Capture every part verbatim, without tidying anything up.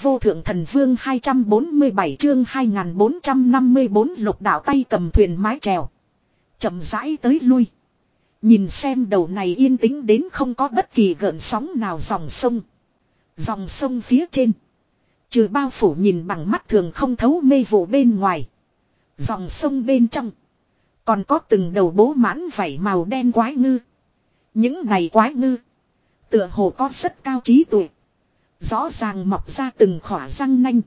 vô thượng thần vương hai trăm bốn mươi bảy chương hai nghìn bốn trăm năm mươi bốn lục đạo tay cầm thuyền mái chèo. Chậm rãi tới lui. Nhìn xem đầu này yên tĩnh đến không có bất kỳ gợn sóng nào dòng sông. Dòng sông phía trên. Trừ bao phủ nhìn bằng mắt thường không thấu mê vụ bên ngoài. Dòng sông bên trong. Còn có từng đầu bố mãn vảy màu đen quái ngư. Những này quái ngư. Tựa hồ có rất cao trí tuệ. Rõ ràng mọc ra từng khỏa răng nanh.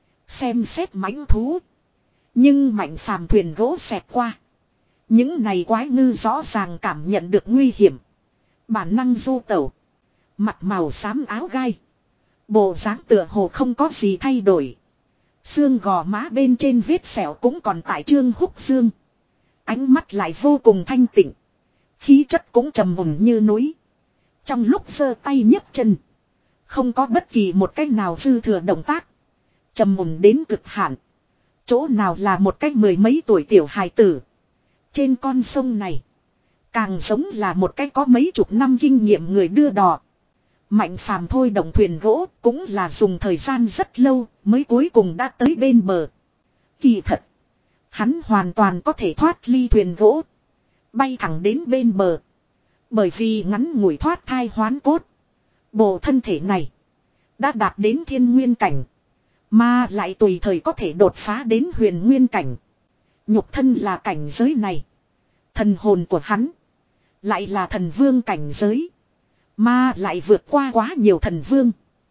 Xem xét mãnh thú. Nhưng mạnh phàm thuyền gỗ xẹt qua. Những này quái ngư rõ ràng cảm nhận được nguy hiểm. Bản năng du tẩu. Mặt màu xám áo gai. Bộ dáng tựa hồ không có gì thay đổi. Xương gò má bên trên vết sẹo cũng còn tại Trương Húc Dương. Ánh mắt lại vô cùng thanh tịnh. Khí chất cũng trầm mùng như núi. Trong lúc giơ tay nhấc chân. Không có bất kỳ một cách nào dư thừa động tác. Trầm mùng đến cực hạn. Chỗ nào là một cách mười mấy tuổi tiểu hài tử. Trên con sông này. Càng giống là một cách có mấy chục năm kinh nghiệm người đưa đò. Mạnh phàm thôi động thuyền gỗ cũng là dùng thời gian rất lâu mới cuối cùng đã tới bên bờ. Kỳ thật. Hắn hoàn toàn có thể thoát ly thuyền gỗ. Bay thẳng đến bên bờ. Bởi vì ngắn ngủi thoát thai hoán cốt. Bộ thân thể này. Đã đạt đến thiên nguyên cảnh. Mà lại tùy thời có thể đột phá đến huyền nguyên cảnh. Nhục thân là cảnh giới này. Thần hồn của hắn. Lại là thần vương cảnh giới. Mà lại vượt qua quá nhiều thần vương.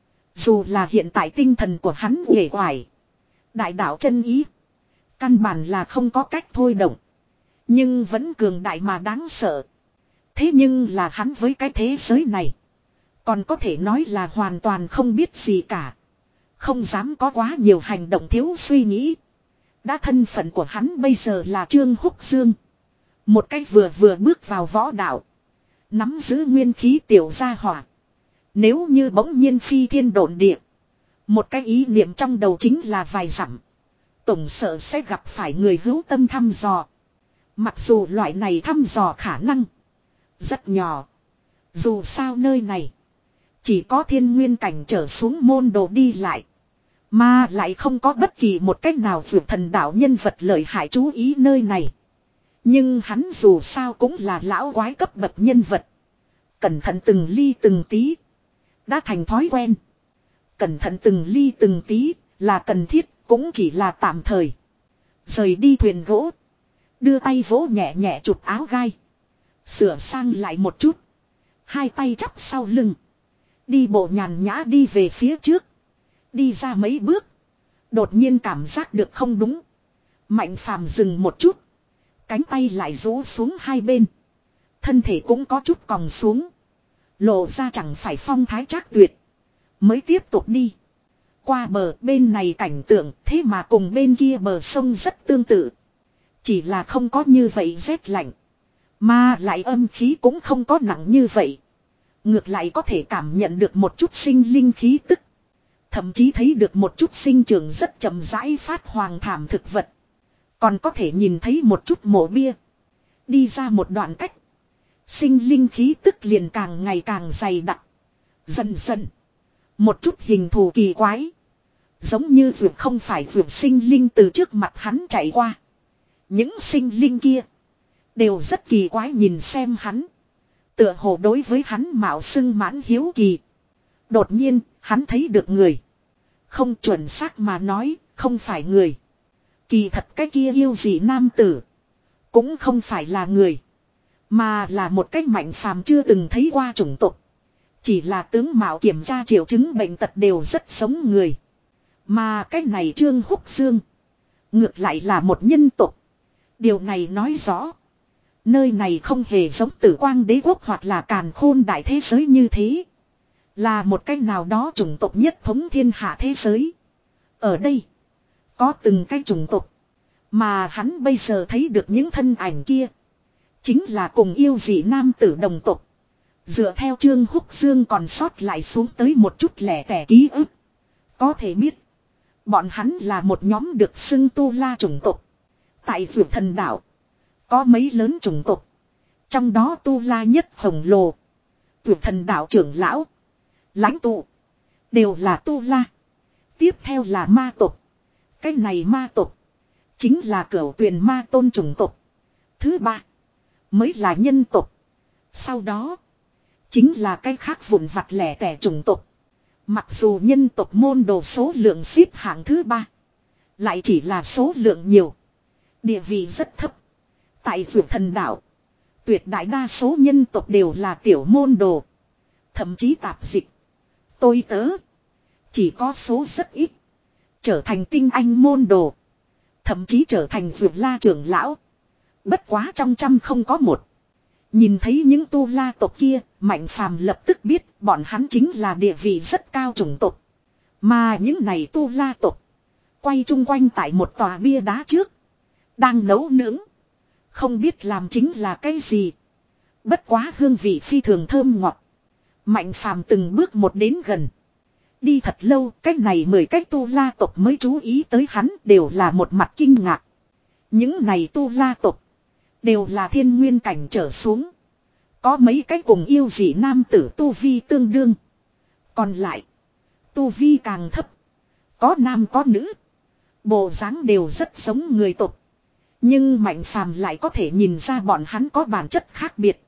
Dù là hiện tại tinh thần của hắn uể oải. Đại đạo chân ý. Căn bản là không có cách thôi động. Nhưng vẫn cường đại mà đáng sợ. Thế nhưng là hắn với cái thế giới này. Còn có thể nói là hoàn toàn không biết gì cả. Không dám có quá nhiều hành động thiếu suy nghĩ. Đã thân phận của hắn bây giờ là Trương Húc Dương. Một cách vừa vừa bước vào võ đạo. Nắm giữ nguyên khí tiểu gia hỏa. Nếu như bỗng nhiên phi thiên độn địa. Một cái ý niệm trong đầu chính là vài dặm. Tổng sợ sẽ gặp phải người hữu tâm thăm dò. Mặc dù loại này thăm dò khả năng rất nhỏ. Dù sao nơi này chỉ có thiên nguyên cảnh trở xuống môn đồ đi lại. Mà lại không có bất kỳ một cách nào vượt thần đạo nhân vật lợi hại chú ý nơi này. Nhưng hắn dù sao cũng là lão quái cấp bậc nhân vật. Cẩn thận từng ly từng tí. Đã thành thói quen. Cẩn thận từng ly từng tí là cần thiết cũng chỉ là tạm thời. Rời đi thuyền gỗ. Đưa tay vỗ nhẹ nhẹ chụp áo gai. Sửa sang lại một chút. Hai tay chắp sau lưng. Đi bộ nhàn nhã đi về phía trước. Đi ra mấy bước. Đột nhiên cảm giác được không đúng. Mạnh phàm dừng một chút. Cánh tay lại rũ xuống hai bên. Thân thể cũng có chút còng xuống. Lộ ra chẳng phải phong thái trác tuyệt. Mới tiếp tục đi. Qua bờ bên này cảnh tượng thế mà cùng bên kia bờ sông rất tương tự. Chỉ là không có như vậy rét lạnh. Mà lại âm khí cũng không có nặng như vậy. Ngược lại có thể cảm nhận được một chút sinh linh khí tức. Thậm chí thấy được một chút sinh trưởng rất chậm rãi phát hoàng thảm thực vật. Còn có thể nhìn thấy một chút mộ bia. Đi ra một đoạn cách. Sinh linh khí tức liền càng ngày càng dày đặc. Dần dần. Một chút hình thù kỳ quái. Giống như vượt không phải vượt sinh linh từ trước mặt hắn chạy qua. Những sinh linh kia. Đều rất kỳ quái nhìn xem hắn. Tựa hồ đối với hắn mạo xưng mãn hiếu kỳ. Đột nhiên hắn thấy được người. Không chuẩn xác mà nói. Không phải người. Kỳ thật cái kia yêu dị nam tử. Cũng không phải là người. Mà là một cách mạnh phàm chưa từng thấy qua chủng tộc. Chỉ là tướng mạo kiểm tra triệu chứng bệnh tật đều rất giống người. Mà cái này Trương Húc Dương. Ngược lại là một nhân tộc. Điều này nói rõ. Nơi này không hề giống Tử Quang Đế Quốc hoặc là Càn Khôn đại thế giới như thế. Là một cách nào đó chủng tộc nhất thống thiên hạ thế giới. Ở đây. Có từng cái chủng tộc. Mà hắn bây giờ thấy được những thân ảnh kia. Chính là cùng yêu dị nam tử đồng tộc. Dựa theo Trương Húc Dương còn sót lại xuống tới một chút lẻ tẻ ký ức. Có thể biết. Bọn hắn là một nhóm được xưng tu la chủng tộc. Tại vượt thần đảo. Có mấy lớn chủng tộc. Trong đó tu la nhất khổng lồ. Vượt thần đảo trưởng lão. Lãnh tụ. Đều là tu la. Tiếp theo là ma tộc. Cái này ma tộc chính là cửu tuyền ma tôn chủng tộc. Thứ ba mới là nhân tộc. Sau đó chính là cái khác vụn vặt lẻ tẻ chủng tộc. Mặc dù nhân tộc môn đồ số lượng xếp hạng thứ ba, lại chỉ là số lượng nhiều, địa vị rất thấp. Tại Dược Thần Đảo, tuyệt đại đa số nhân tộc đều là tiểu môn đồ, thậm chí tạp dịch, tôi tớ. Chỉ có số rất ít trở thành tinh anh môn đồ, thậm chí trở thành Dược La trưởng lão. Bất quá trong trăm không có một. Nhìn thấy những tu la tộc kia, Mạnh Phàm lập tức biết bọn hắn chính là địa vị rất cao chủng tộc. Mà những này tu la tộc quay chung quanh tại một tòa bia đá trước, đang nấu nướng. Không biết làm chính là cái gì. Bất quá hương vị phi thường thơm ngọt. Mạnh Phàm từng bước một đến gần. Đi thật lâu, cách này mười cách tu la tộc mới chú ý tới hắn, đều là một mặt kinh ngạc. Những này tu la tộc đều là thiên nguyên cảnh trở xuống. Có mấy cái cùng yêu dị nam tử tu vi tương đương. Còn lại, tu vi càng thấp. Có nam có nữ. Bộ dáng đều rất giống người tộc. Nhưng Mạnh Phàm lại có thể nhìn ra bọn hắn có bản chất khác biệt.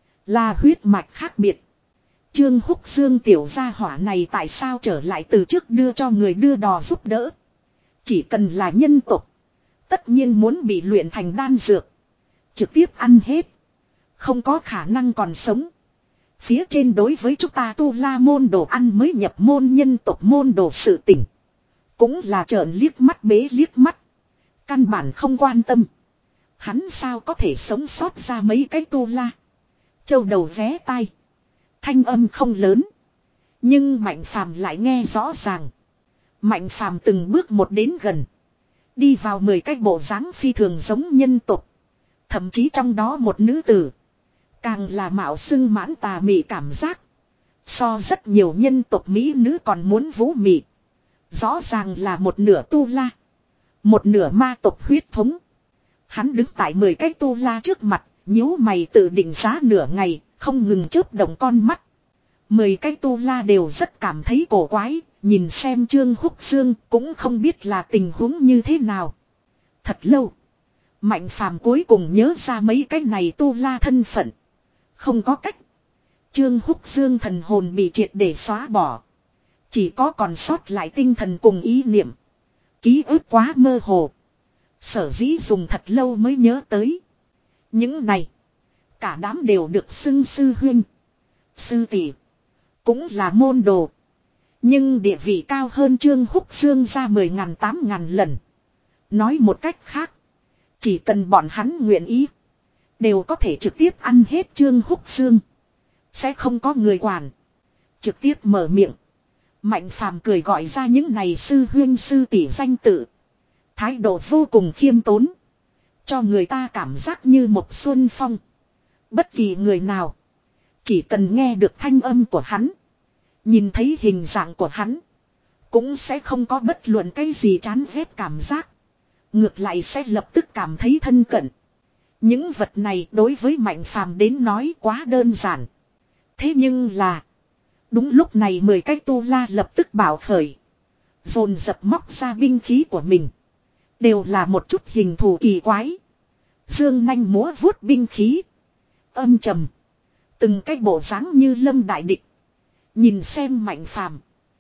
Là huyết mạch khác biệt. Trương Húc Dương tiểu gia hỏa này tại sao trở lại từ trước đưa cho người đưa đò giúp đỡ. Chỉ cần là nhân tộc, tất nhiên muốn bị luyện thành đan dược, trực tiếp ăn hết, không có khả năng còn sống. Phía trên đối với chúng ta tu la môn đồ ăn mới nhập môn nhân tộc môn đồ sự tỉnh, cũng là trợn liếc mắt bế liếc mắt. Căn bản không quan tâm. Hắn sao có thể sống sót ra mấy cái tu la. Châu đầu vé tai. Thanh âm không lớn, nhưng Mạnh Phàm lại nghe rõ ràng. Mạnh Phàm từng bước một đến gần, đi vào mười cái bộ dáng phi thường giống nhân tộc. Thậm chí trong đó một nữ tử càng là mạo xưng mãn tà mị cảm giác, so rất nhiều nhân tộc mỹ nữ còn muốn vũ mị. Rõ ràng là một nửa tu la, một nửa ma tộc huyết thống. Hắn đứng tại mười cái tu la trước mặt, nhíu mày tự định giá nửa ngày, không ngừng chớp động con mắt. Mười cái tu la đều rất cảm thấy cổ quái, nhìn xem Trương Húc Dương cũng không biết là tình huống như thế nào. Thật lâu, Mạnh Phàm cuối cùng nhớ ra mấy cái này tu la thân phận. Không có cách, Trương Húc Dương thần hồn bị triệt để xóa bỏ. Chỉ có còn sót lại tinh thần cùng ý niệm. Ký ức quá mơ hồ, sở dĩ dùng thật lâu mới nhớ tới. Những này cả đám đều được xưng sư huynh, sư tỷ, cũng là môn đồ. Nhưng địa vị cao hơn Trương Húc Dương ra mười ngàn tám ngàn lần. Nói một cách khác, chỉ cần bọn hắn nguyện ý, đều có thể trực tiếp ăn hết Trương Húc Dương. Sẽ không có người quản. Trực tiếp mở miệng, Mạnh Phàm cười gọi ra những này sư huynh sư tỷ danh tự. Thái độ vô cùng khiêm tốn, cho người ta cảm giác như một xuân phong. Bất kỳ người nào, chỉ cần nghe được thanh âm của hắn, nhìn thấy hình dạng của hắn, cũng sẽ không có bất luận cái gì chán ghét cảm giác. Ngược lại sẽ lập tức cảm thấy thân cận. Những vật này đối với Mạnh Phàm đến nói quá đơn giản. Thế nhưng là, đúng lúc này mười cái tu la lập tức bảo khởi, dồn dập móc ra binh khí của mình. Đều là một chút hình thù kỳ quái, dương nanh múa vuốt binh khí, âm trầm, từng cái bộ dáng như lâm đại địch. Nhìn xem Mạnh Phàm,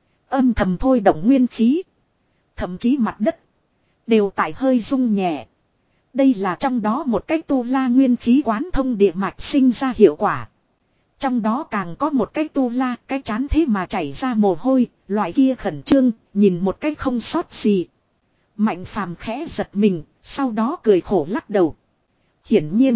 âm thầm thôi động nguyên khí, thậm chí mặt đất đều tại hơi rung nhẹ. Đây là trong đó một cái tu la nguyên khí quán thông địa mạch sinh ra hiệu quả. Trong đó càng có một cái tu la, cái chán thế mà chảy ra mồ hôi, loại kia khẩn trương, nhìn một cái không sót gì. Mạnh Phàm khẽ giật mình, sau đó cười khổ lắc đầu. Hiển nhiên,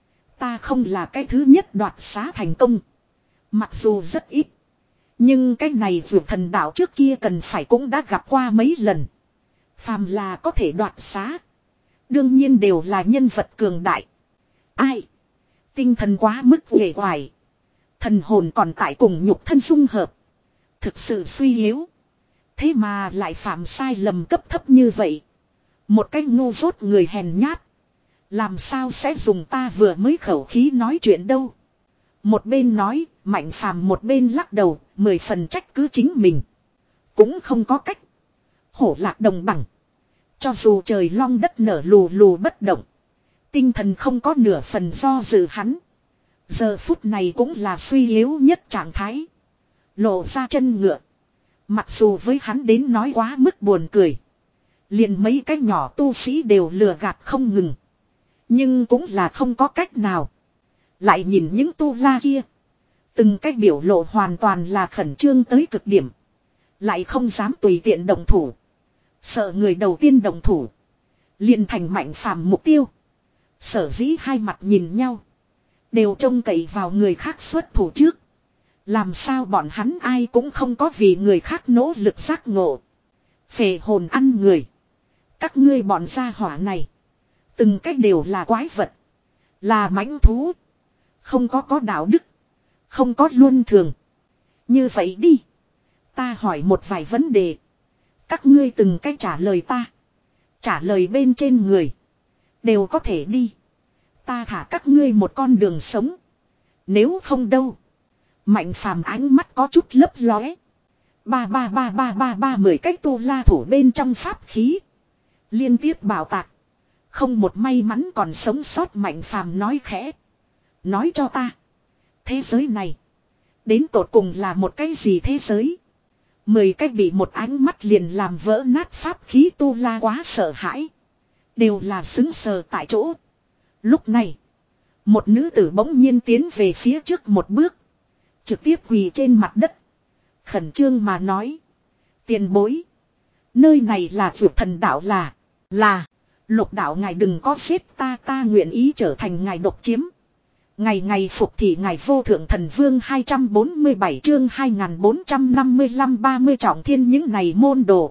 ta không là cái thứ nhất đoạt xá thành công. Mặc dù rất ít, nhưng cái này Dược Thần Đảo trước kia cần phải cũng đã gặp qua mấy lần. Phàm là có thể đoạt xá, đương nhiên đều là nhân vật cường đại. Ai? Tinh thần quá mức uể oải, thần hồn còn tại cùng nhục thân dung hợp, thực sự suy yếu. Thế mà lại phạm sai lầm cấp thấp như vậy. Một cái ngu dốt người hèn nhát, làm sao sẽ dùng ta vừa mới khẩu khí nói chuyện đâu. Một bên nói, Mạnh Phàm một bên lắc đầu, mười phần trách cứ chính mình. Cũng không có cách. Hổ lạc đồng bằng. Cho dù trời long đất nở lù lù bất động. Tinh thần không có nửa phần do dự hắn. Giờ phút này cũng là suy yếu nhất trạng thái. Lộ ra chân ngựa. Mặc dù với hắn đến nói quá mức buồn cười. Liền mấy cái nhỏ tu sĩ đều lừa gạt không ngừng. Nhưng cũng là không có cách nào. Lại nhìn những tu la kia. Từng cái biểu lộ hoàn toàn là khẩn trương tới cực điểm. Lại không dám tùy tiện động thủ. Sợ người đầu tiên động thủ. Liền thành Mạnh Phàm mục tiêu. Sở dĩ hai mặt nhìn nhau. Đều trông cậy vào người khác xuất thủ trước. Làm sao bọn hắn ai cũng không có vì người khác nỗ lực giác ngộ. Phệ hồn ăn người. Các ngươi bọn gia hỏa này. Từng cách đều là quái vật. Là mãnh thú. Không có có đạo đức. Không có luân thường. Như vậy đi. Ta hỏi một vài vấn đề. Các ngươi từng cách trả lời ta. Trả lời bên trên người. Đều có thể đi. Ta thả các ngươi một con đường sống. Nếu không đâu. Mạnh Phàm ánh mắt có chút lấp lóe. Ba ba ba ba ba ba mười cách tu la thủ bên trong pháp khí. Liên tiếp bảo tạc. Không một may mắn còn sống sót. Mạnh Phàm nói khẽ. Nói cho ta. Thế giới này. Đến tột cùng là một cái gì thế giới. Mười cách bị một ánh mắt liền làm vỡ nát pháp khí tu la quá sợ hãi. Đều là xứng sờ tại chỗ. Lúc này. Một nữ tử bỗng nhiên tiến về phía trước một bước. Trực tiếp quỳ trên mặt đất. Khẩn trương mà nói. Tiền bối. Nơi này là vượt thần đạo là. Là. Lục đạo ngài đừng có giết ta. Ta nguyện ý trở thành ngài độc chiếm. Ngày ngày phục thì ngài vô thượng thần vương hai trăm bốn mươi bảy chương hai nghìn bốn trăm năm mươi lăm ba mươi trọng thiên những này môn đồ.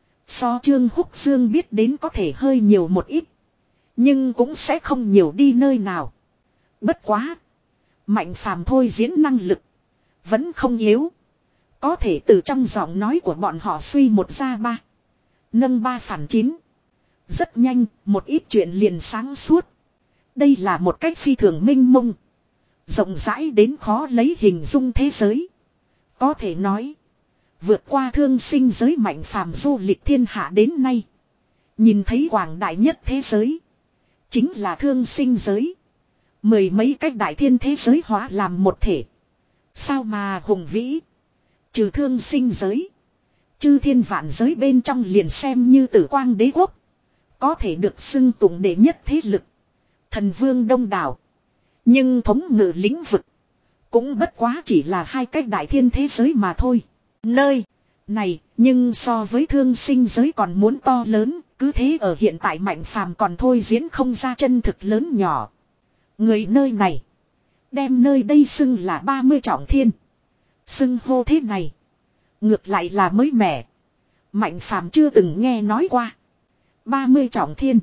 So Trương Húc Dương biết đến có thể hơi nhiều một ít. Nhưng cũng sẽ không nhiều đi nơi nào. Bất quá. Mạnh Phàm thôi diễn năng lực. Vẫn không yếu. Có thể từ trong giọng nói của bọn họ suy một ra ba. Nâng ba phản chín. Rất nhanh, một ít chuyện liền sáng suốt. Đây là một cách phi thường minh mông. Rộng rãi đến khó lấy hình dung thế giới. Có thể nói. Vượt qua thương sinh giới Mạnh Phàm du lịch thiên hạ đến nay. Nhìn thấy quảng đại nhất thế giới. Chính là thương sinh giới. Mười mấy cách đại thiên thế giới hóa làm một thể. Sao mà hùng vĩ. Trừ thương sinh giới. Chư thiên vạn giới bên trong liền xem như tử quang đế quốc. Có thể được xưng tụng đệ nhất thế lực. Thần vương đông đảo. Nhưng thống ngự lĩnh vực. Cũng bất quá chỉ là hai cách đại thiên thế giới mà thôi. Nơi này nhưng so với thương sinh giới còn muốn to lớn. Cứ thế ở hiện tại Mạnh Phàm còn thôi diễn không ra chân thực lớn nhỏ. Người nơi này. Đem nơi đây xưng là ba mươi trọng thiên. Xưng hô thế này. Ngược lại là mới mẻ. Mạnh Phàm chưa từng nghe nói qua. ba mươi trọng thiên.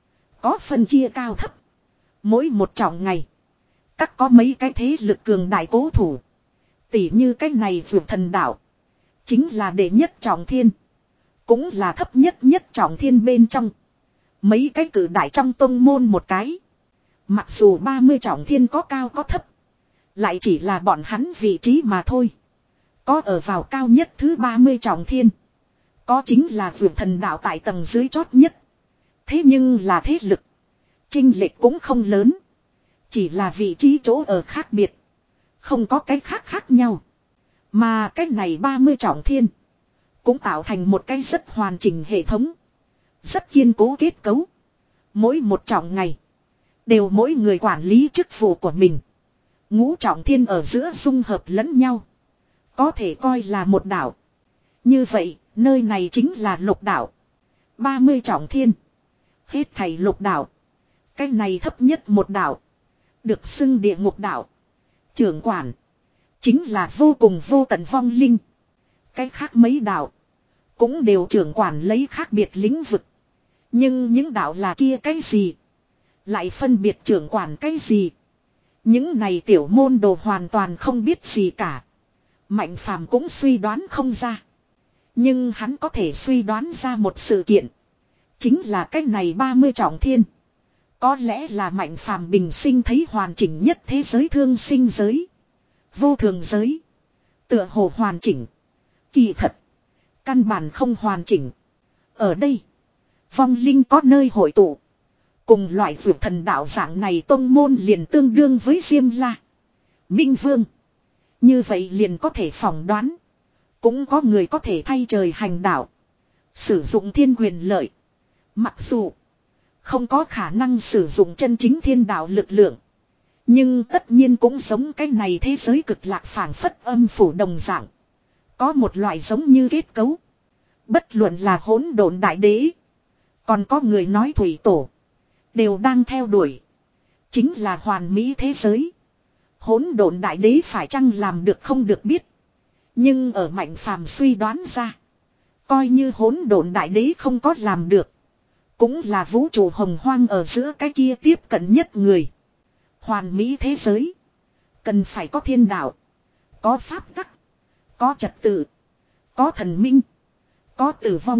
Có phân chia cao thấp. Mỗi một trọng ngày. Các có mấy cái thế lực cường đại cố thủ. Tỉ như cái này vượt thần đạo. Chính là đệ nhất trọng thiên. Cũng là thấp nhất nhất trọng thiên bên trong. Mấy cái cử đại trong tông môn một cái. Mặc dù ba mươi trọng thiên có cao có thấp. Lại chỉ là bọn hắn vị trí mà thôi. Có ở vào cao nhất thứ ba mươi trọng thiên. Có chính là vượt thần đạo tại tầng dưới chót nhất. Thế nhưng là thế lực. Chênh lệch cũng không lớn. Chỉ là vị trí chỗ ở khác biệt. Không có cái khác khác nhau. Mà cái này ba mươi trọng thiên. Cũng tạo thành một cái rất hoàn chỉnh hệ thống. Rất kiên cố kết cấu. Mỗi một trọng ngày. Đều mỗi người quản lý chức vụ của mình. Ngũ trọng thiên ở giữa dung hợp lẫn nhau. Có thể coi là một đảo. Như vậy, nơi này chính là lục đảo. ba mươi trọng thiên. Hết thảy lục đảo. Cái này thấp nhất một đảo. Được xưng địa ngục đảo. Trưởng quản. Chính là vô cùng vô tận vong linh. Cái khác mấy đảo. Cũng đều trưởng quản lấy khác biệt lĩnh vực. Nhưng những đảo là kia cái gì? Lại phân biệt trưởng quản cái gì? Những này tiểu môn đồ hoàn toàn không biết gì cả. Mạnh Phàm cũng suy đoán không ra. Nhưng hắn có thể suy đoán ra một sự kiện. Chính là cái này ba mươi trọng thiên. Có lẽ là Mạnh Phàm bình sinh thấy hoàn chỉnh nhất thế giới thương sinh giới. Vô thường giới. Tựa hồ hoàn chỉnh. Kỳ thật. Căn bản không hoàn chỉnh. Ở đây, vong linh có nơi hội tụ. Cùng loại vượt thần đạo dạng này tông môn liền tương đương với Diêm La, Minh Vương. Như vậy liền có thể phỏng đoán. Cũng có người có thể thay trời hành đạo. Sử dụng thiên quyền lợi. Mặc dù không có khả năng sử dụng chân chính thiên đạo lực lượng. Nhưng tất nhiên cũng giống cái này thế giới cực lạc phảng phất âm phủ đồng dạng. Có một loại giống như kết cấu. Bất luận là hỗn độn đại đế. Còn có người nói thủy tổ. Đều đang theo đuổi. Chính là hoàn mỹ thế giới. Hỗn độn đại đế phải chăng làm được không được biết. Nhưng ở Mạnh Phàm suy đoán ra. Coi như hỗn độn đại đế không có làm được. Cũng là vũ trụ hồng hoang ở giữa cái kia tiếp cận nhất người. Hoàn mỹ thế giới. Cần phải có thiên đạo. Có pháp tắc. Có trật tự. Có thần minh. Có tử vong.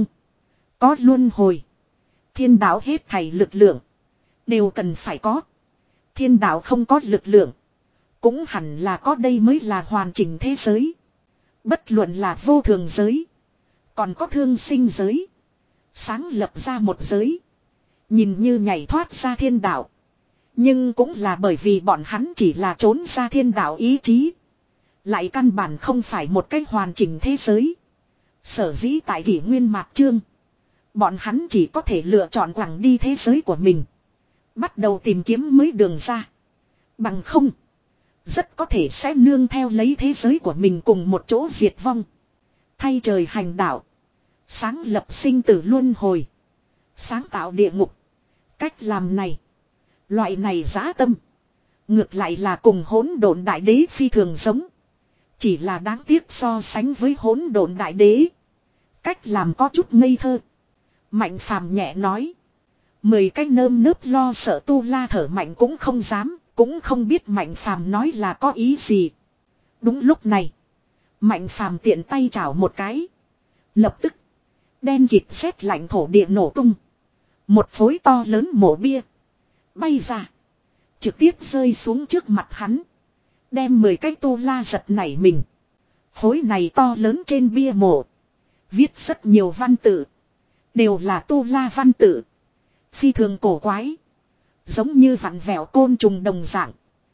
Có luân hồi. Thiên đạo hết thảy lực lượng. Đều cần phải có. Thiên đạo không có lực lượng. Cũng hẳn là có, đây mới là hoàn chỉnh thế giới. Bất luận là vô thường giới. Còn có thương sinh giới. Sáng lập ra một giới. Nhìn như nhảy thoát ra thiên đạo. Nhưng cũng là bởi vì bọn hắn chỉ là trốn ra thiên đạo ý chí. Lại căn bản không phải một cách hoàn chỉnh thế giới. Sở dĩ tại kỷ nguyên mạt chương. Bọn hắn chỉ có thể lựa chọn quẳng đi thế giới của mình. Bắt đầu tìm kiếm mới đường ra. Bằng không. Rất có thể sẽ nương theo lấy thế giới của mình cùng một chỗ diệt vong. Thay trời hành đạo. Sáng lập sinh tử luân hồi. Sáng tạo địa ngục. Cách làm này. Loại này dã tâm. Ngược lại là cùng hỗn độn đại đế phi thường giống. Chỉ là đáng tiếc so sánh với hỗn độn đại đế. Cách làm có chút ngây thơ. Mạnh Phàm nhẹ nói. Mười cái nơm nớp lo sợ tu la thở mạnh cũng không dám. Cũng không biết Mạnh Phàm nói là có ý gì. Đúng lúc này. Mạnh Phàm tiện tay chảo một cái. Lập tức. Đen kịt sét lạnh thổ địa nổ tung. Một phối to lớn mộ bia. Bay ra. Trực tiếp rơi xuống trước mặt hắn. Đem mười cái tu la giật nảy mình. Phối này to lớn trên bia mộ. Viết rất nhiều văn tự. Đều là tu la văn tự. Phi thường cổ quái. Giống như vặn vẹo côn trùng đồng dạng.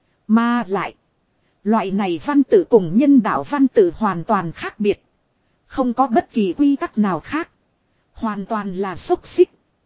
Mà lại. Loại này văn tự cùng nhân đạo văn tự hoàn toàn khác biệt. Không có bất kỳ quy tắc nào khác. Hoàn toàn là xốc xích.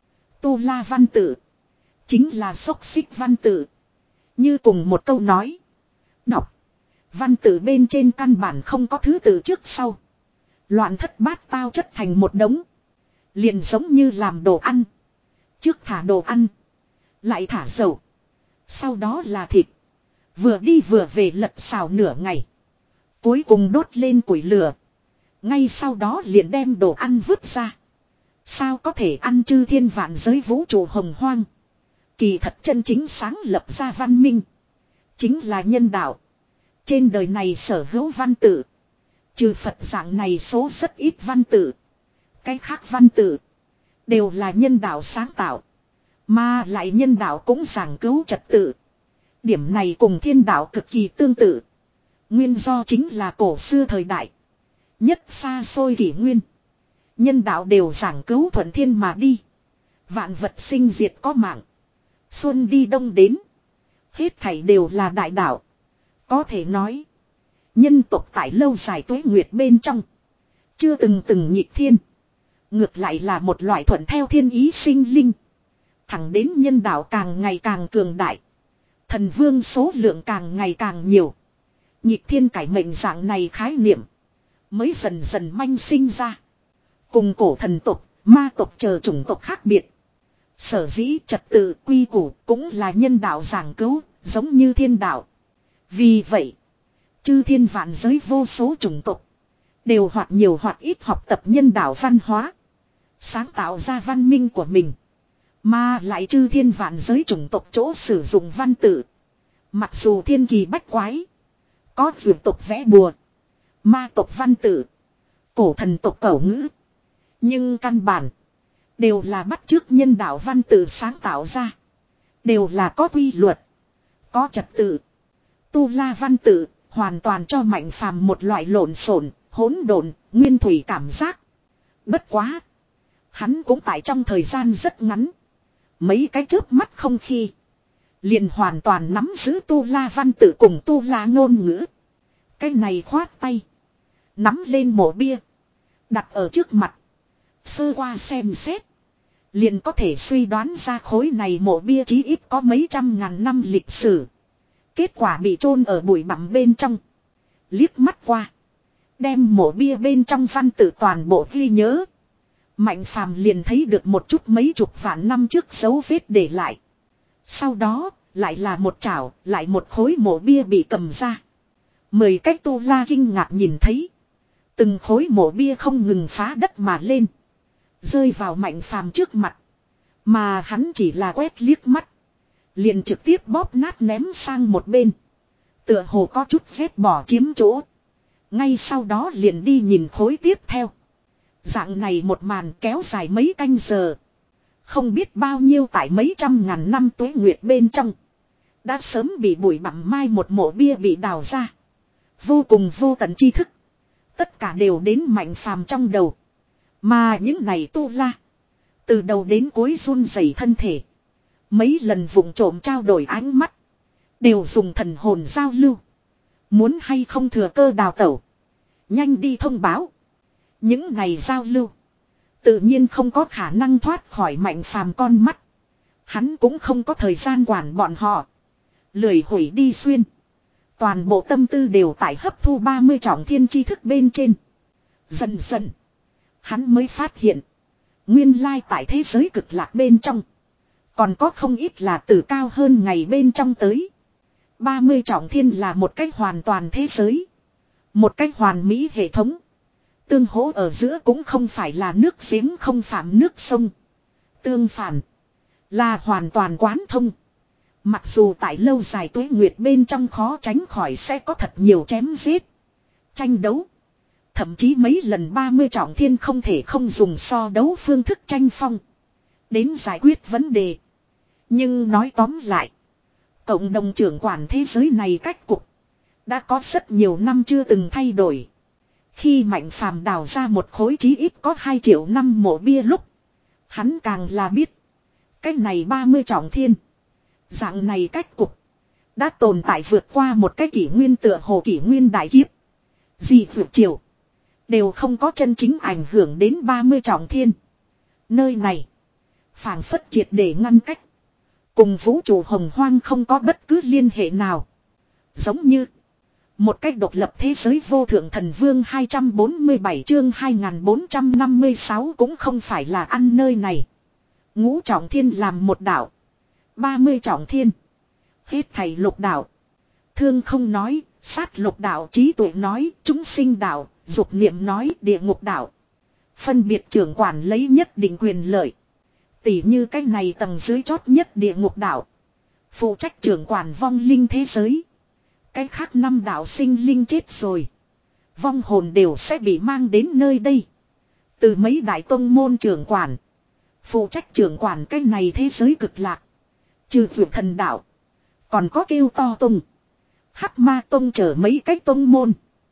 Tu la văn tự. Chính là xốc xích văn tự. Như cùng một câu nói. Đọc. Văn tự bên trên căn bản không có thứ tự trước sau. Loạn thất bát tao chất thành một đống. Liền giống như làm đồ ăn. Trước thả đồ ăn. Lại thả dầu. Sau đó là thịt. Vừa đi vừa về lật xào nửa ngày. Cuối cùng đốt lên củi lửa. Ngay sau đó liền đem đồ ăn vứt ra. Sao có thể ăn chư thiên vạn giới vũ trụ hồng hoang. Kỳ thật chân chính sáng lập ra văn minh. Chính là nhân đạo. Trên đời này sở hữu văn tự. Trừ Phật dạng này số rất ít văn tự. Cái khác văn tự. Đều là nhân đạo sáng tạo. Mà lại nhân đạo cũng giảng cứu trật tự. Điểm này cùng thiên đạo cực kỳ tương tự. Nguyên do chính là cổ xưa thời đại. Nhất xa xôi kỷ nguyên. Nhân đạo đều giảng cứu thuận thiên mà đi. Vạn vật sinh diệt có mạng. Xuân đi đông đến. Hết thảy đều là đại đạo. Có thể nói. Nhân tộc tại lâu dài tuế nguyệt bên trong. Chưa từng từng nhịp thiên. Ngược lại là một loại thuận theo thiên ý sinh linh. Thẳng đến nhân đạo càng ngày càng cường đại. Thần vương số lượng càng ngày càng nhiều. Nhịp thiên cải mệnh dạng này khái niệm. Mới dần dần manh sinh ra. Cùng cổ thần tộc, ma tộc chờ chủng tộc khác biệt. Sở dĩ trật tự quy củ cũng là nhân đạo giảng cứu, giống như thiên đạo. Vì vậy, chư thiên vạn giới vô số chủng tộc. Đều hoặc nhiều hoặc ít học tập nhân đạo văn hóa. Sáng tạo ra văn minh của mình. Mà lại chư thiên vạn giới chủng tộc chỗ sử dụng văn tự. Mặc dù thiên kỳ bách quái. Có dược tộc vẽ bùa. Ma tộc văn tự. Cổ thần tộc cẩu ngữ. Nhưng căn bản. Đều là bắt chước nhân đạo văn tự sáng tạo ra. Đều là có quy luật. Có trật tự. Tu la văn tự. Hoàn toàn cho Mạnh Phàm một loại lộn xộn, hỗn độn, nguyên thủy cảm giác. Bất quá. Hắn hắn cũng tại trong thời gian rất ngắn. Mấy cái chớp mắt không khi. Liền hoàn toàn nắm giữ tu la văn tự cùng tu la ngôn ngữ. Cái này khoát tay. Nắm lên mộ bia. Đặt ở trước mặt. Sơ qua xem xét. Liền có thể suy đoán ra khối này mộ bia chí ít có mấy trăm ngàn năm lịch sử. Kết quả bị chôn ở bụi bặm bên trong. Liếc mắt qua. Đem mộ bia bên trong văn tự toàn bộ ghi nhớ. Mạnh phàm liền thấy được một chút mấy chục vạn năm trước dấu vết để lại. Sau đó, lại là một chảo, lại một khối mộ bia bị cầm ra. Mười cách tu la kinh ngạc nhìn thấy. Từng khối mộ bia không ngừng phá đất mà lên. Rơi vào mạnh phàm trước mặt. Mà hắn chỉ là quét liếc mắt. Liền trực tiếp bóp nát ném sang một bên. Tựa hồ có chút phép bỏ chiếm chỗ. Ngay sau đó liền đi nhìn khối tiếp theo. Dạng này một màn kéo dài mấy canh giờ. Không biết bao nhiêu tại mấy trăm ngàn năm tuế nguyệt bên trong. Đã sớm bị bụi bặm mai một mộ bia bị đào ra. Vô cùng vô tận tri thức. Tất cả đều đến mạnh phàm trong đầu. Mà những này tu la. Từ đầu đến cuối run rẩy thân thể. Mấy lần vụng trộm trao đổi ánh mắt. Đều dùng thần hồn giao lưu. Muốn hay không thừa cơ đào tẩu. Nhanh đi thông báo. Những này giao lưu. Tự nhiên không có khả năng thoát khỏi mạnh phàm con mắt. Hắn cũng không có thời gian quản bọn họ. Lười hủy đi xuyên. Toàn bộ tâm tư đều tại hấp thu ba mươi trọng thiên tri thức bên trên. Dần dần. Hắn mới phát hiện. Nguyên lai tại thế giới cực lạc bên trong. Còn có không ít là từ cao hơn ngày bên trong tới. ba mươi trọng thiên là một cách hoàn toàn thế giới. Một cách hoàn mỹ hệ thống. Tương hỗ ở giữa cũng không phải là nước giếng không phạm nước sông. Tương phản. Là hoàn toàn quán thông. Mặc dù tại lâu dài tuế nguyệt bên trong khó tránh khỏi sẽ có thật nhiều chém giết. Tranh đấu. Thậm chí mấy lần ba mươi trọng thiên không thể không dùng so đấu phương thức tranh phong. Đến giải quyết vấn đề. Nhưng nói tóm lại. Cộng đồng trưởng quản thế giới này cách cục. Đã có rất nhiều năm chưa từng thay đổi. Khi mạnh phàm đào ra một khối chí ít có hai triệu năm mộ bia lúc. Hắn càng là biết. Cái này ba mươi trọng thiên. Dạng này cách cục. Đã tồn tại vượt qua một cái kỷ nguyên tựa hồ kỷ nguyên đại kiếp. Gì vượt triều. Đều không có chân chính ảnh hưởng đến ba mươi trọng thiên. Nơi này. Phảng phất triệt để ngăn cách. Cùng vũ trụ hồng hoang không có bất cứ liên hệ nào. Giống như. Một cách độc lập thế giới vô thượng thần vương hai trăm bốn mươi bảy chương hai nghìn bốn trăm năm mươi sáu cũng không phải là ăn nơi này. Ngũ trọng thiên làm một đảo. ba mươi trọng thiên. Hết thầy lục đảo. Thương không nói, sát lục đảo trí tuệ nói, chúng sinh đảo, dục niệm nói, địa ngục đảo. Phân biệt trưởng quản lấy nhất định quyền lợi. Tỉ như cái này tầng dưới chót nhất địa ngục đảo. Phụ trách trưởng quản vong linh thế giới. Cái khác năm đạo sinh linh chết rồi. Vong hồn đều sẽ bị mang đến nơi đây. Từ mấy đại tông môn trưởng quản. Phụ trách trưởng quản cái này thế giới cực lạc. Trừ vượt thần đạo. Còn có kêu to tông. Hắc ma tông chở mấy cái tông môn.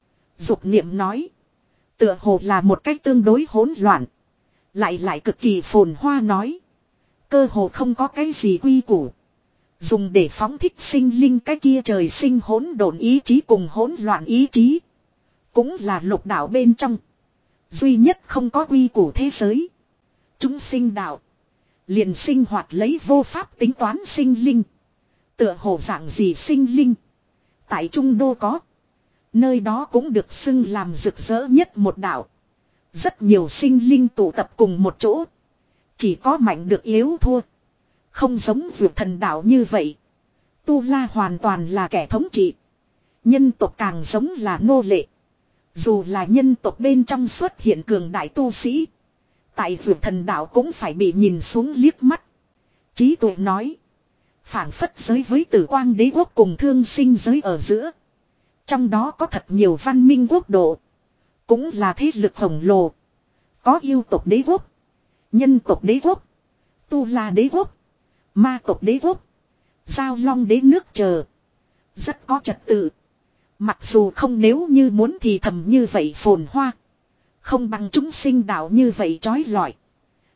Dục niệm nói. Tựa hồ là một cách tương đối hỗn loạn. Lại lại cực kỳ phồn hoa nói. Cơ hồ không có cái gì quy củ. Dùng để phóng thích sinh linh cái kia trời sinh hỗn độn ý chí cùng hỗn loạn ý chí. Cũng là lục đạo bên trong. Duy nhất không có quy củ thế giới. Chúng sinh đạo. Liền sinh hoạt lấy vô pháp tính toán sinh linh. Tựa hồ dạng gì sinh linh. Tại Trung Đô có. Nơi đó cũng được xưng làm rực rỡ nhất một đạo. Rất nhiều sinh linh tụ tập cùng một chỗ. Chỉ có mạnh được yếu thua. Không giống vượt thần đạo như vậy. Tu La hoàn toàn là kẻ thống trị. Nhân tộc càng giống là nô lệ. Dù là nhân tộc bên trong xuất hiện cường đại tu sĩ. Tại vượt thần đạo cũng phải bị nhìn xuống liếc mắt. Trí tuệ nói. Phảng phất giới với tử quang đế quốc cùng thương sinh giới ở giữa. Trong đó có thật nhiều văn minh quốc độ. Cũng là thế lực khổng lồ. Có yêu tộc đế quốc. Nhân tộc đế quốc. Tu La đế quốc. Ma tộc đế quốc. Giao long đế nước chờ. Rất có trật tự. Mặc dù không nếu như muốn thì thầm như vậy phồn hoa. Không bằng chúng sinh đạo như vậy trói lọi.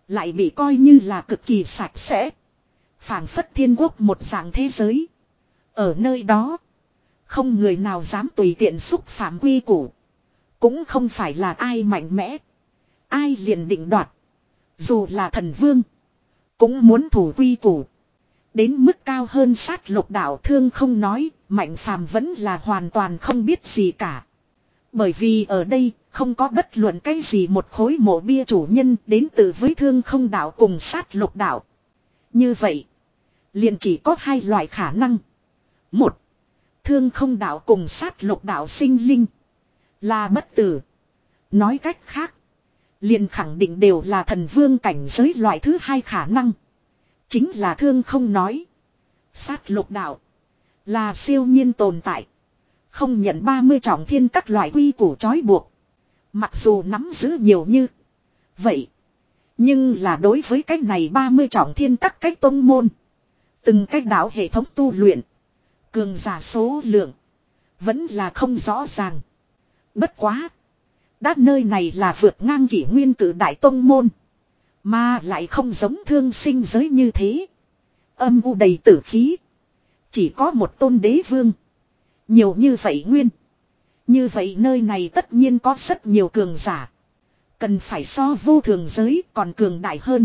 lại bị coi như là cực kỳ sạch sẽ. Phảng phất thiên quốc một dạng thế giới. Ở nơi đó, không người nào dám tùy tiện xúc phạm quy củ. Cũng không phải là ai mạnh mẽ, ai liền định đoạt. Dù là thần vương, cũng muốn thủ quy củ. Đến mức cao hơn sát lục đạo Thương không nói, Mạnh Phàm vẫn là hoàn toàn không biết gì cả. Bởi vì ở đây, không có bất luận cái gì một khối mộ bia chủ nhân đến từ với Thương không đạo cùng sát lục đạo. Như vậy, liền chỉ có hai loại khả năng. Một, Thương không đạo cùng sát lục đạo sinh linh là bất tử. Nói cách khác, liền khẳng định đều là thần vương cảnh giới. Loại thứ hai khả năng chính là Thương không nói, sát lục đạo là siêu nhiên tồn tại, không nhận ba mươi trọng thiên các loại quy củ trói buộc. Mặc dù nắm giữ nhiều như vậy, nhưng là đối với cái này ba mươi trọng thiên các cái tông môn, từng cái đạo hệ thống tu luyện, cường giả số lượng, vẫn là không rõ ràng. Bất quá, đã nơi này là vượt ngang kỷ nguyên cử đại tông môn, mà lại không giống thương sinh giới như thế, âm u đầy tử khí. Chỉ có một tôn đế vương. Nhiều như vậy nguyên. Như vậy nơi này tất nhiên có rất nhiều cường giả. Cần phải so vô thường giới còn cường đại hơn.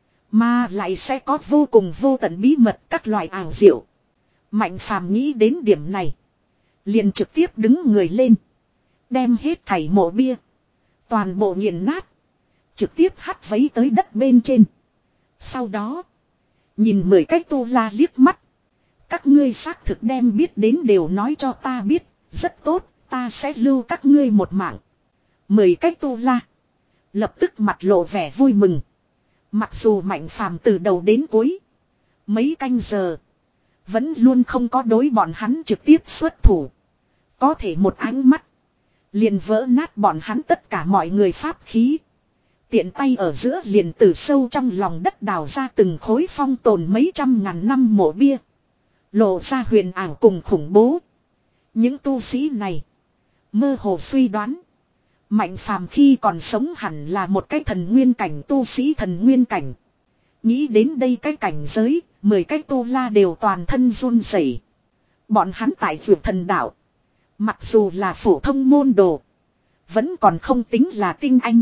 Mà lại sẽ có vô cùng vô tận bí mật các loại ảo diệu. Mạnh Phàm nghĩ đến điểm này, liền trực tiếp đứng người lên, đem hết thảy mộ bia toàn bộ nghiền nát, trực tiếp hắt vấy tới đất bên trên. Sau đó, nhìn mười cái tu la liếc mắt. Các ngươi xác thực đem biết đến đều nói cho ta biết, rất tốt, ta sẽ lưu các ngươi một mạng. Mười cái tu la lập tức mặt lộ vẻ vui mừng. Mặc dù Mạnh Phàm từ đầu đến cuối mấy canh giờ vẫn luôn không có đối bọn hắn trực tiếp xuất thủ, có thể một ánh mắt liền vỡ nát bọn hắn tất cả mọi người pháp khí. Tiện tay ở giữa liền từ sâu trong lòng đất đào ra từng khối phong tồn mấy trăm ngàn năm mộ bia, lộ ra huyền ảo cùng khủng bố. Những tu sĩ này mơ hồ suy đoán, Mạnh Phàm khi còn sống hẳn là một cái thần nguyên cảnh tu sĩ thần nguyên cảnh. Nghĩ đến đây cái cảnh giới, mười cái tu la đều toàn thân run rẩy. Bọn hắn tại Dược Thần Đạo, mặc dù là phổ thông môn đồ, vẫn còn không tính là tinh anh,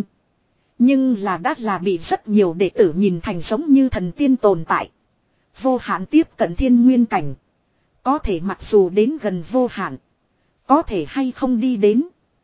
nhưng là đã là bị rất nhiều đệ tử nhìn thành giống như thần tiên tồn tại. Vô hạn tiếp cận thiên nguyên cảnh. Có thể mặc dù đến gần vô hạn, có thể hay không đi đến,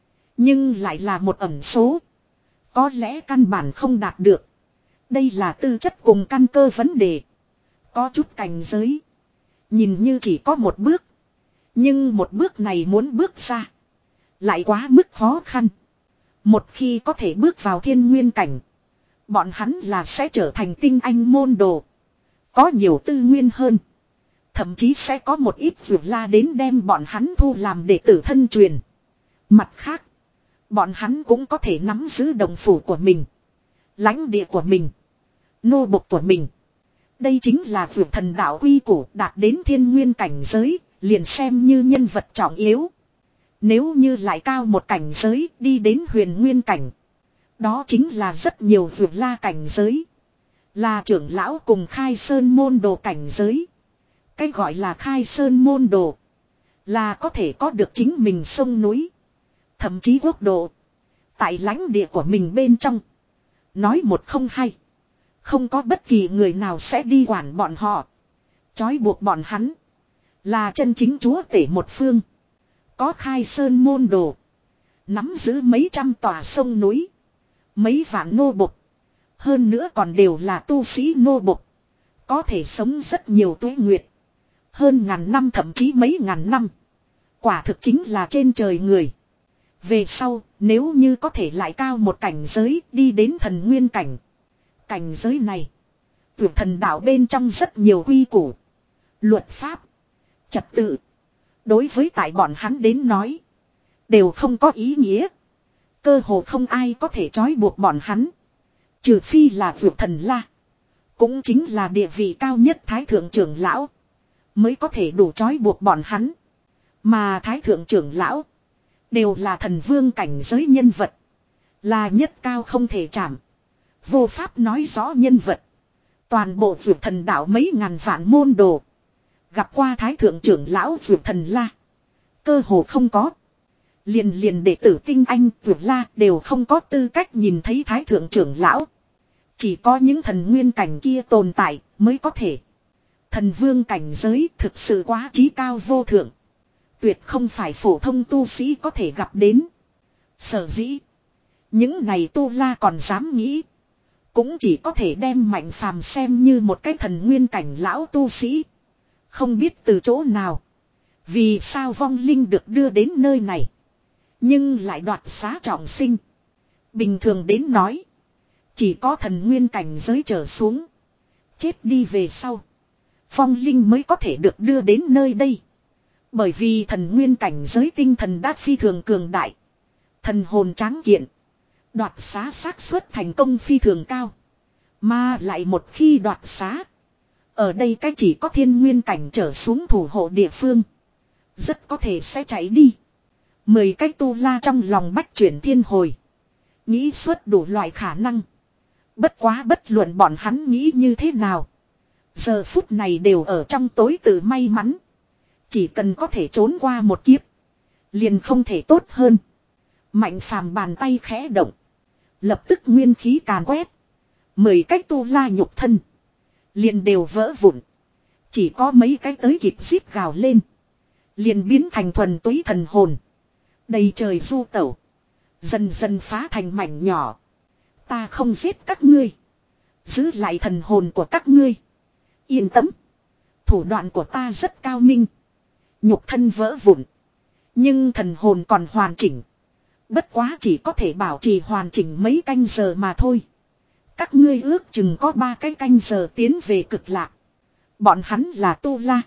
nhưng lại là một ẩn số. Có lẽ căn bản không đạt được. Đây là tư chất cùng căn cơ vấn đề. Có chút cảnh giới nhìn như chỉ có một bước, nhưng một bước này muốn bước ra lại quá mức khó khăn. Một khi có thể bước vào thiên nguyên cảnh, bọn hắn là sẽ trở thành tinh anh môn đồ, có nhiều tư nguyên hơn. Thậm chí sẽ có một ít vượt la đến đem bọn hắn thu làm đệ tử thân truyền. Mặt khác, bọn hắn cũng có thể nắm giữ đồng phủ của mình, lãnh địa của mình, nô bộc của mình. Đây chính là vượt thần đạo quy củ. Đạt đến thiên nguyên cảnh giới liền xem như nhân vật trọng yếu. Nếu như lại cao một cảnh giới đi đến huyền nguyên cảnh, đó chính là rất nhiều vượt la cảnh giới, là trưởng lão cùng khai sơn môn đồ cảnh giới. Cái gọi là khai sơn môn đồ là có thể có được chính mình sông núi, thậm chí quốc độ tại lãnh địa của mình bên trong. Nói một không hai, không có bất kỳ người nào sẽ đi quản bọn họ, trói buộc bọn hắn, là chân chính chúa tể một phương. Có khai sơn môn đồ, nắm giữ mấy trăm tòa sông núi, mấy vạn nô bộc, hơn nữa còn đều là tu sĩ nô bộc, có thể sống rất nhiều tuế nguyệt, hơn ngàn năm thậm chí mấy ngàn năm. Quả thực chính là trên trời người. Về sau, nếu như có thể lại cao một cảnh giới đi đến thần nguyên cảnh, cảnh giới này Vượt Thần Đạo bên trong rất nhiều quy củ, luật pháp, trật tự, đối với tại bọn hắn đến nói đều không có ý nghĩa. Cơ hồ không ai có thể trói buộc bọn hắn, trừ phi là Vượt Thần La, cũng chính là địa vị cao nhất Thái Thượng trưởng lão, mới có thể đủ trói buộc bọn hắn. Mà Thái Thượng trưởng lão đều là thần vương cảnh giới nhân vật, là nhất cao không thể chạm, Vô pháp nói rõ nhân vật. Toàn bộ vượt thần đạo mấy ngàn vạn môn đồ. Gặp qua thái thượng trưởng lão vượt thần la. Cơ hồ không có. Liền liền đệ tử tinh anh vượt la đều không có tư cách nhìn thấy thái thượng trưởng lão. Chỉ có những thần nguyên cảnh kia tồn tại mới có thể. Thần vương cảnh giới thực sự quá trí cao vô thượng. Tuyệt không phải phổ thông tu sĩ có thể gặp đến. Sở dĩ. Những này tu la còn dám nghĩ. Cũng chỉ có thể đem Mạnh Phàm xem như một cái thần nguyên cảnh lão tu sĩ. Không biết từ chỗ nào. Vì sao vong linh được đưa đến nơi này. Nhưng lại đoạt xá trọng sinh. Bình thường đến nói. Chỉ có thần nguyên cảnh giới trở xuống. Chết đi về sau. Vong linh mới có thể được đưa đến nơi đây. Bởi vì thần nguyên cảnh giới tinh thần đã phi thường cường đại. Thần hồn tráng kiện. Đoạt xá xác suất thành công phi thường cao. Mà lại một khi đoạt xá. Ở đây cách chỉ có thiên nguyên cảnh trở xuống thủ hộ địa phương. Rất có thể sẽ chạy đi. Mười cái tu la trong lòng bách chuyển thiên hồi. Nghĩ suốt đủ loại khả năng. Bất quá bất luận bọn hắn nghĩ như thế nào. Giờ phút này đều ở trong tối tự may mắn. Chỉ cần có thể trốn qua một kiếp. Liền không thể tốt hơn. Mạnh Phàm bàn tay khẽ động. Lập tức nguyên khí càn quét. Mười cái tu la nhục thân. Liền đều vỡ vụn. Chỉ có mấy cái tới kịp xít gào lên. Liền biến thành thuần túy thần hồn. Đầy trời du tẩu. Dần dần phá thành mảnh nhỏ. Ta không giết các ngươi. Giữ lại thần hồn của các ngươi. Yên tâm. Thủ đoạn của ta rất cao minh. Nhục thân vỡ vụn. Nhưng thần hồn còn hoàn chỉnh. Bất quá chỉ có thể bảo trì hoàn chỉnh mấy canh giờ mà thôi. Các ngươi ước chừng có ba cái canh giờ tiến về cực lạc. Bọn hắn là tu la.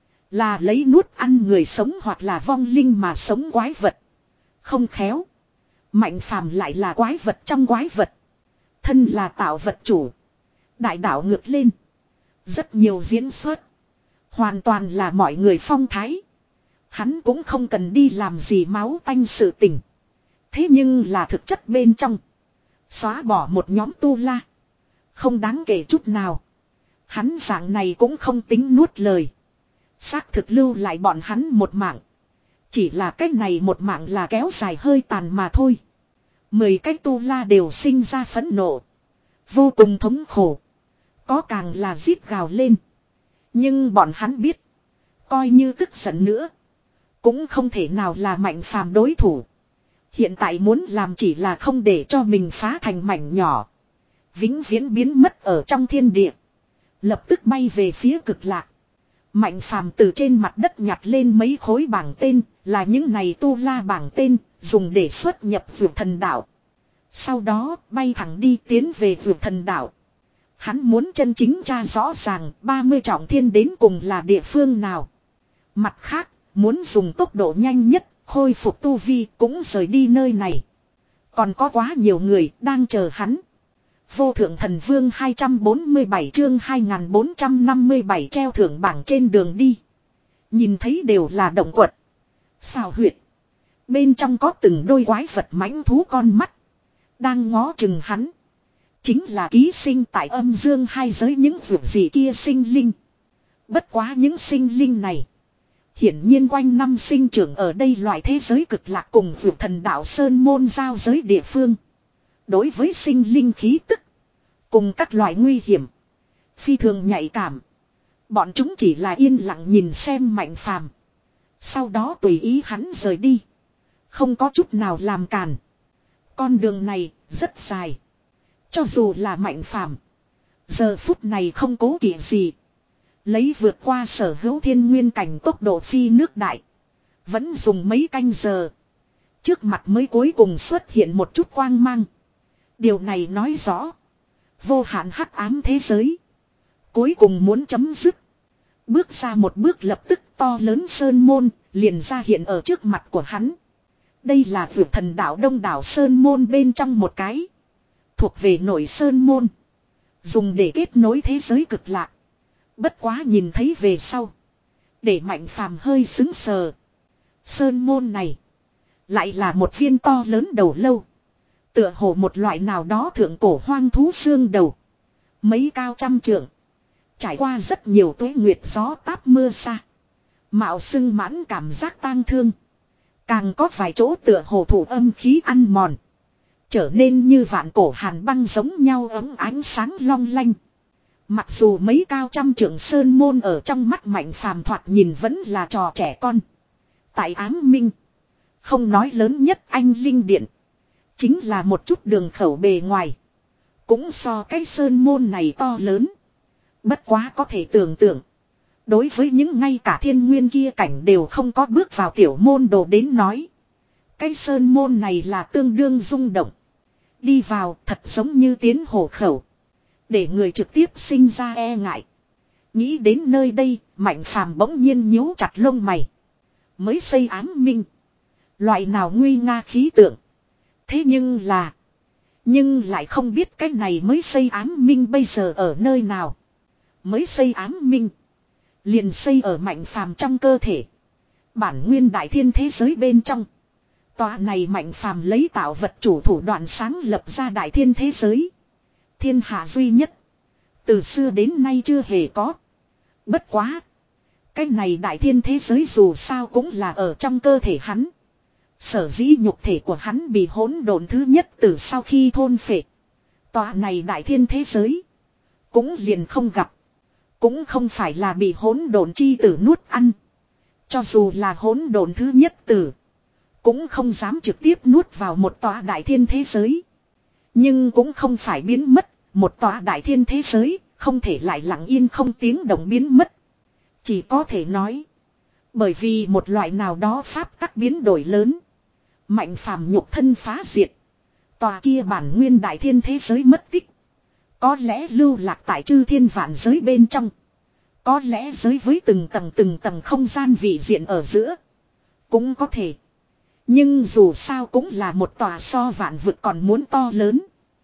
Là lấy nuốt ăn người sống hoặc là vong linh mà sống quái vật. Không khéo. Mạnh Phàm lại là quái vật trong quái vật. Thân là tạo vật chủ. Đại đạo ngược lên. Rất nhiều diễn xuất. Hoàn toàn là mọi người phong thái. Hắn cũng không cần đi làm gì máu tanh sự tình. Thế nhưng là thực chất bên trong. Xóa bỏ một nhóm tu la. Không đáng kể chút nào. Hắn dạng này cũng không tính nuốt lời. Xác thực lưu lại bọn hắn một mạng. Chỉ là cách này một mạng là kéo dài hơi tàn mà thôi. Mười cái tu la đều sinh ra phẫn nộ. Vô cùng thống khổ. Có càng là giết gào lên. Nhưng bọn hắn biết. Coi như tức giận nữa. Cũng không thể nào là Mạnh Phàm đối thủ. Hiện tại muốn làm chỉ là không để cho mình phá thành mảnh nhỏ. Vĩnh viễn biến mất ở trong thiên địa. Lập tức bay về phía cực lạc. Mạnh Phàm từ trên mặt đất nhặt lên mấy khối bảng tên. Là những này tu la bảng tên. Dùng để xuất nhập vượt thần đạo. Sau đó bay thẳng đi tiến về vượt thần đạo. Hắn muốn chân chính tra rõ ràng ba mươi trọng thiên đến cùng là địa phương nào. Mặt khác, muốn dùng tốc độ nhanh nhất, khôi phục tu vi cũng rời đi nơi này. Còn có quá nhiều người đang chờ hắn. Vô thượng thần vương hai trăm bốn mươi bảy chương hai nghìn bốn trăm năm mươi bảy treo thưởng bảng trên đường đi. Nhìn thấy đều là động quật. Xào huyệt. Bên trong có từng đôi quái vật mãnh thú con mắt. Đang ngó chừng hắn. Chính là ký sinh tại âm dương hai giới những vượt gì kia sinh linh. Bất quá những sinh linh này. Hiển nhiên quanh năm sinh trưởng ở đây loại thế giới cực lạc cùng vượt thần đạo Sơn Môn giao giới địa phương. Đối với sinh linh khí tức. Cùng các loại nguy hiểm. Phi thường nhạy cảm. Bọn chúng chỉ là yên lặng nhìn xem Mạnh Phàm. Sau đó tùy ý hắn rời đi. Không có chút nào làm cản. Con đường này rất dài. Cho dù là Mạnh Phàm, giờ phút này không cố kỵ gì. Lấy vượt qua sở hữu thiên nguyên cảnh tốc độ phi nước đại. Vẫn dùng mấy canh giờ. Trước mặt mới cuối cùng xuất hiện một chút quang mang. Điều này nói rõ. Vô hạn hắc ám thế giới. Cuối cùng muốn chấm dứt. Bước ra một bước lập tức to lớn sơn môn liền ra hiện ở trước mặt của hắn. Đây là vượt thần đạo đông đảo sơn môn bên trong một cái. Thuộc về nội sơn môn. Dùng để kết nối thế giới cực lạc. Bất quá nhìn thấy về sau. Để Mạnh Phàm hơi xứng sờ. Sơn môn này. Lại là một viên to lớn đầu lâu. Tựa hồ một loại nào đó thượng cổ hoang thú xương đầu. Mấy cao trăm trượng. Trải qua rất nhiều tuế nguyệt gió táp mưa xa. Mạo sưng mãn cảm giác tang thương. Càng có vài chỗ tựa hồ thủ âm khí ăn mòn. Trở nên như vạn cổ hàn băng giống nhau ấm ánh sáng long lanh. Mặc dù mấy cao trăm trượng sơn môn ở trong mắt Mạnh Phàm thoạt nhìn vẫn là trò trẻ con. Tại Ám Minh. Không nói lớn nhất anh linh điện. Chính là một chút đường khẩu bề ngoài. Cũng so cái sơn môn này to lớn. Bất quá có thể tưởng tượng. Đối với những ngay cả thiên nguyên kia cảnh đều không có bước vào tiểu môn đồ đến nói. Cái sơn môn này là tương đương rung động. Đi vào thật giống như tiến hổ khẩu. Để người trực tiếp sinh ra e ngại. Nghĩ đến nơi đây, Mạnh Phàm bỗng nhiên nhíu chặt lông mày. Mới xây Ám Minh. Loại nào nguy nga khí tượng. Thế nhưng là. Nhưng lại không biết cái này mới xây Ám Minh bây giờ ở nơi nào. Mới xây Ám Minh. Liền xây ở Mạnh Phàm trong cơ thể. Bản nguyên đại thiên thế giới bên trong. Tòa này Mạnh Phàm lấy tạo vật chủ thủ đoạn sáng lập ra đại thiên thế giới. Thiên hạ duy nhất. Từ xưa đến nay chưa hề có. Bất quá. Cái này đại thiên thế giới dù sao cũng là ở trong cơ thể hắn. Sở dĩ nhục thể của hắn bị hỗn độn thứ nhất từ sau khi thôn phệ. Tòa này đại thiên thế giới. Cũng liền không gặp. Cũng không phải là bị hỗn độn chi tử nuốt ăn. Cho dù là hỗn độn thứ nhất tử. Cũng không dám trực tiếp nuốt vào một tòa đại thiên thế giới. Nhưng cũng không phải biến mất. Một tòa đại thiên thế giới. Không thể lại lặng yên không tiếng động biến mất. Chỉ có thể nói. Bởi vì một loại nào đó pháp tắc biến đổi lớn. Mạnh Phàm nhục thân phá diệt. Tòa kia bản nguyên đại thiên thế giới mất tích. Có lẽ lưu lạc tại chư thiên vạn giới bên trong. Có lẽ giới với từng tầng từng tầng không gian vị diện ở giữa. Cũng có thể. Nhưng dù sao cũng là một tòa so vạn vực còn muốn to lớn.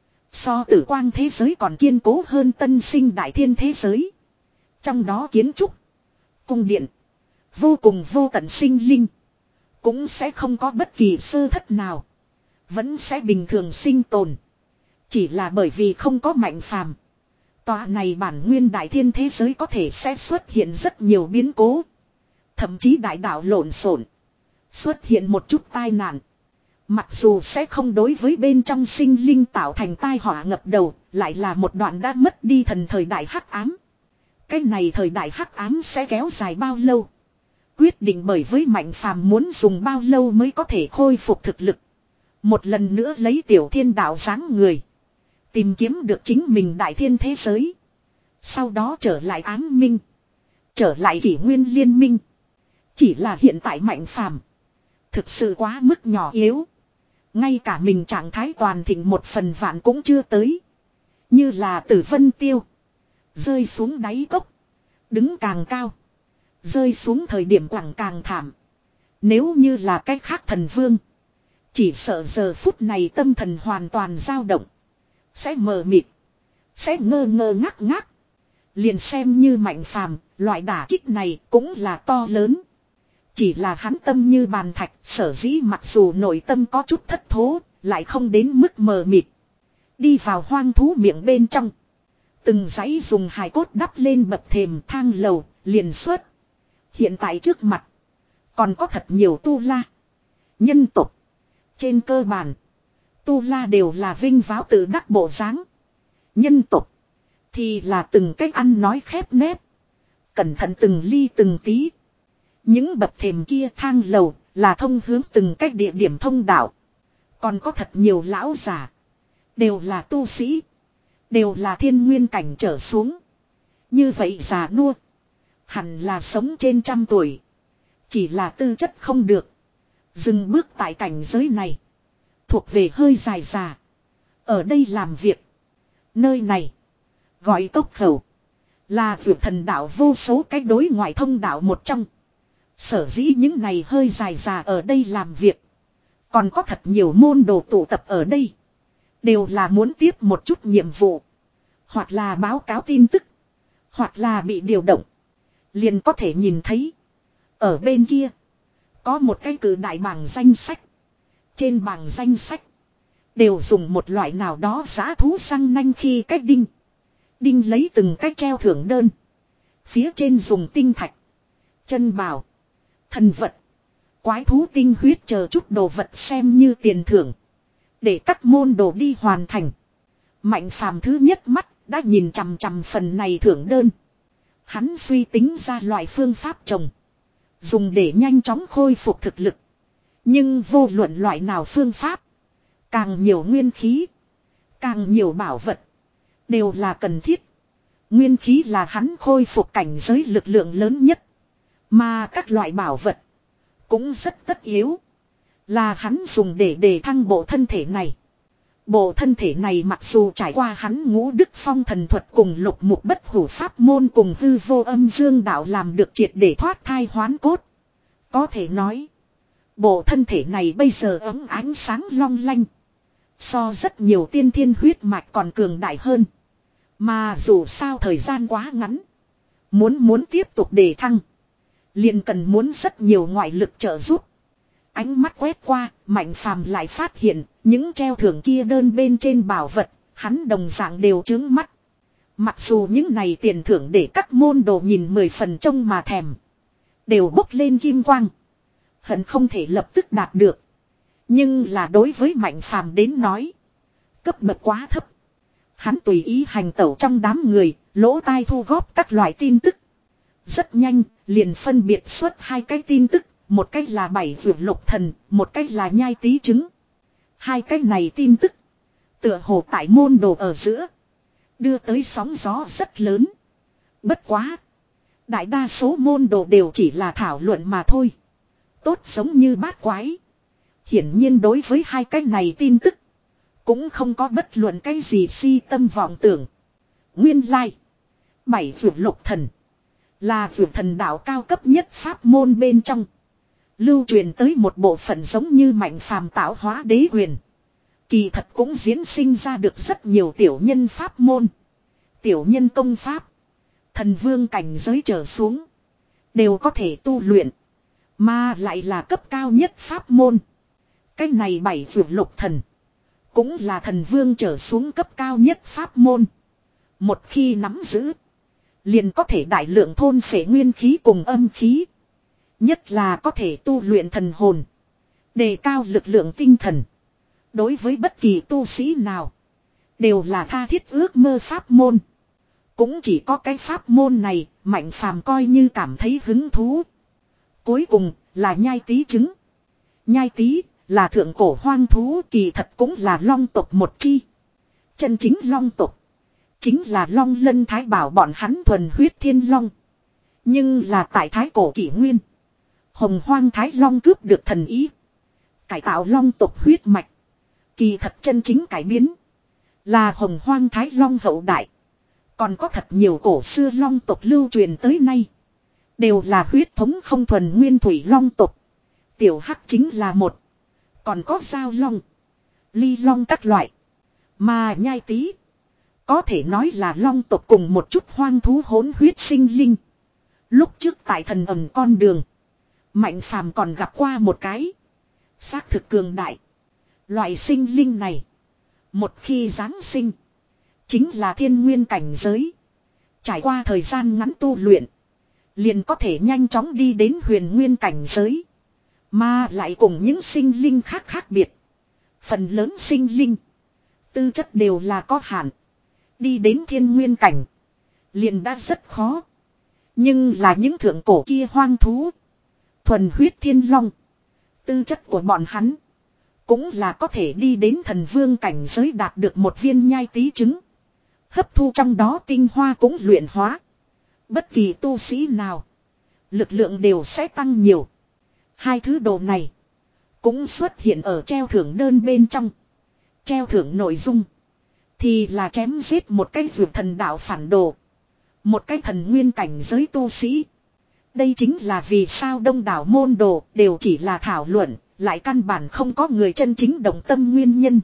So tử quang thế giới còn kiên cố hơn tân sinh đại thiên thế giới. Trong đó kiến trúc. Cung điện. Vô cùng vô tận sinh linh. Cũng sẽ không có bất kỳ sơ thất nào. Vẫn sẽ bình thường sinh tồn. Chỉ là bởi vì không có Mạnh Phàm. Tòa này bản nguyên đại thiên thế giới có thể sẽ xuất hiện rất nhiều biến cố. Thậm chí đại đạo lộn xộn. Xuất hiện một chút tai nạn. Mặc dù sẽ không đối với bên trong sinh linh tạo thành tai họa ngập đầu. Lại là một đoạn đã mất đi thần thời đại hắc ám. Cái này thời đại hắc ám sẽ kéo dài bao lâu? Quyết định bởi với Mạnh Phàm muốn dùng bao lâu mới có thể khôi phục thực lực. Một lần nữa lấy tiểu thiên đạo dáng người. Tìm kiếm được chính mình đại thiên thế giới. Sau đó trở lại Ám Minh. Trở lại kỷ nguyên liên minh. Chỉ là hiện tại Mạnh Phàm thực sự quá mức nhỏ yếu. Ngay cả mình trạng thái toàn thịnh một phần vạn cũng chưa tới. Như là Tử Vân Tiêu. Rơi xuống đáy cốc. Đứng càng cao. Rơi xuống thời điểm quẳng càng thảm. Nếu như là cách khác thần vương. Chỉ sợ giờ phút này tâm thần hoàn toàn dao động. Sẽ mờ mịt. Sẽ ngơ ngơ ngác ngác. Liền xem như Mạnh Phàm, loại đả kích này cũng là to lớn. Chỉ là hắn tâm như bàn thạch, sở dĩ mặc dù nội tâm có chút thất thố, lại không đến mức mờ mịt. Đi vào hoang thú miệng bên trong. Từng dãy dùng hài cốt đắp lên bậc thềm thang lầu, liền xuất. Hiện tại trước mặt, còn có thật nhiều tu la. Nhân tộc. Trên cơ bản, tu la đều là vinh váo tự đắc bộ dáng. Nhân tộc thì là từng cách ăn nói khép nép. Cẩn thận từng ly từng tí. Những bậc thềm kia thang lầu là thông hướng từng cách địa điểm thông đạo. Còn có thật nhiều lão già. Đều là tu sĩ. Đều là thiên nguyên cảnh trở xuống. Như vậy già nua. Hẳn là sống trên trăm tuổi. Chỉ là tư chất không được. Dừng bước tại cảnh giới này. Thuộc về hơi dài già. Ở đây làm việc. Nơi này. Gọi cốc khẩu. Là vượt thần đạo vô số cách đối ngoại thông đạo một trong. Sở dĩ những này hơi dài già ở đây làm việc. Còn có thật nhiều môn đồ tụ tập ở đây. Đều là muốn tiếp một chút nhiệm vụ. Hoặc là báo cáo tin tức. Hoặc là bị điều động. Liền có thể nhìn thấy. Ở bên kia. Có một cái cử đại bảng danh sách. Trên bảng danh sách. Đều dùng một loại nào đó giá thú răng nanh khi cách đinh. Đinh lấy từng cách treo thưởng đơn. Phía trên dùng tinh thạch, chân bảo, thần vật, quái thú tinh huyết chờ chút đồ vật xem như tiền thưởng. Để các môn đồ đi hoàn thành. Mạnh phàm thứ nhất mắt đã nhìn chằm chằm phần này thưởng đơn. Hắn suy tính ra loại phương pháp trồng. Dùng để nhanh chóng khôi phục thực lực. Nhưng vô luận loại nào phương pháp. Càng nhiều nguyên khí. Càng nhiều bảo vật. Đều là cần thiết. Nguyên khí là hắn khôi phục cảnh giới lực lượng lớn nhất. Mà các loại bảo vật. Cũng rất tất yếu. Là hắn dùng để đề thăng bộ thân thể này. Bộ thân thể này mặc dù trải qua hắn ngũ đức phong thần thuật cùng lục mục bất hủ pháp môn cùng hư vô âm dương đạo làm được triệt để thoát thai hoán cốt. Có thể nói. Bộ thân thể này bây giờ ấm ánh sáng long lanh. So rất nhiều tiên thiên huyết mạch còn cường đại hơn. Mà dù sao thời gian quá ngắn. Muốn muốn tiếp tục đề thăng. Liền cần muốn rất nhiều ngoại lực trợ giúp. Ánh mắt quét qua, Mạnh Phàm lại phát hiện, những treo thưởng kia đơn bên trên bảo vật, hắn đồng dạng đều trướng mắt. Mặc dù những này tiền thưởng để các môn đồ nhìn mười phần trông mà thèm. Đều bốc lên kim quang. Hận không thể lập tức đạt được. Nhưng là đối với Mạnh Phàm đến nói. Cấp bậc quá thấp. Hắn tùy ý hành tẩu trong đám người, lỗ tai thu góp các loại tin tức. Rất nhanh, liền phân biệt xuất hai cái tin tức. Một cách là bảy vượt lục thần, một cách là nhai tí trứng. Hai cách này tin tức. Tựa hồ tại môn đồ ở giữa. Đưa tới sóng gió rất lớn. Bất quá. Đại đa số môn đồ đều chỉ là thảo luận mà thôi. Tốt giống như bát quái. Hiển nhiên đối với hai cách này tin tức. Cũng không có bất luận cái gì si tâm vọng tưởng. Nguyên lai. Like. Bảy vượt lục thần. Là vượt thần đạo cao cấp nhất pháp môn bên trong. Lưu truyền tới một bộ phận giống như Mạnh Phàm tạo hóa đế huyền. Kỳ thật cũng diễn sinh ra được rất nhiều tiểu nhân pháp môn. Tiểu nhân công pháp. Thần vương cảnh giới trở xuống. Đều có thể tu luyện. Mà lại là cấp cao nhất pháp môn. Cái này bảy vượt lục thần. Cũng là thần vương trở xuống cấp cao nhất pháp môn. Một khi nắm giữ. Liền có thể đại lượng thôn phệ nguyên khí cùng âm khí. Nhất là có thể tu luyện thần hồn. Đề cao lực lượng tinh thần. Đối với bất kỳ tu sĩ nào. Đều là tha thiết ước mơ pháp môn. Cũng chỉ có cái pháp môn này. Mạnh Phàm coi như cảm thấy hứng thú. Cuối cùng là nhai tí trứng. Nhai tí là thượng cổ hoang thú, kỳ thật cũng là long tộc một chi. Chân chính long tộc. Chính là long lân thái bảo bọn hắn thuần huyết thiên long. Nhưng là tại thái cổ kỷ nguyên. Hồng hoang thái long cướp được thần ý. Cải tạo long tộc huyết mạch. Kỳ thật chân chính cải biến. Là hồng hoang thái long hậu đại. Còn có thật nhiều cổ xưa long tộc lưu truyền tới nay. Đều là huyết thống không thuần nguyên thủy long tộc. Tiểu hắc chính là một. Còn có giao long. Ly long các loại. Mà nhai tí. Có thể nói là long tộc cùng một chút hoang thú hỗn huyết sinh linh. Lúc trước tại thần ẩm con đường. Mạnh Phàm còn gặp qua một cái. Xác thực cường đại. Loại sinh linh này. Một khi giáng sinh. Chính là thiên nguyên cảnh giới. Trải qua thời gian ngắn tu luyện. Liền có thể nhanh chóng đi đến huyền nguyên cảnh giới. Mà lại cùng những sinh linh khác khác biệt. Phần lớn sinh linh. Tư chất đều là có hạn. Đi đến thiên nguyên cảnh. Liền đã rất khó. Nhưng là những thượng cổ kia hoang thú. Thuần huyết thiên long. Tư chất của bọn hắn. Cũng là có thể đi đến thần vương cảnh giới đạt được một viên nhai tí trứng. Hấp thu trong đó tinh hoa cũng luyện hóa. Bất kỳ tu sĩ nào. Lực lượng đều sẽ tăng nhiều. Hai thứ đồ này. Cũng xuất hiện ở treo thưởng đơn bên trong. Treo thưởng nội dung. Thì là chém giết một cái vượt thần đạo phản đồ. Một cái thần nguyên cảnh giới tu sĩ. Đây chính là vì sao đông đảo môn đồ đều chỉ là thảo luận. Lại căn bản không có người chân chính động tâm nguyên nhân.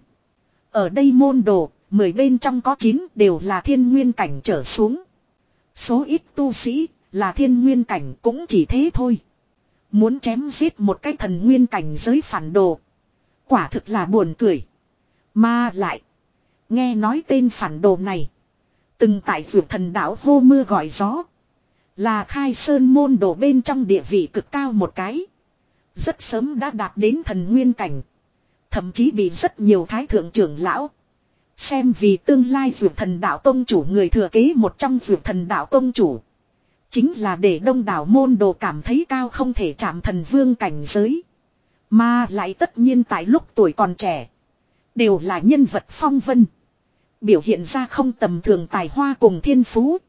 Ở đây môn đồ. Mười bên trong có chín đều là thiên nguyên cảnh trở xuống. Số ít tu sĩ là thiên nguyên cảnh cũng chỉ thế thôi. Muốn chém giết một cái thần nguyên cảnh giới phản đồ. Quả thực là buồn cười. Mà lại. Nghe nói tên phản đồ này. Từng tại vượt thần đảo hô mưa gọi gió. Là khai sơn môn đồ bên trong địa vị cực cao một cái. Rất sớm đã đạt đến thần nguyên cảnh. Thậm chí bị rất nhiều thái thượng trưởng lão. Xem vì tương lai vượt thần đạo tông chủ người thừa kế một trong vượt thần đạo tông chủ. Chính là để đông đảo môn đồ cảm thấy cao không thể chạm thần vương cảnh giới. Mà lại tất nhiên tại lúc tuổi còn trẻ. Đều là nhân vật phong vân. Biểu hiện ra không tầm thường tài hoa cùng thiên phú.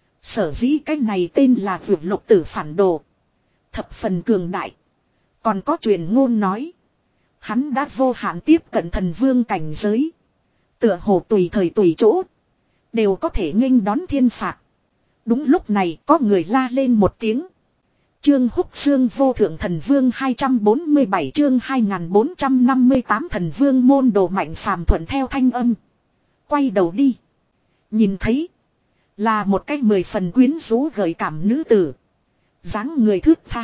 Sở dĩ cái này tên là vượt lục tử phản đồ. Thập phần cường đại. Còn có truyền ngôn nói. Hắn đã vô hạn tiếp cận thần vương cảnh giới. Tựa hồ tùy thời tùy chỗ. Đều có thể nghênh đón thiên phạt. Đúng lúc này có người la lên một tiếng. Trương Húc Xương vô thượng thần vương hai trăm bốn mươi bảy chương hai nghìn bốn trăm năm mươi tám thần vương môn đồ Mạnh Phàm thuận theo thanh âm. Quay đầu đi. Nhìn thấy. Là một cái mười phần quyến rũ gợi cảm nữ tử. Dáng người thướt tha.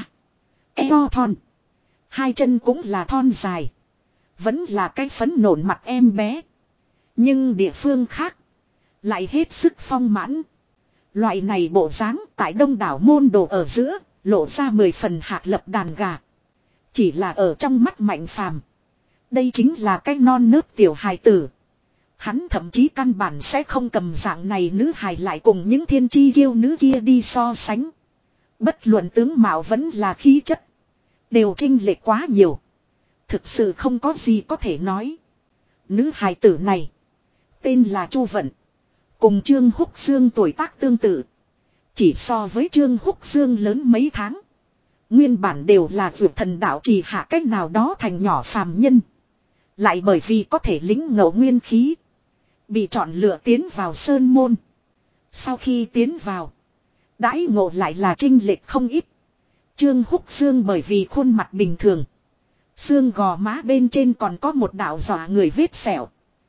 Eo thon. Hai chân cũng là thon dài. Vẫn là cái phấn nộn mặt em bé. Nhưng địa phương khác. Lại hết sức phong mãn. Loại này bộ dáng tại đông đảo môn đồ ở giữa. Lộ ra mười phần hạt lập đàn gà. Chỉ là ở trong mắt Mạnh Phàm. Đây chính là cái non nớt tiểu hài tử. Hắn thậm chí căn bản sẽ không cầm dạng này nữ hài lại cùng những thiên chi kiêu nữ kia đi so sánh. Bất luận tướng mạo vẫn là khí chất. Đều chênh lệch quá nhiều. Thực sự không có gì có thể nói. Nữ hài tử này. Tên là Chu Vận. Cùng Trương Húc Dương tuổi tác tương tự. Chỉ so với Trương Húc Dương lớn mấy tháng. Nguyên bản đều là vượt thần đạo trì hạ cách nào đó thành nhỏ phàm nhân. Lại bởi vì có thể lính ngẫu nguyên khí. Bị chọn lựa tiến vào sơn môn. Sau khi tiến vào. Đãi ngộ lại là chênh lệch không ít. Trương Húc Dương bởi vì khuôn mặt bình thường. Xương gò má bên trên còn có một đạo dọa người vết sẹo.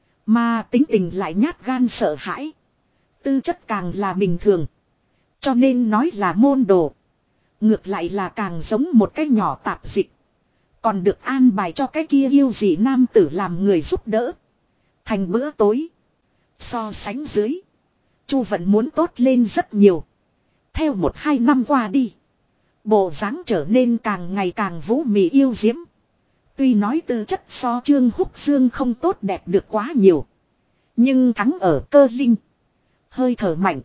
Mà tính tình lại nhát gan sợ hãi. Tư chất càng là bình thường. Cho nên nói là môn đồ. Ngược lại là càng giống một cái nhỏ tạp dịch. Còn được an bài cho cái kia yêu dị nam tử làm người giúp đỡ. Thành bữa tối. So sánh dưới. Chu Vận muốn tốt lên rất nhiều. Theo một hai năm qua đi. Bộ dáng trở nên càng ngày càng vũ mị yêu diễm. Tuy nói tư chất so Trương Húc Dương không tốt đẹp được quá nhiều. Nhưng thắng ở cơ linh. Hơi thở mạnh.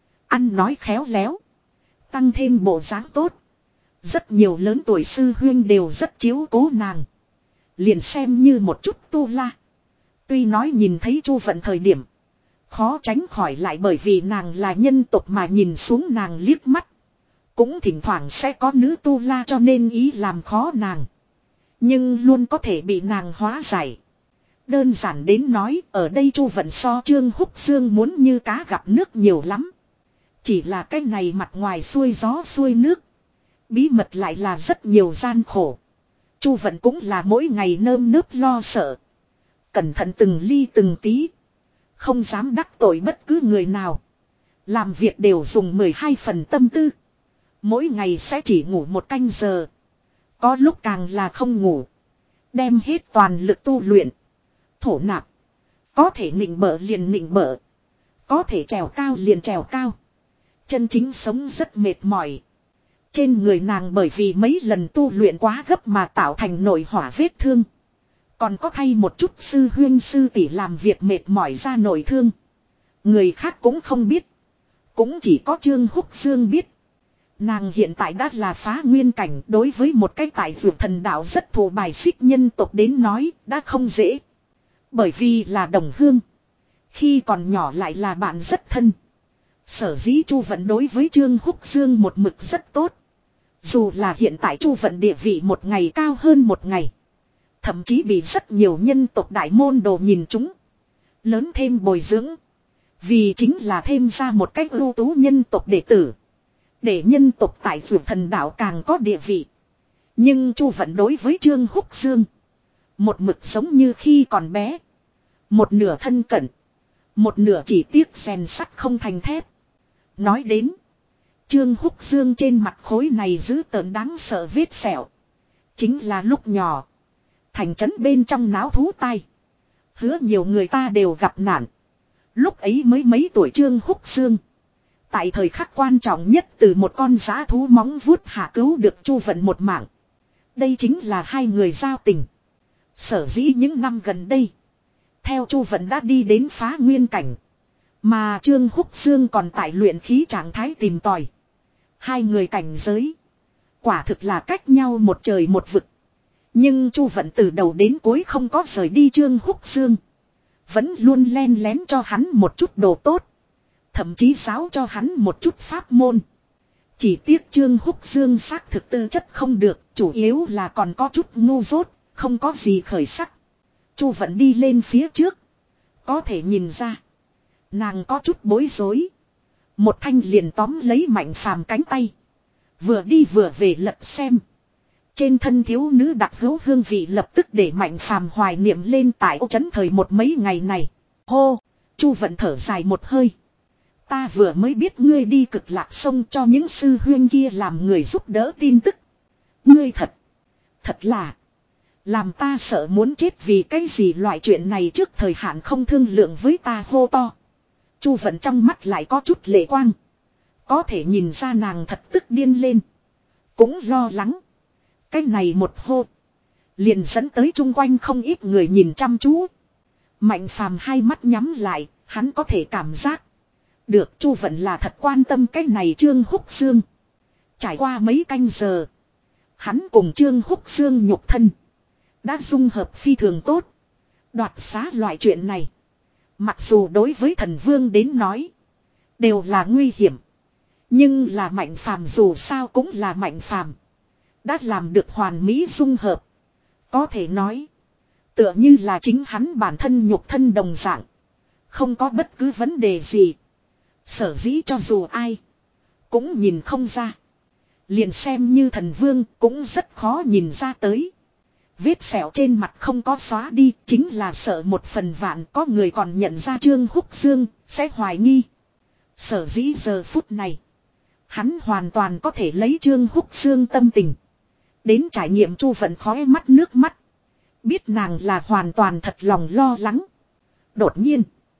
Ăn nói khéo léo. Tăng thêm bộ dáng tốt. Rất nhiều lớn tuổi sư huyên đều rất chiếu cố nàng. Liền xem như một chút tu la. Tuy nói nhìn thấy Chu Vận thời điểm. Khó tránh khỏi lại bởi vì nàng là nhân tộc mà nhìn xuống nàng liếc mắt. Cũng thỉnh thoảng sẽ có nữ tu la cho nên ý làm khó nàng. Nhưng luôn có thể bị nàng hóa giải. Đơn giản đến nói ở đây Chu Vận so Trương Húc Dương muốn như cá gặp nước nhiều lắm. Chỉ là cái này mặt ngoài xuôi gió xuôi nước. Bí mật lại là rất nhiều gian khổ. Chu Vận cũng là mỗi ngày nơm nớp lo sợ. Cẩn thận từng ly từng tí. Không dám đắc tội bất cứ người nào. Làm việc đều dùng mười hai phần tâm tư. Mỗi ngày sẽ chỉ ngủ một canh giờ. Có lúc càng là không ngủ. Đem hết toàn lực tu luyện. Thổ nạp. Có thể nịnh bợ liền nịnh bợ. Có thể trèo cao liền trèo cao. Chân chính sống rất mệt mỏi. Trên người nàng bởi vì mấy lần tu luyện quá gấp mà tạo thành nội hỏa vết thương. Còn có thay một chút sư huyên sư tỷ làm việc mệt mỏi ra nội thương. Người khác cũng không biết. Cũng chỉ có Trương Húc Dương biết. Nàng hiện tại đã là phá nguyên cảnh, đối với một cái tại vượt thần đạo rất thù bài xích nhân tộc đến nói đã không dễ. Bởi vì là đồng hương. Khi còn nhỏ lại là bạn rất thân. Sở dĩ Chu Vận đối với Trương Húc Dương một mực rất tốt. Dù là hiện tại Chu Vận địa vị một ngày cao hơn một ngày. Thậm chí bị rất nhiều nhân tộc đại môn đồ nhìn chúng. Lớn thêm bồi dưỡng. Vì chính là thêm ra một cách ưu tú nhân tộc đệ tử. Để nhân tộc tại vượt thần đạo càng có địa vị. Nhưng Chu Vận đối với Trương Húc Dương. Một mực giống như khi còn bé. Một nửa thân cận. Một nửa chỉ tiếc rèn sắt không thành thép. Nói đến. Trương Húc Dương trên mặt khối này dữ tợn đáng sợ vết sẹo. Chính là lúc nhỏ. Thành trấn bên trong náo thú tai. Hứa nhiều người ta đều gặp nạn. Lúc ấy mới mấy tuổi Trương Húc Xương. Tại thời khắc quan trọng nhất từ một con dã thú móng vuốt hạ cứu được Chu Vận một mạng. Đây chính là hai người giao tình. Sở dĩ những năm gần đây. Theo Chu Vận đã đi đến phá nguyên cảnh. Mà Trương Húc Xương còn tại luyện khí trạng thái tìm tòi. Hai người cảnh giới. Quả thực là cách nhau một trời một vực. Nhưng Chu Vận từ đầu đến cuối không có rời đi Trương Húc Xương. Vẫn luôn len lén cho hắn một chút đồ tốt. Thậm chí giáo cho hắn một chút pháp môn. Chỉ tiếc Trương Húc Dương xác thực tư chất không được. Chủ yếu là còn có chút ngu dốt. Không có gì khởi sắc. Chu Vận đi lên phía trước. Có thể nhìn ra. Nàng có chút bối rối. Một thanh liền tóm lấy Mạnh Phàm cánh tay. Vừa đi vừa về lật xem. Trên thân thiếu nữ đặc hữu hương vị lập tức để Mạnh Phàm hoài niệm lên tại ô trấn thời một mấy ngày này. Hô! Chu Vận thở dài một hơi. Ta vừa mới biết ngươi đi Cực Lạc Sông cho những sư huyên kia làm người giúp đỡ tin tức. Ngươi thật! Thật là! Làm ta sợ muốn chết vì cái gì loại chuyện này trước thời hạn không thương lượng với ta hô to. Chu Vận trong mắt lại có chút lệ quang. Có thể nhìn ra nàng thật tức điên lên. Cũng lo lắng. Cái này một hô. Liền dẫn tới chung quanh không ít người nhìn chăm chú. Mạnh Phàm hai mắt nhắm lại. Hắn có thể cảm giác. Được Chu Vận là thật quan tâm cái này Trương Húc Xương. Trải qua mấy canh giờ. Hắn cùng Trương Húc Xương nhục thân. Đã dung hợp phi thường tốt. Đoạt xá loại chuyện này. Mặc dù đối với thần vương đến nói. Đều là nguy hiểm. Nhưng là Mạnh Phàm dù sao cũng là Mạnh Phàm. Đã làm được hoàn mỹ dung hợp. Có thể nói. Tựa như là chính hắn bản thân nhục thân đồng dạng. Không có bất cứ vấn đề gì. Sở dĩ cho dù ai. Cũng nhìn không ra. Liền xem như thần vương cũng rất khó nhìn ra tới. Vết sẹo trên mặt không có xóa đi. Chính là sợ một phần vạn có người còn nhận ra Trương Húc Dương. Sẽ hoài nghi. Sở dĩ giờ phút này. Hắn hoàn toàn có thể lấy Trương Húc Dương tâm tình. Đến trải nghiệm Chu Vận khói mắt nước mắt. Biết nàng là hoàn toàn thật lòng lo lắng. Đột nhiên.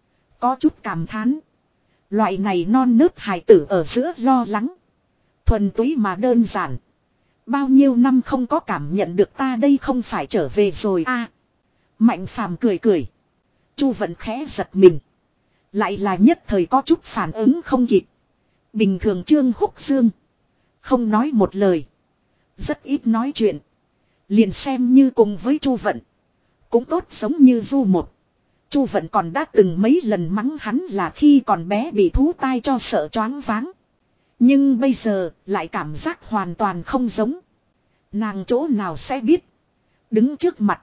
Có chút cảm thán. Loại này non nớt hài tử ở giữa lo lắng. Thuần túy mà đơn giản. Bao nhiêu năm không có cảm nhận được ta đây không phải trở về rồi a. À, Mạnh Phàm cười cười. Chu Vận khẽ giật mình. Lại là nhất thời có chút phản ứng không kịp. Bình thường Trương Húc Dương. Không nói một lời. Rất ít nói chuyện. Liền xem như cùng với Chu Vận. Cũng tốt giống như Du một. Chu Vận còn đã từng mấy lần mắng hắn là khi còn bé bị thú tai cho sợ choáng váng. Nhưng bây giờ lại cảm giác hoàn toàn không giống. Nàng chỗ nào sẽ biết. Đứng trước mặt.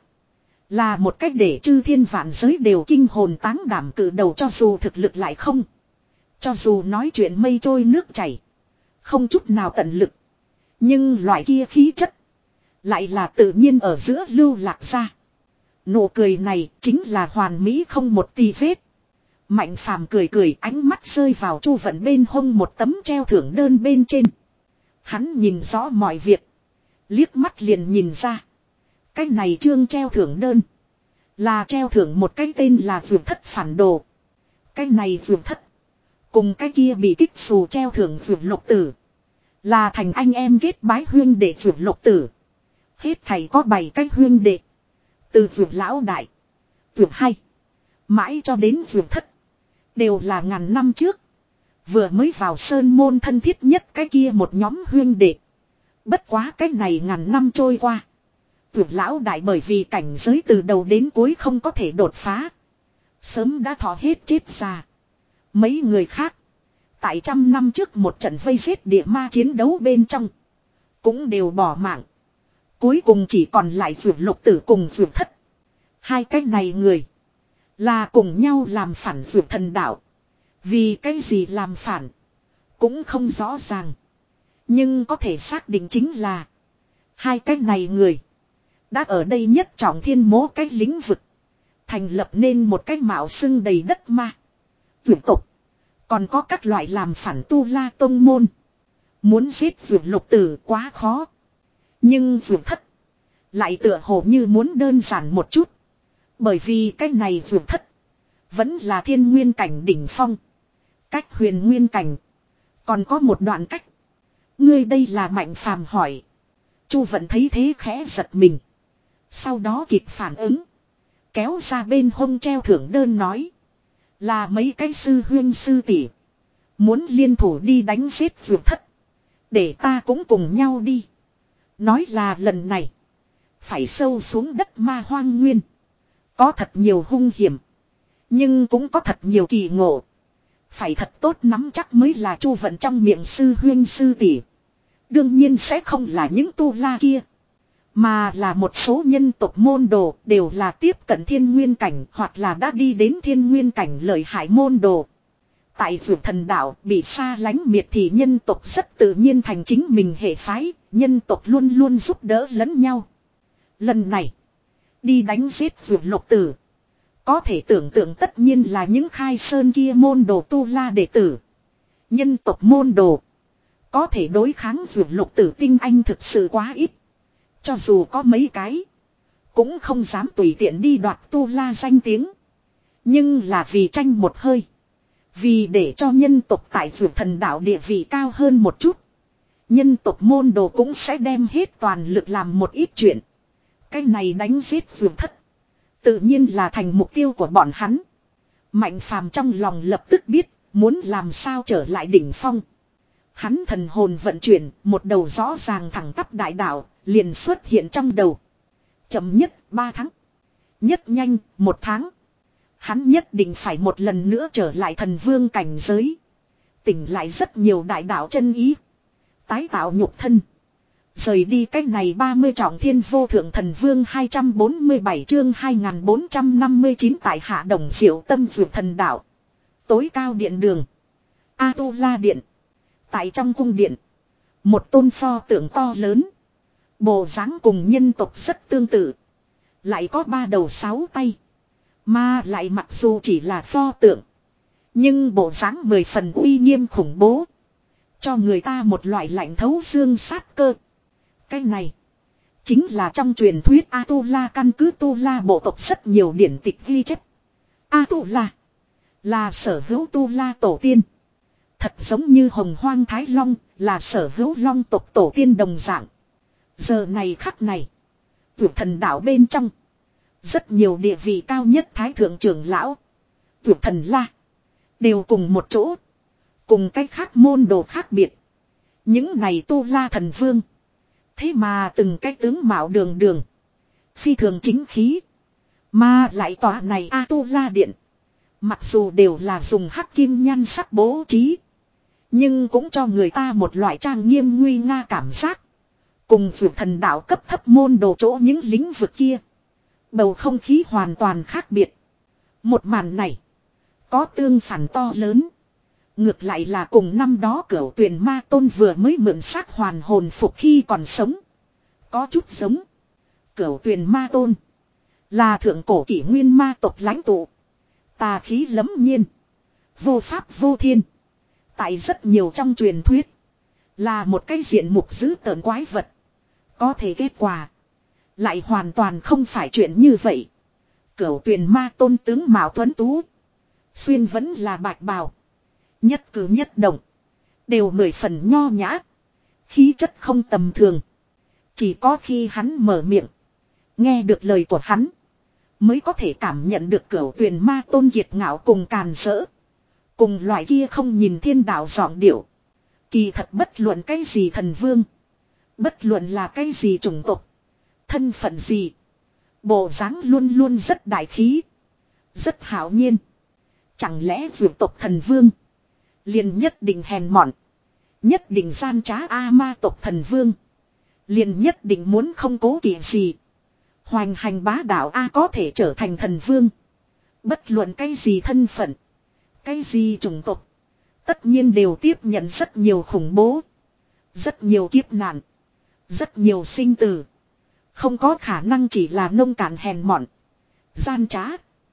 Là một cách để chư thiên vạn giới đều kinh hồn táng đảm cử đầu cho dù thực lực lại không. Cho dù nói chuyện mây trôi nước chảy. Không chút nào tận lực. Nhưng loại kia khí chất. Lại là tự nhiên ở giữa lưu lạc ra. Nụ cười này chính là hoàn mỹ không một tì vết. Mạnh Phàm cười cười ánh mắt rơi vào Chu Vận bên hông một tấm treo thưởng đơn bên trên. Hắn nhìn rõ mọi việc. Liếc mắt liền nhìn ra. Cái này chương treo thưởng đơn. Là treo thưởng một cái tên là Vượt Thất phản đồ. Cái này Vượt Thất. Cùng cái kia bị kích xù treo thưởng Vượt Lục Tử. Là thành anh em kết bái huyên đệ Vượt Lục Tử. Hết thầy có bảy cái huyên đệ. Từ Vượt Lão Đại. Vượt Hai. Mãi cho đến Vượt Thất. Đều là ngàn năm trước. Vừa mới vào sơn môn thân thiết nhất cái kia một nhóm huyên đệ. Bất quá cái này ngàn năm trôi qua. Vượt Lão Đại bởi vì cảnh giới từ đầu đến cuối không có thể đột phá. Sớm đã thọ hết chết già. Mấy người khác. Tại trăm năm trước một trận vây giết địa ma chiến đấu bên trong. Cũng đều bỏ mạng. Cuối cùng chỉ còn lại Vượt Lục Tử cùng Vượt Thất. Hai cái này người. Là cùng nhau làm phản Vượt Thần đạo. Vì cái gì làm phản. Cũng không rõ ràng. Nhưng có thể xác định chính là. Hai cái này người. Đã ở đây nhất trọng thiên mố cái lĩnh vực. Thành lập nên một cái mạo xưng đầy đất ma. Vượt tục. Còn có các loại làm phản tu la tông môn. Muốn giết Vượt Lục Tử quá khó. Nhưng Vượt Thất. Lại tựa hồ như muốn đơn giản một chút. Bởi vì cái này vượt thất. Vẫn là thiên nguyên cảnh đỉnh phong. Cách huyền nguyên cảnh. Còn có một đoạn cách. Ngươi đây là Mạnh Phàm hỏi. Chu Vận thấy thế khẽ giật mình. Sau đó kịp phản ứng. Kéo ra bên hông treo thưởng đơn nói. Là mấy cái sư huyên sư tỷ muốn liên thủ đi đánh giết vượt thất. Để ta cũng cùng nhau đi. Nói là lần này. Phải sâu xuống đất ma hoang nguyên. Có thật nhiều hung hiểm. Nhưng cũng có thật nhiều kỳ ngộ. Phải thật tốt nắm chắc mới là Chu Vận trong miệng sư huyên sư tỷ. Đương nhiên sẽ không là những tu la kia. Mà là một số nhân tộc môn đồ đều là tiếp cận thiên nguyên cảnh hoặc là đã đi đến thiên nguyên cảnh lợi hại môn đồ. Tại vượt thần đạo bị xa lánh miệt thì nhân tộc rất tự nhiên thành chính mình hệ phái, nhân tộc luôn luôn giúp đỡ lẫn nhau. Lần này, đi đánh giết vượt lục tử. Có thể tưởng tượng tất nhiên là những khai sơn kia môn đồ tu la đệ tử. Nhân tộc môn đồ. Có thể đối kháng vượt lục tử tinh anh thực sự quá ít. Cho dù có mấy cái. Cũng không dám tùy tiện đi đoạt tu la danh tiếng. Nhưng là vì tranh một hơi. Vì để cho nhân tộc tại vượt thần đạo địa vị cao hơn một chút. Nhân tộc môn đồ cũng sẽ đem hết toàn lực làm một ít chuyện. Cái này đánh giết vượt thất. Tự nhiên là thành mục tiêu của bọn hắn. Mạnh Phàm trong lòng lập tức biết. Muốn làm sao trở lại đỉnh phong. Hắn thần hồn vận chuyển. Một đầu rõ ràng thẳng tắp đại đạo. Liền xuất hiện trong đầu. Chậm nhất ba tháng. Nhất nhanh một tháng. Hắn nhất định phải một lần nữa trở lại thần vương cảnh giới. Tỉnh lại rất nhiều đại đạo chân ý. Tái tạo nhục thân. Rời đi cách này ba mươi trọng thiên vô thượng thần vương hai trăm bốn mươi bảy chương hai nghìn bốn trăm năm mươi chín tại hạ đồng diệu tâm vượt thần đạo. Tối cao điện đường. A-tu-la điện. Tại trong cung điện. Một tôn pho tượng to lớn. Bộ dáng cùng nhân tộc rất tương tự. Lại có ba đầu sáu tay. Mà lại mặc dù chỉ là pho tượng. Nhưng bộ dáng mười phần uy nghiêm khủng bố. Cho người ta một loại lạnh thấu xương sát cơ. Cái này. Chính là trong truyền thuyết A-tu-la căn cứ tu-la bộ tộc rất nhiều điển tịch ghi chép. A-tu-la. Là sở hữu tu-la tổ tiên. Thật giống như hồng hoang thái long. Là sở hữu long tộc tổ tiên đồng dạng. Giờ này khắc này. Vượt thần đảo bên trong. Rất nhiều địa vị cao nhất thái thượng trưởng lão. Vượt thần la. Đều cùng một chỗ. Cùng cách khác môn đồ khác biệt. Những này tu la thần vương. Thế mà từng cái tướng mạo đường đường. Phi thường chính khí. Mà lại tòa này A-tu-la điện. Mặc dù đều là dùng hắc kim nhan sắc bố trí. Nhưng cũng cho người ta một loại trang nghiêm nguy nga cảm giác. Cùng vượt thần đạo cấp thấp môn đồ chỗ những lĩnh vực kia. Bầu không khí hoàn toàn khác biệt. Một màn này. Có tương phản to lớn. Ngược lại là cùng năm đó cửu tuyền ma tôn vừa mới mượn xác hoàn hồn phục khi còn sống. Có chút giống. Cửu tuyền ma tôn. Là thượng cổ kỷ nguyên ma tộc lãnh tụ. Tà khí lẫm nhiên. Vô pháp vô thiên. Tại rất nhiều trong truyền thuyết. Là một cái diện mục dữ tợn quái vật. Có thể kết quả. Lại hoàn toàn không phải chuyện như vậy. Cửu tuyền ma tôn tướng Mạo Tuấn Tú. Xuyên vẫn là bạch bào. Nhất cử nhất động. Đều mười phần nho nhã. Khí chất không tầm thường. Chỉ có khi hắn mở miệng. Nghe được lời của hắn. Mới có thể cảm nhận được cửu tuyền ma tôn kiệt ngạo cùng càn rỡ. Cùng loại kia không nhìn thiên đạo giọng điệu. Kỳ thật bất luận cái gì thần vương. Bất luận là cái gì chủng tộc. Thân phận gì. Bộ dáng luôn luôn rất đại khí. Rất hảo nhiên. Chẳng lẽ vượt tộc thần vương. Liền nhất định hèn mọn. Nhất định gian trá A ma tộc thần vương. Liền nhất định muốn không cố kỵ gì. Hoành hành bá đạo A có thể trở thành thần vương. Bất luận cái gì thân phận. Cái gì chủng tộc. Tất nhiên đều tiếp nhận rất nhiều khủng bố. Rất nhiều kiếp nạn. Rất nhiều sinh tử. Không có khả năng chỉ là nông cạn hèn mọn. Gian trá.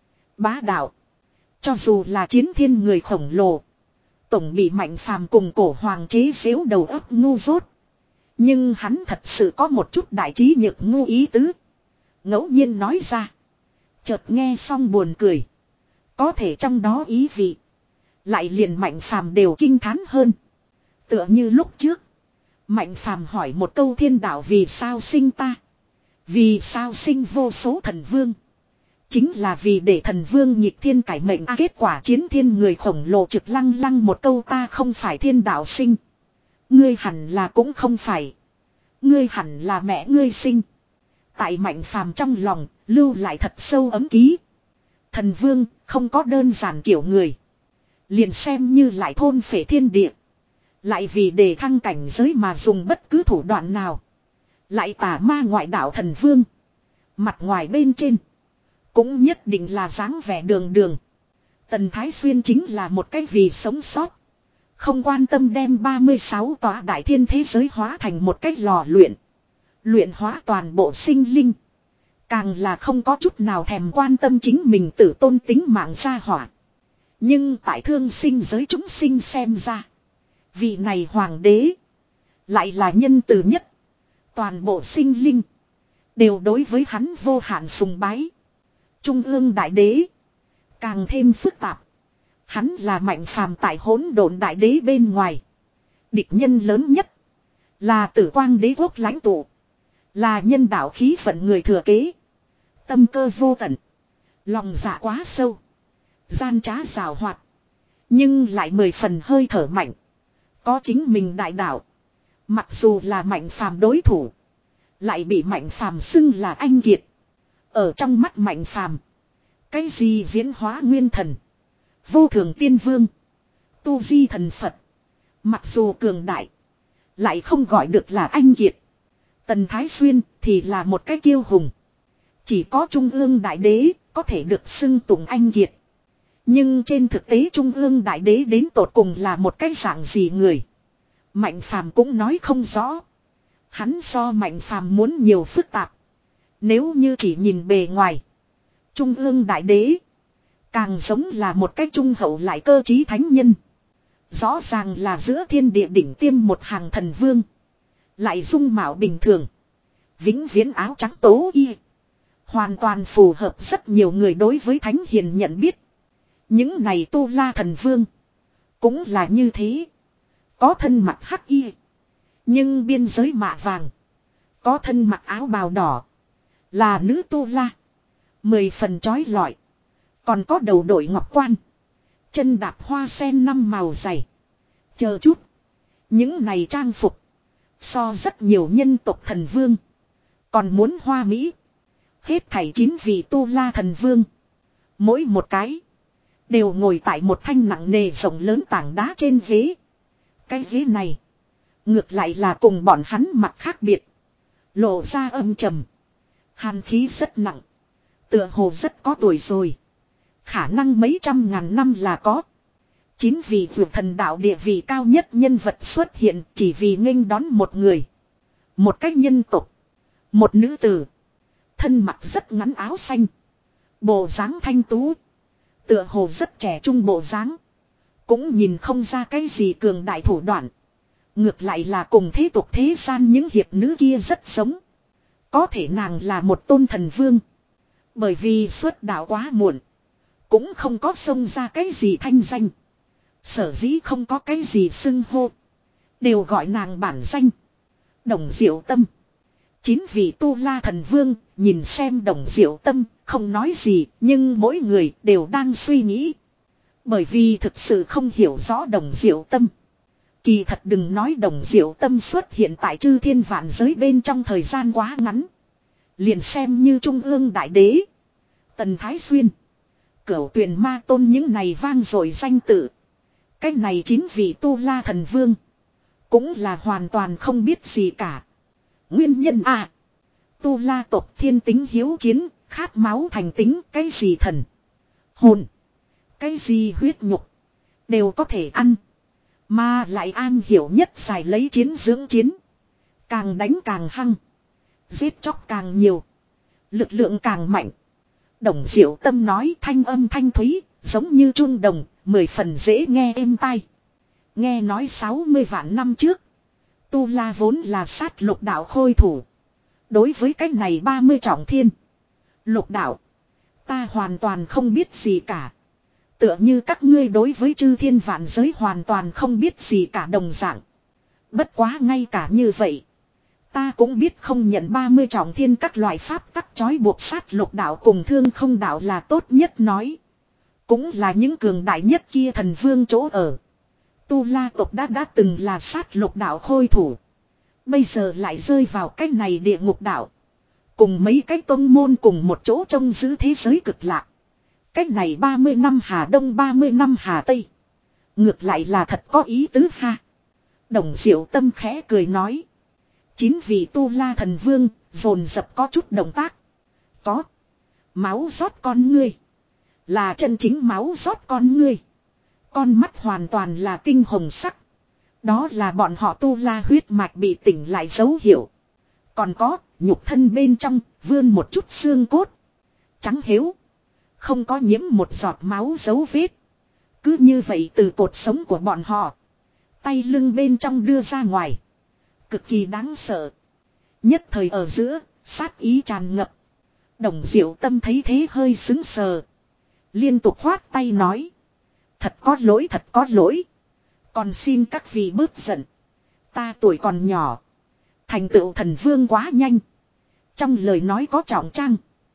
Bá đạo. Cho dù là chiến thiên người khổng lồ. Tổng bị Mạnh Phàm cùng cổ hoàng chế xếu đầu óc ngu dốt. Nhưng hắn thật sự có một chút đại trí nhược ngu ý tứ. Ngẫu nhiên nói ra. Chợt nghe xong buồn cười. Có thể trong đó ý vị. Lại liền Mạnh Phàm đều kinh thán hơn. Tựa như lúc trước. Mạnh Phàm hỏi một câu thiên đạo vì sao sinh ta. Vì sao sinh vô số thần vương. Chính là vì để thần vương nhịp thiên cải mệnh. À, kết quả chiến thiên người khổng lồ trực lăng lăng một câu ta không phải thiên đạo sinh. Ngươi hẳn là cũng không phải. Ngươi hẳn là mẹ ngươi sinh. Tại Mạnh Phàm trong lòng lưu lại thật sâu ấm ký. Thần vương không có đơn giản kiểu người. Liền xem như lại thôn phệ thiên địa. Lại vì đề thăng cảnh giới mà dùng bất cứ thủ đoạn nào. Lại tà ma ngoại đạo thần vương. Mặt ngoài bên trên. Cũng nhất định là dáng vẻ đường đường. Tần Thái Xuyên chính là một cái vì sống sót. Không quan tâm đem ba mươi sáu tòa đại thiên thế giới hóa thành một cái lò luyện. Luyện hóa toàn bộ sinh linh. Càng là không có chút nào thèm quan tâm chính mình tự tôn tính mạng gia hỏa. Nhưng tại thương sinh giới chúng sinh xem ra. Vị này hoàng đế. Lại là nhân từ nhất. Toàn bộ sinh linh. Đều đối với hắn vô hạn sùng bái. Trung ương đại đế. Càng thêm phức tạp. Hắn là Mạnh Phàm tại hỗn độn đại đế bên ngoài. Địch nhân lớn nhất. Là Tử Quang đế quốc lãnh tụ. Là nhân đạo khí vận người thừa kế. Tâm cơ vô tận. Lòng dạ quá sâu. Gian trá rào hoạt. Nhưng lại mười phần hơi thở mạnh. Có chính mình đại đạo. Mặc dù là Mạnh Phàm đối thủ. Lại bị Mạnh Phàm xưng là anh kiệt. Ở trong mắt Mạnh Phàm. Cái gì diễn hóa nguyên thần. Vô thường tiên vương. Tu vi thần Phật. Mặc dù cường đại. Lại không gọi được là anh kiệt. Tần Thái Xuyên thì là một cái kiêu hùng. Chỉ có Trung ương đại đế có thể được xưng tụng anh kiệt. Nhưng trên thực tế Trung ương đại đế đến tột cùng là một cái dạng gì người. Mạnh Phàm cũng nói không rõ. Hắn so Mạnh Phàm muốn nhiều phức tạp. Nếu như chỉ nhìn bề ngoài. Trung ương đại đế. Càng giống là một cái trung hậu lại cơ trí thánh nhân. Rõ ràng là giữa thiên địa đỉnh tiêm một hàng thần vương. Lại dung mạo bình thường. Vĩnh viễn áo trắng tố y. Hoàn toàn phù hợp rất nhiều người đối với thánh hiền nhận biết. Những này tu la thần vương. Cũng là như thế. Có thân mặc hắc y. Nhưng biên giới mạ vàng. Có thân mặc áo bào đỏ. Là nữ tu la. Mười phần chói lọi. Còn có đầu đội ngọc quan. Chân đạp hoa sen năm màu dày. Chờ chút. Những này trang phục. So rất nhiều nhân tộc thần vương. Còn muốn hoa mỹ. Hết thảy chín vị tu la thần vương. Mỗi một cái. Đều ngồi tại một thanh nặng nề rộng lớn tảng đá trên ghế. Cái ghế này. Ngược lại là cùng bọn hắn mặc khác biệt. Lộ ra âm trầm. Hàn khí rất nặng. Tựa hồ rất có tuổi rồi. Khả năng mấy trăm ngàn năm là có. Chín vị vượt thần đạo địa vị cao nhất nhân vật xuất hiện chỉ vì nghênh đón một người. Một cách nhân tục. Một nữ tử. Thân mặc rất ngắn áo xanh. Bộ dáng thanh tú. Tựa hồ rất trẻ trung bộ dáng. Cũng nhìn không ra cái gì cường đại thủ đoạn. Ngược lại là cùng thế tục thế gian những hiệp nữ kia rất giống. Có thể nàng là một tôn thần vương. Bởi vì xuất đạo quá muộn. Cũng không có xông ra cái gì thanh danh. Sở dĩ không có cái gì xưng hô. Đều gọi nàng bản danh. Đồng Diệu Tâm. Chín vị tu la thần vương nhìn xem Đồng Diệu Tâm không nói gì. Nhưng mỗi người đều đang suy nghĩ. Bởi vì thực sự không hiểu rõ Đồng Diệu Tâm. Kỳ thật đừng nói Đồng Diệu Tâm xuất hiện tại chư thiên vạn giới bên trong thời gian quá ngắn. Liền xem như Trung ương đại đế. Tần Thái Xuyên. Cửu Tuyền Ma Tôn những này vang dội danh tự. Cái này chín vị tu la thần vương. Cũng là hoàn toàn không biết gì cả. Nguyên nhân à. Tu la tộc thiên tính hiếu chiến. Khát máu thành tính. Cái gì thần. Hồn. Cái gì huyết nhục. Đều có thể ăn. Mà lại an hiểu nhất xài lấy chiến dưỡng chiến. Càng đánh càng hăng. Giết chóc càng nhiều. Lực lượng càng mạnh. Đồng Diệu Tâm nói thanh âm thanh thúy. Giống như chuông đồng. Mười phần dễ nghe êm tai. Nghe nói sáu mươi vạn năm trước. Tu La vốn là sát lục đạo khôi thủ. Đối với cái này ba mươi trọng thiên. Lục đạo. Ta hoàn toàn không biết gì cả. Tựa như các ngươi đối với chư thiên vạn giới hoàn toàn không biết gì cả đồng dạng. Bất quá ngay cả như vậy. Ta cũng biết không nhận ba mươi trọng thiên các loại pháp tắc chói buộc sát lục đạo cùng thương không đạo là tốt nhất nói. Cũng là những cường đại nhất kia thần vương chỗ ở. Tu La tộc đã đã từng là sát lục đạo khôi thủ. Bây giờ lại rơi vào cái này địa ngục đạo. Cùng mấy cái tông môn cùng một chỗ trông giữ thế giới cực lạc. Cái này ba mươi năm Hà Đông ba mươi năm Hà Tây. Ngược lại là thật có ý tứ ha. Đồng Diệu Tâm khẽ cười nói. Chín vị Tu La thần vương dồn dập có chút động tác. Có. Máu rót con ngươi. Là chân chính máu rót con ngươi. Con mắt hoàn toàn là tinh hồng sắc. Đó là bọn họ Tu La huyết mạch bị tỉnh lại dấu hiệu. Còn có nhục thân bên trong vươn một chút xương cốt. Trắng hiếu. Không có nhiễm một giọt máu dấu vết. Cứ như vậy từ cột sống của bọn họ. Tay lưng bên trong đưa ra ngoài. Cực kỳ đáng sợ. Nhất thời ở giữa, sát ý tràn ngập. Đồng Diệu Tâm thấy thế hơi sững sờ. Liên tục khoát tay nói. Thật có lỗi, thật có lỗi. Còn xin các vị bớt giận. Ta tuổi còn nhỏ. Thành tựu thần vương quá nhanh. Trong lời nói có trọng trang.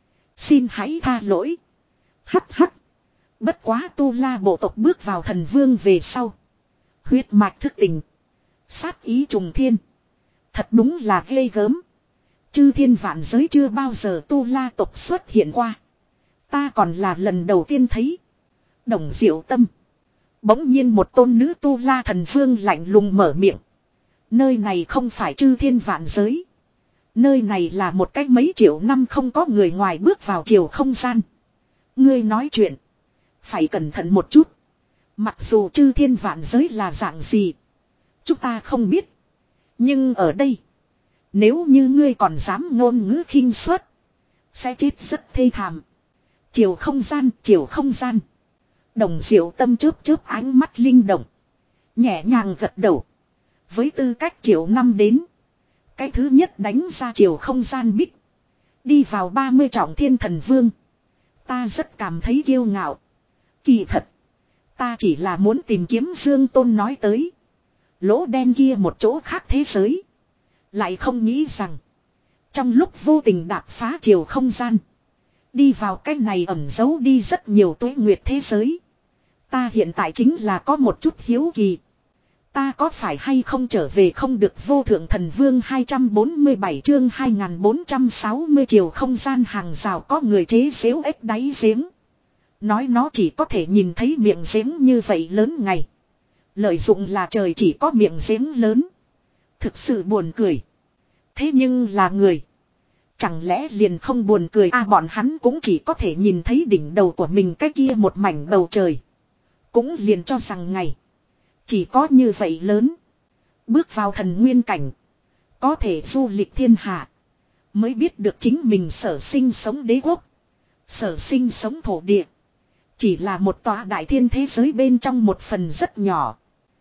Xin hãy tha lỗi. Hắc hắc. Bất quá Tu La bộ tộc bước vào thần vương về sau. Huyết mạch thức tỉnh. Sát ý trùng thiên. Thật đúng là ghê gớm. Chư thiên vạn giới chưa bao giờ Tu La tộc xuất hiện qua. Ta còn là lần đầu tiên thấy. Đồng Diệu Tâm. Bỗng nhiên một tôn nữ Tu La thần vương lạnh lùng mở miệng. Nơi này không phải chư thiên vạn giới. Nơi này là một cách mấy triệu năm không có người ngoài bước vào chiều không gian. Ngươi nói chuyện. Phải cẩn thận một chút. Mặc dù chư thiên vạn giới là dạng gì. Chúng ta không biết. Nhưng ở đây. Nếu như ngươi còn dám ngôn ngữ khinh suất. Sẽ chết rất thê thảm. Chiều không gian, chiều không gian. Đồng Diệu Tâm chớp chớp ánh mắt linh động. Nhẹ nhàng gật đầu. Với tư cách triệu năm đến. Cái thứ nhất đánh ra chiều không gian bích. Đi vào ba mươi trọng thiên thần vương. Ta rất cảm thấy kiêu ngạo. Kỳ thật. Ta chỉ là muốn tìm kiếm Dương Tôn nói tới. Lỗ đen kia một chỗ khác thế giới. Lại không nghĩ rằng. Trong lúc vô tình đạp phá chiều không gian. Đi vào cái này ẩn giấu đi rất nhiều tuế nguyệt thế giới. Ta hiện tại chính là có một chút hiếu kỳ. Ta có phải hay không trở về không được vô thượng thần vương hai trăm bốn mươi bảy chương hai nghìn bốn trăm sáu mươi chiều không gian hàng rào có người chế xếu ếch đáy giếng. Nói nó chỉ có thể nhìn thấy miệng giếng như vậy lớn ngày. Lợi dụng là trời chỉ có miệng giếng lớn. Thực sự buồn cười. Thế nhưng là người. Chẳng lẽ liền không buồn cười à, bọn hắn cũng chỉ có thể nhìn thấy đỉnh đầu của mình cái kia một mảnh bầu trời. Cũng liền cho rằng ngày. Chỉ có như vậy lớn. Bước vào thần nguyên cảnh. Có thể du lịch thiên hạ. Mới biết được chính mình sở sinh sống đế quốc. Sở sinh sống thổ địa. Chỉ là một tòa đại thiên thế giới bên trong một phần rất nhỏ.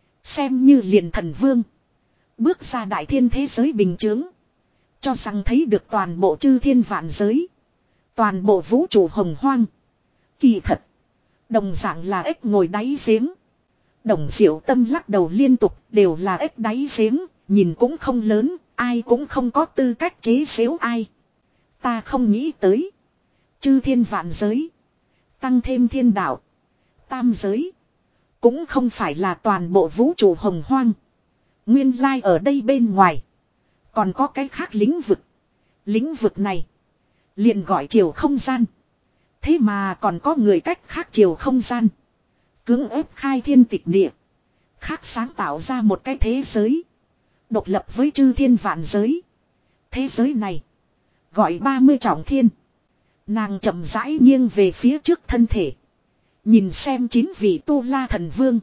Xem như liền thần vương. Bước ra đại thiên thế giới bình chướng. Cho rằng thấy được toàn bộ chư thiên vạn giới. Toàn bộ vũ trụ hồng hoang. Kỳ thật. Đồng dạng là ếch ngồi đáy giếng. Đồng Diệu Tâm lắc đầu liên tục đều là ếch đáy giếng. Nhìn cũng không lớn. Ai cũng không có tư cách chế xếu ai. Ta không nghĩ tới. Chư thiên vạn giới. Tăng thêm thiên đạo. Tam giới. Cũng không phải là toàn bộ vũ trụ hồng hoang. Nguyên lai ở đây bên ngoài. Còn có cái khác lĩnh vực. Lĩnh vực này. Liền gọi chiều không gian. Thế mà còn có người cách khác chiều không gian. Cưỡng ép khai thiên tịch địa. Khác sáng tạo ra một cái thế giới. Độc lập với chư thiên vạn giới. Thế giới này. Gọi ba mươi trọng thiên. Nàng chậm rãi nghiêng về phía trước thân thể. Nhìn xem chín vị Tu La thần vương.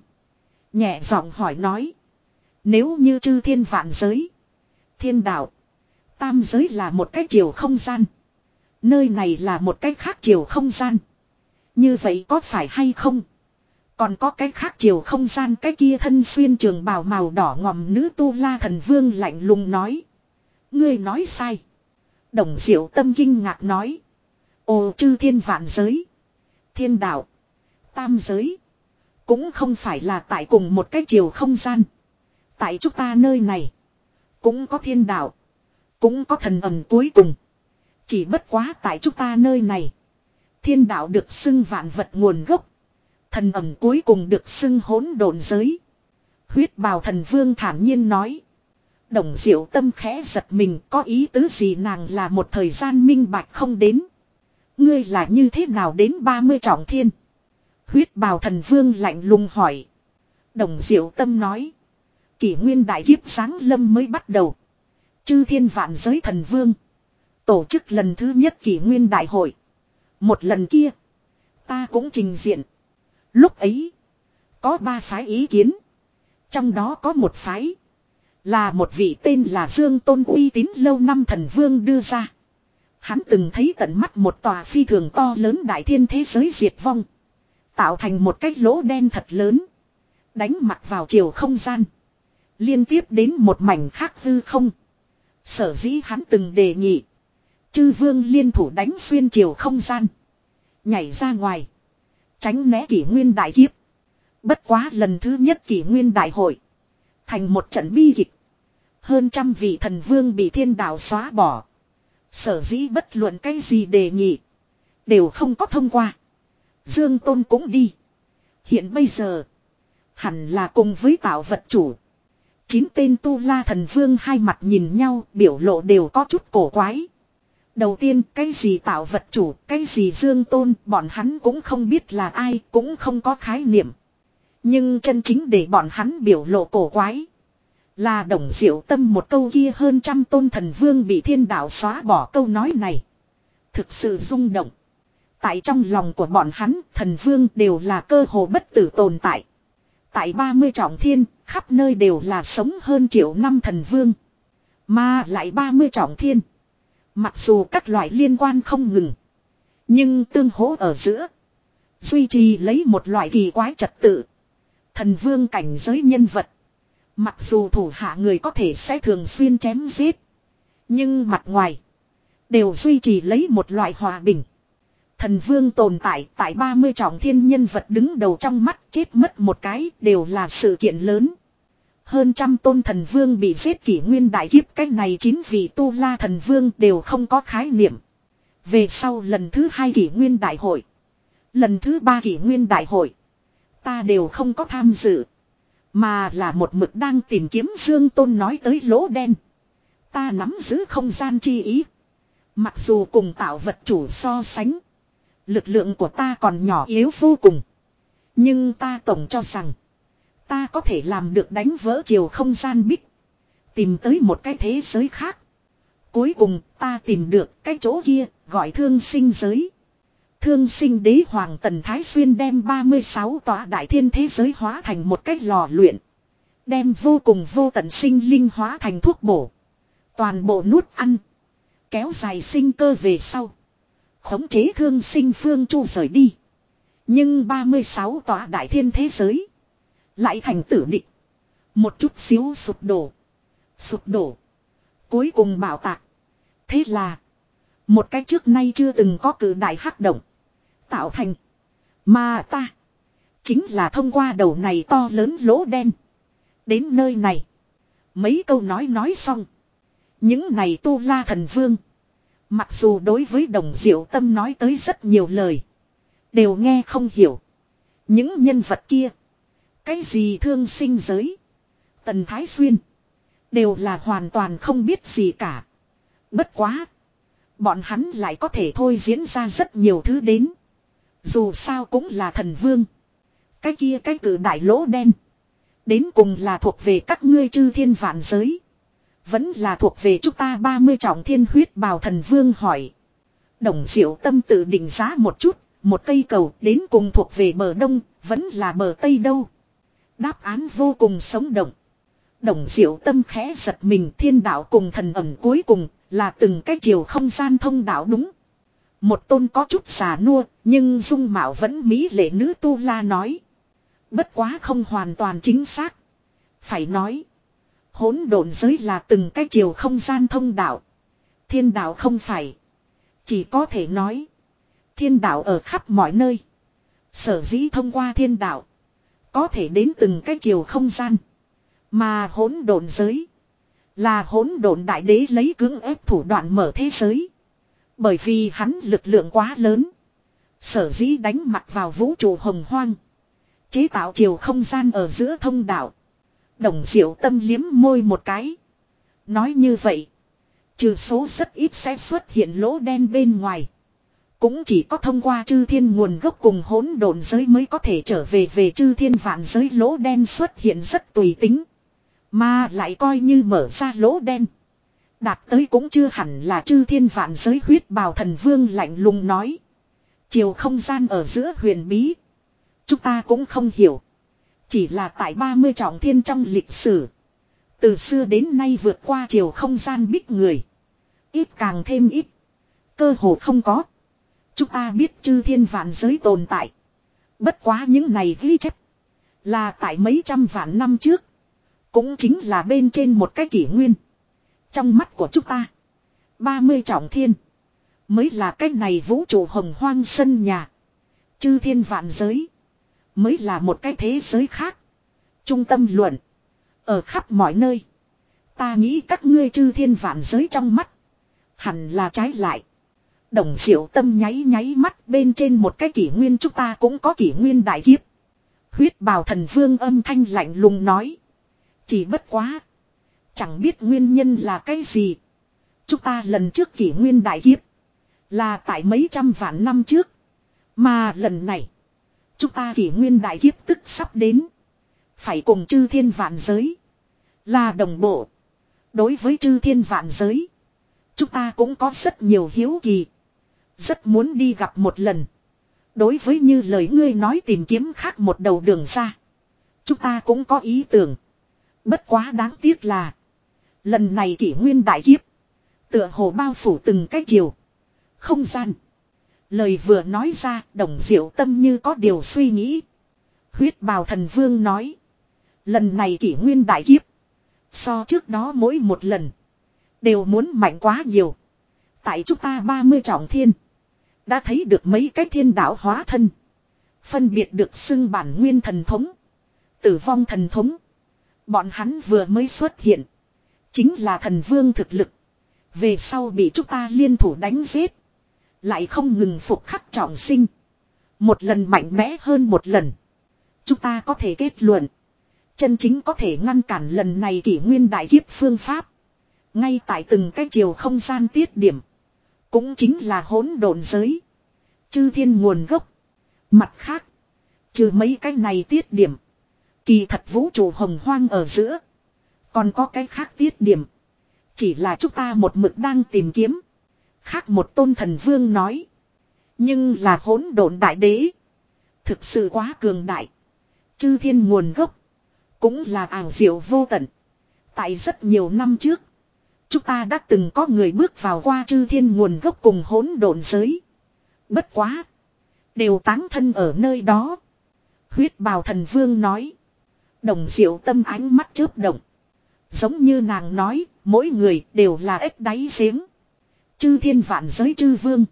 Nhẹ giọng hỏi nói. Nếu như chư thiên vạn giới. Thiên đạo. Tam giới là một cái chiều không gian. Nơi này là một cái khác chiều không gian. Như vậy có phải hay không? Còn có cái khác chiều không gian, cái kia thân xuyên trường bào màu đỏ ngòm nữ Tu La thần vương lạnh lùng nói. Ngươi nói sai. Đồng Diệu Tâm kinh ngạc nói. Ồ, chư thiên vạn giới. Thiên đạo, tam giới, cũng không phải là tại cùng một cái chiều không gian. Tại chúng ta nơi này, cũng có thiên đạo, cũng có thần ẩn cuối cùng. Chỉ bất quá tại chúng ta nơi này, thiên đạo được xưng vạn vật nguồn gốc, thần ẩn cuối cùng được xưng hỗn độn giới. Huyết bào thần vương thản nhiên nói. Đồng Diệu Tâm khẽ giật mình, có ý tứ gì nàng là một thời gian minh bạch không đến. Ngươi là như thế nào đến ba mươi trọng thiên? Huyết bào thần vương lạnh lùng hỏi. Đồng Diệu Tâm nói. Kỷ nguyên đại kiếp giáng lâm mới bắt đầu. Chư thiên vạn giới thần vương tổ chức lần thứ nhất kỷ nguyên đại hội. Một lần kia, ta cũng trình diện. Lúc ấy, có ba phái ý kiến. Trong đó có một phái, là một vị tên là Dương Tôn uy tín lâu năm thần vương đưa ra. Hắn từng thấy tận mắt một tòa phi thường to lớn đại thiên thế giới diệt vong, tạo thành một cái lỗ đen thật lớn, đánh mặt vào chiều không gian, liên tiếp đến một mảnh khác hư không. Sở dĩ hắn từng đề nghị chư vương liên thủ đánh xuyên chiều không gian, nhảy ra ngoài, tránh né kỷ nguyên đại kiếp. Bất quá lần thứ nhất kỷ nguyên đại hội, thành một trận bi kịch. Hơn trăm vị thần vương bị thiên đạo xóa bỏ. Sở dĩ bất luận cái gì đề nghị, đều không có thông qua. Dương Tôn cũng đi. Hiện bây giờ, hẳn là cùng với tạo vật chủ. Chín tên tu la thần vương hai mặt nhìn nhau, biểu lộ đều có chút cổ quái. Đầu tiên, cái gì tạo vật chủ, cái gì Dương Tôn, bọn hắn cũng không biết là ai, cũng không có khái niệm. Nhưng chân chính để bọn hắn biểu lộ cổ quái, là Đồng Diệu Tâm một câu kia hơn trăm tôn thần vương bị thiên đạo xóa bỏ câu nói này. Thực sự rung động. Tại trong lòng của bọn hắn, thần vương đều là cơ hồ bất tử tồn tại. Tại ba mươi trọng thiên, khắp nơi đều là sống hơn triệu năm thần vương. Mà lại ba mươi trọng thiên, mặc dù các loại liên quan không ngừng, nhưng tương hỗ ở giữa, duy trì lấy một loại kỳ quái trật tự. Thần vương cảnh giới nhân vật, mặc dù thủ hạ người có thể sẽ thường xuyên chém giết, nhưng mặt ngoài đều duy trì lấy một loại hòa bình. Thần vương tồn tại tại ba mươi trọng thiên nhân vật đứng đầu trong mắt chết mất một cái đều là sự kiện lớn. Hơn trăm tôn thần vương bị giết kỷ nguyên đại kiếp, cách này chín vị tu la thần vương đều không có khái niệm. Về sau lần thứ hai kỷ nguyên đại hội, lần thứ ba kỷ nguyên đại hội, ta đều không có tham dự. Mà là một mực đang tìm kiếm Dương Tôn nói tới lỗ đen. Ta nắm giữ không gian chi ý. Mặc dù cùng tạo vật chủ so sánh, lực lượng của ta còn nhỏ yếu vô cùng. Nhưng ta tổng cho rằng, ta có thể làm được đánh vỡ chiều không gian bích, tìm tới một cái thế giới khác. Cuối cùng ta tìm được cái chỗ kia, gọi thương sinh giới. Thương sinh đế hoàng Tần Thái Xuyên đem ba mươi sáu tòa đại thiên thế giới hóa thành một cái lò luyện. Đem vô cùng vô tận sinh linh hóa thành thuốc bổ. Toàn bộ nuốt ăn. Kéo dài sinh cơ về sau, khống chế thương sinh phương chu rời đi. Nhưng ba mươi sáu tòa đại thiên thế giới lại thành tử địch. Một chút xíu sụp đổ. Sụp đổ. Cuối cùng bảo tạc. Thế là một cái trước nay chưa từng có cử đại hắc động tạo thành. Mà ta chính là thông qua đầu này to lớn lỗ đen đến nơi này. Mấy câu nói nói xong, những này tu la thần vương, mặc dù đối với Đồng Diệu Tâm nói tới rất nhiều lời, đều nghe không hiểu. Những nhân vật kia, cái gì thương sinh giới, Tần Thái Xuyên, đều là hoàn toàn không biết gì cả. Bất quá, bọn hắn lại có thể thôi diễn ra rất nhiều thứ đến. Dù sao cũng là thần vương. Cái kia cái cử đại lỗ đen, đến cùng là thuộc về các ngươi chư thiên vạn giới, vẫn là thuộc về chúng ta ba mươi trọng thiên? Huyết bào thần vương hỏi. Đồng Diệu Tâm tự định giá một chút, một cây cầu đến cùng thuộc về bờ đông, vẫn là bờ tây đâu? Đáp án vô cùng sống động. Đồng Diệu Tâm khẽ giật mình, thiên đạo cùng thần ẩn cuối cùng là từng cái chiều không gian thông đạo đúng. Một tôn có chút già nua, nhưng dung mạo vẫn mỹ lệ nữ tu la nói. Bất quá không hoàn toàn chính xác. Phải nói, hỗn độn giới là từng cái chiều không gian thông đạo. Thiên đạo không phải. Chỉ có thể nói, thiên đạo ở khắp mọi nơi. Sở dĩ thông qua thiên đạo. Có thể đến từng cái chiều không gian. Mà hỗn độn giới. Là hỗn độn đại đế lấy cưỡng ép thủ đoạn mở thế giới. Bởi vì hắn lực lượng quá lớn. Sở dĩ đánh mặt vào vũ trụ hồng hoang. Chế tạo chiều không gian ở giữa thông đạo. Đồng Diệu Tâm liếm môi một cái. Nói như vậy. Trừ số rất ít sẽ xuất hiện lỗ đen bên ngoài. Cũng chỉ có thông qua chư thiên nguồn gốc cùng hỗn độn giới mới có thể trở về về chư thiên vạn giới, lỗ đen xuất hiện rất tùy tính. Mà lại coi như mở ra lỗ đen. Đạt tới cũng chưa hẳn là chư thiên vạn giới. Huyết bào thần vương lạnh lùng nói. Chiều không gian ở giữa huyền bí. Chúng ta cũng không hiểu. Chỉ là tại ba mươi trọng thiên trong lịch sử. Từ xưa đến nay vượt qua chiều không gian bích người. Ít càng thêm ít. Cơ hồ không có. Chúng ta biết chư thiên vạn giới tồn tại. Bất quá những này ghi chép. Là tại mấy trăm vạn năm trước. Cũng chính là bên trên một cái kỷ nguyên. Trong mắt của chúng ta. ba mươi trọng thiên. Mới là cái này vũ trụ hồng hoang sân nhà. Chư thiên vạn giới. Mới là một cái thế giới khác. Trung tâm luận. Ở khắp mọi nơi. Ta nghĩ các ngươi chư thiên vạn giới trong mắt. Hẳn là trái lại. Đồng Diệu Tâm nháy nháy mắt, bên trên một cái kỷ nguyên chúng ta cũng có kỷ nguyên đại kiếp. Huyết bào thần vương âm thanh lạnh lùng nói. Chỉ bất quá. Chẳng biết nguyên nhân là cái gì. Chúng ta lần trước kỷ nguyên đại kiếp. Là tại mấy trăm vạn năm trước. Mà lần này. Chúng ta kỷ nguyên đại kiếp tức sắp đến. Phải cùng chư thiên vạn giới. Là đồng bộ. Đối với chư thiên vạn giới. Chúng ta cũng có rất nhiều hiếu kỳ. Rất muốn đi gặp một lần. Đối với như lời ngươi nói tìm kiếm khác một đầu đường ra. Chúng ta cũng có ý tưởng. Bất quá đáng tiếc là. Lần này kỷ nguyên đại kiếp. Tựa hồ bao phủ từng cái chiều. Không gian. Lời vừa nói ra, Đồng Diệu Tâm như có điều suy nghĩ. Huyết bào thần vương nói. Lần này kỷ nguyên đại kiếp. So trước đó mỗi một lần. Đều muốn mạnh quá nhiều. Tại chúng ta ba mươi trọng thiên. Đã thấy được mấy cái thiên đạo hóa thân. Phân biệt được xưng bản nguyên thần thống. Tử vong thần thống. Bọn hắn vừa mới xuất hiện. Chính là thần vương thực lực. Về sau bị chúng ta liên thủ đánh giết. Lại không ngừng phục khắc trọng sinh. Một lần mạnh mẽ hơn một lần. Chúng ta có thể kết luận. Chân chính có thể ngăn cản lần này kỷ nguyên đại kiếp phương pháp. Ngay tại từng cái chiều không gian tiết điểm. Cũng chính là hỗn độn giới. Chư thiên nguồn gốc. Mặt khác. Trừ mấy cái này tiết điểm. Kỳ thật vũ trụ hồng hoang ở giữa. Còn có cái khác tiết điểm. Chỉ là chúng ta một mực đang tìm kiếm. Khác một tôn thần vương nói. Nhưng là hỗn độn đại đế. Thực sự quá cường đại. Chư thiên nguồn gốc. Cũng là ảo diệu vô tận. Tại rất nhiều năm trước. Chúng ta đã từng có người bước vào qua chư thiên nguồn gốc cùng hỗn độn giới. Bất quá. Đều táng thân ở nơi đó. Huyết bào thần vương nói. Đồng Diệu Tâm ánh mắt chớp động. Giống như nàng nói, mỗi người đều là ếch đáy giếng. Chư thiên vạn giới chư vương.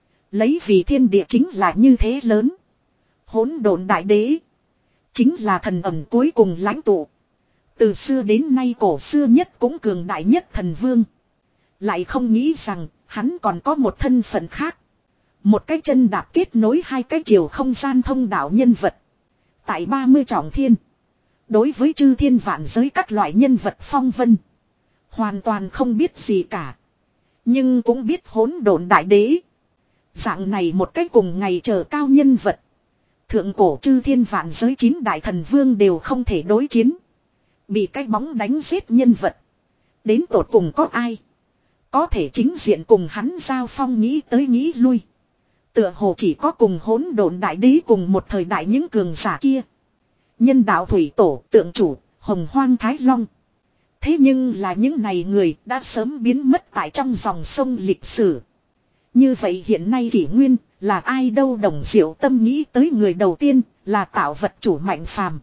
Lấy vì thiên địa chính là như thế lớn. Hỗn độn đại đế. Chính là thần ẩn cuối cùng lãnh tụ. Từ xưa đến nay cổ xưa nhất cũng cường đại nhất thần vương. Lại không nghĩ rằng hắn còn có một thân phận khác. Một cái chân đạp kết nối hai cái chiều không gian thông đạo nhân vật. Tại ba mươi trọng thiên. Đối với chư thiên vạn giới các loại nhân vật phong vân. Hoàn toàn không biết gì cả. Nhưng cũng biết hỗn độn đại đế. Dạng này một cái cùng ngày chờ cao nhân vật. Thượng cổ chư thiên vạn giới chín đại thần vương đều không thể đối chiến. Bị cái bóng đánh giết nhân vật. Đến tột cùng có ai. Có thể chính diện cùng hắn giao phong nghĩ tới nghĩ lui. Tựa hồ chỉ có cùng hỗn độn đại đế cùng một thời đại những cường giả kia. Nhân đạo thủy tổ, tượng chủ, hồng hoang thái long. Thế nhưng là những này người đã sớm biến mất tại trong dòng sông lịch sử. Như vậy hiện nay kỷ nguyên là ai đâu? Đồng Diệu Tâm nghĩ tới người đầu tiên là tạo vật chủ Mạnh Phàm.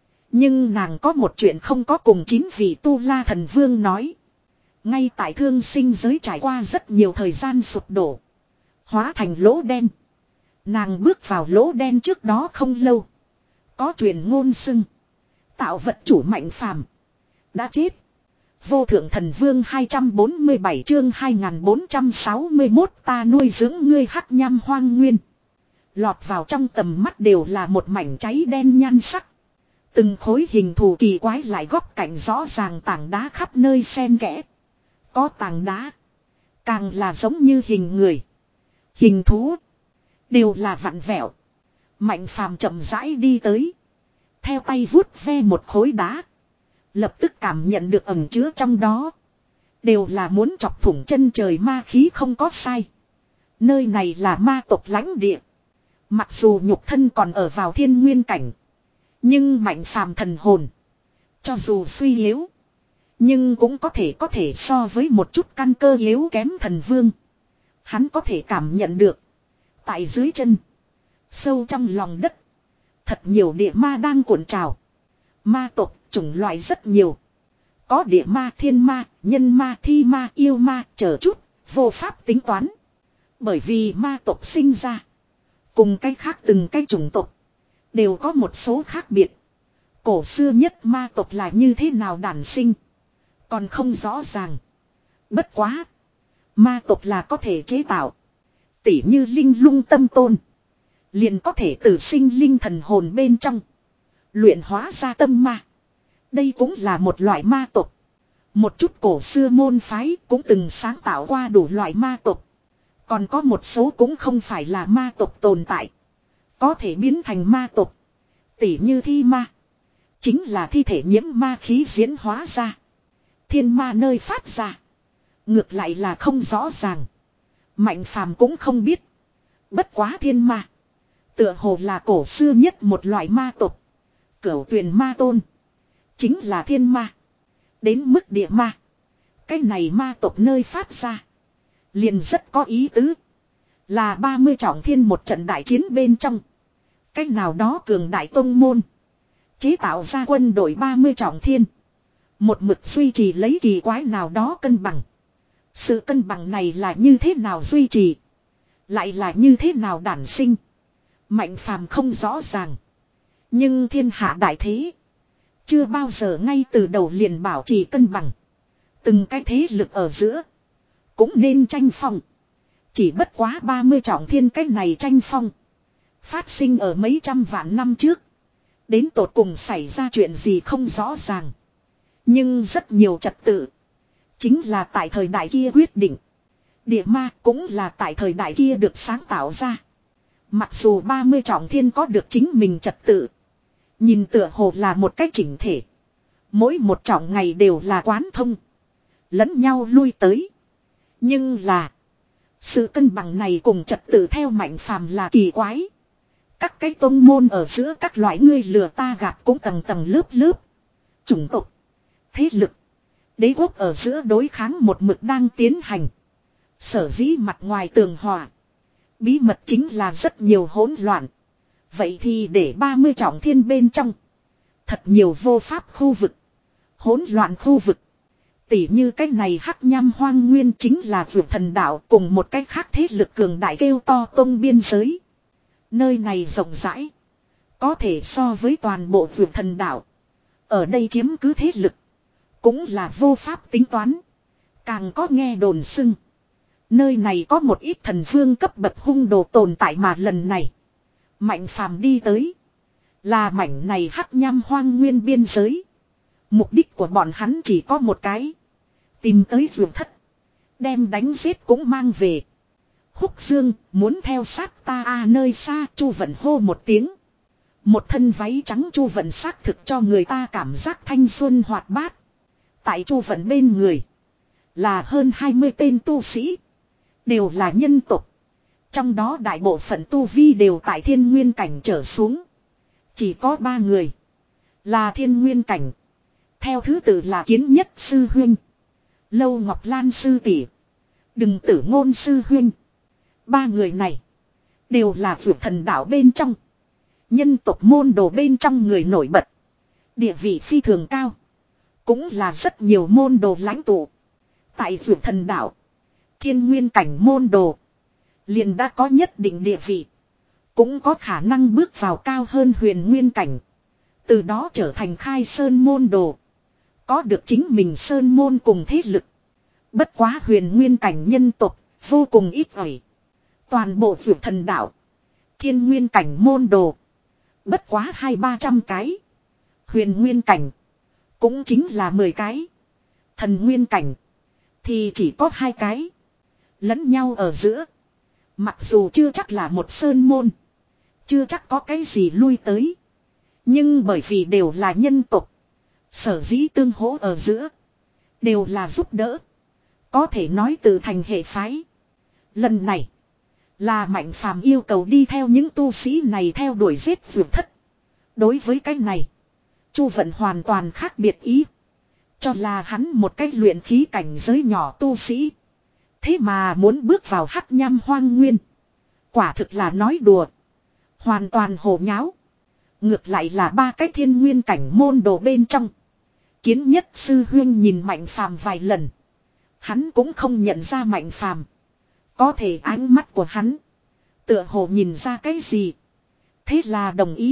Nhưng nàng có một chuyện không có cùng chín vị tu la thần vương nói. Ngay tại thương sinh giới trải qua rất nhiều thời gian sụp đổ. Hóa thành lỗ đen. Nàng bước vào lỗ đen trước đó không lâu. Có truyền ngôn xưng. Tạo vật chủ Mạnh Phàm đã chết. Vô thượng thần vương hai trăm bốn mươi bảy chương hai nghìn bốn trăm sáu mươi mốt ta nuôi dưỡng ngươi hắc nham hoang nguyên. Lọt vào trong tầm mắt đều là một mảnh cháy đen nhan sắc. Từng khối hình thù kỳ quái lại góc cạnh rõ ràng tảng đá khắp nơi xen kẽ. Có tảng đá. Càng là giống như hình người. Hình thú. Đều là vặn vẹo. Mạnh Phàm chậm rãi đi tới. Theo tay vuốt ve một khối đá. Lập tức cảm nhận được ẩn chứa trong đó. Đều là muốn chọc thủng chân trời ma khí không có sai. Nơi này là ma tộc lãnh địa. Mặc dù nhục thân còn ở vào thiên nguyên cảnh. Nhưng Mạnh Phàm thần hồn. Cho dù suy yếu. Nhưng cũng có thể có thể so với một chút căn cơ yếu kém thần vương. Hắn có thể cảm nhận được. Tại dưới chân. Sâu trong lòng đất. Thật nhiều địa ma đang cuộn trào. Ma tộc chủng loại rất nhiều. Có địa ma, thiên ma, nhân ma, thi ma, yêu ma, chờ chút, vô pháp tính toán. Bởi vì ma tộc sinh ra. Cùng cái khác từng cái chủng tộc. Đều có một số khác biệt. Cổ xưa nhất ma tộc là như thế nào đản sinh. Còn không rõ ràng. Bất quá. Ma tộc là có thể chế tạo. Tỉ như linh lung tâm tôn. Liền có thể tự sinh linh thần hồn bên trong. Luyện hóa ra tâm ma. Đây cũng là một loại ma tộc. Một chút cổ xưa môn phái cũng từng sáng tạo qua đủ loại ma tộc. Còn có một số cũng không phải là ma tộc tồn tại. Có thể biến thành ma tộc. Tỉ như thi ma. Chính là thi thể nhiễm ma khí diễn hóa ra. Thiên ma nơi phát ra. Ngược lại là không rõ ràng. Mạnh Phàm cũng không biết. Bất quá thiên ma. Tựa hồ là cổ xưa nhất một loại ma tộc. Cửu tuyền ma tôn. Chính là thiên ma. Đến mức địa ma. Cái này ma tộc nơi phát ra. Liền rất có ý tứ. Là ba mươi trọng thiên một trận đại chiến bên trong. Cái nào đó cường đại tông môn. Chế tạo ra quân đội ba mươi trọng thiên. Một mực duy trì lấy kỳ quái nào đó cân bằng. Sự cân bằng này là như thế nào duy trì. Lại là như thế nào đản sinh. Mạnh Phàm không rõ ràng. Nhưng thiên hạ đại thế. Chưa bao giờ ngay từ đầu liền bảo trì cân bằng. Từng cái thế lực ở giữa. Cũng nên tranh phong. Chỉ bất quá ba mươi trọng thiên cái này tranh phong. Phát sinh ở mấy trăm vạn năm trước. Đến tột cùng xảy ra chuyện gì không rõ ràng. Nhưng rất nhiều trật tự. Chính là tại thời đại kia quyết định. Địa ma cũng là tại thời đại kia được sáng tạo ra. Mặc dù ba mươi trọng thiên có được chính mình trật tự. Nhìn tựa hồ là một cách chỉnh thể. Mỗi một trọng ngày đều là quán thông. Lẫn nhau lui tới. Nhưng là. Sự cân bằng này cùng trật tự theo Mạnh Phàm là kỳ quái. Các cái tông môn ở giữa các loại ngươi lừa ta gạt cũng tầng tầng lớp lớp. Chủng tộc. Thế lực. Đế quốc ở giữa đối kháng một mực đang tiến hành. Sở dĩ mặt ngoài tường hòa. Bí mật chính là rất nhiều hỗn loạn. Vậy thì để ba mươi trọng thiên bên trong. Thật nhiều vô pháp khu vực. Hỗn loạn khu vực. Tỉ như cái này hắc nham hoang nguyên chính là vượt thần đạo cùng một cái khác thế lực cường đại kêu to tông biên giới. Nơi này rộng rãi. Có thể so với toàn bộ vượt thần đạo. Ở đây chiếm cứ thế lực. Cũng là vô pháp tính toán. Càng có nghe đồn xưng. Nơi này có một ít thần vương cấp bậc hung đồ tồn tại mà lần này. Mạnh Phàm đi tới. Là mảnh này hắc nham hoang nguyên biên giới. Mục đích của bọn hắn chỉ có một cái. Tìm tới vườn thất. Đem đánh giết cũng mang về. Húc Dương muốn theo sát ta à nơi xa Chu Vận hô một tiếng. Một thân váy trắng Chu Vận xác thực cho người ta cảm giác thanh xuân hoạt bát. Tại Chu Vận bên người. Là hơn hai mươi tên tu sĩ. Đều là nhân tộc. Trong đó đại bộ phận tu vi đều tại thiên nguyên cảnh trở xuống. Chỉ có ba người. Là thiên nguyên cảnh. Theo thứ tự là Kiến Nhất sư huynh. Lâu Ngọc Lan sư tỷ. Đừng Tử Ngôn sư huynh. Ba người này. Đều là vượt thần đạo bên trong. Nhân tộc môn đồ bên trong người nổi bật. Địa vị phi thường cao. Cũng là rất nhiều môn đồ lãnh tụ. Tại vượt thần đạo. Thiên nguyên cảnh môn đồ. Liền đã có nhất định địa vị. cũng có khả năng bước vào cao hơn huyền nguyên cảnh. Từ đó trở thành khai sơn môn đồ. Có được chính mình sơn môn cùng thế lực. Bất quá huyền nguyên cảnh nhân tộc vô cùng ít ỏi. Toàn bộ vượt thần đạo. Thiên nguyên cảnh môn đồ. Bất quá hai ba trăm cái. Huyền nguyên cảnh. Cũng chính là mười cái. Thần nguyên cảnh. Thì chỉ có hai cái. Lẫn nhau ở giữa. Mặc dù chưa chắc là một sơn môn. Chưa chắc có cái gì lui tới. Nhưng bởi vì đều là nhân tộc. Sở dĩ tương hỗ ở giữa. Đều là giúp đỡ. Có thể nói từ thành hệ phái. Lần này. Là Mạnh Phàm yêu cầu đi theo những tu sĩ này theo đuổi giết vượt thất. Đối với cái này. Chu Vận hoàn toàn khác biệt ý. Cho là hắn một cách luyện khí cảnh giới nhỏ tu sĩ. Thế mà muốn bước vào hắc nham hoang nguyên. Quả thực là nói đùa. Hoàn toàn hồ nháo. Ngược lại là ba cái thiên nguyên cảnh môn đồ bên trong. Kiến Nhất sư huyên nhìn Mạnh Phàm vài lần. Hắn cũng không nhận ra Mạnh Phàm. Có thể ánh mắt của hắn. Tựa hồ nhìn ra cái gì. Thế là đồng ý.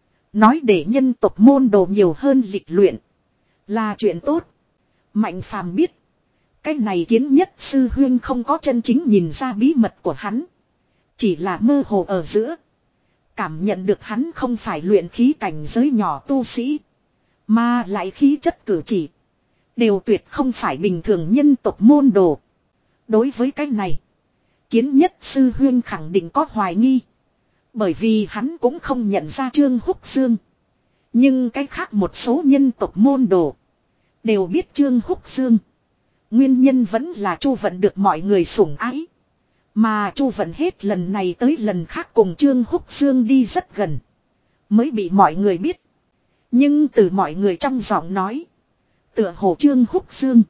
Nói để nhân tộc môn đồ nhiều hơn lịch luyện. Là chuyện tốt. Mạnh Phàm biết. Cái này Kiến Nhất sư huyên không có chân chính nhìn ra bí mật của hắn. Chỉ là mơ hồ ở giữa. Cảm nhận được hắn không phải luyện khí cảnh giới nhỏ tu sĩ. Mà lại khí chất cử chỉ. Đều tuyệt không phải bình thường nhân tộc môn đồ. Đối với cái này. Kiến Nhất sư huyên khẳng định có hoài nghi. Bởi vì hắn cũng không nhận ra Trương Húc Dương. Nhưng cái khác một số nhân tộc môn đồ. Đều biết Trương Húc Dương. Nguyên nhân vẫn là Chu Vận được mọi người sủng ái. Mà Chu Vận hết lần này tới lần khác cùng Trương Húc Dương đi rất gần. Mới bị mọi người biết. Nhưng từ mọi người trong giọng nói. Tựa hồ Trương Húc Dương.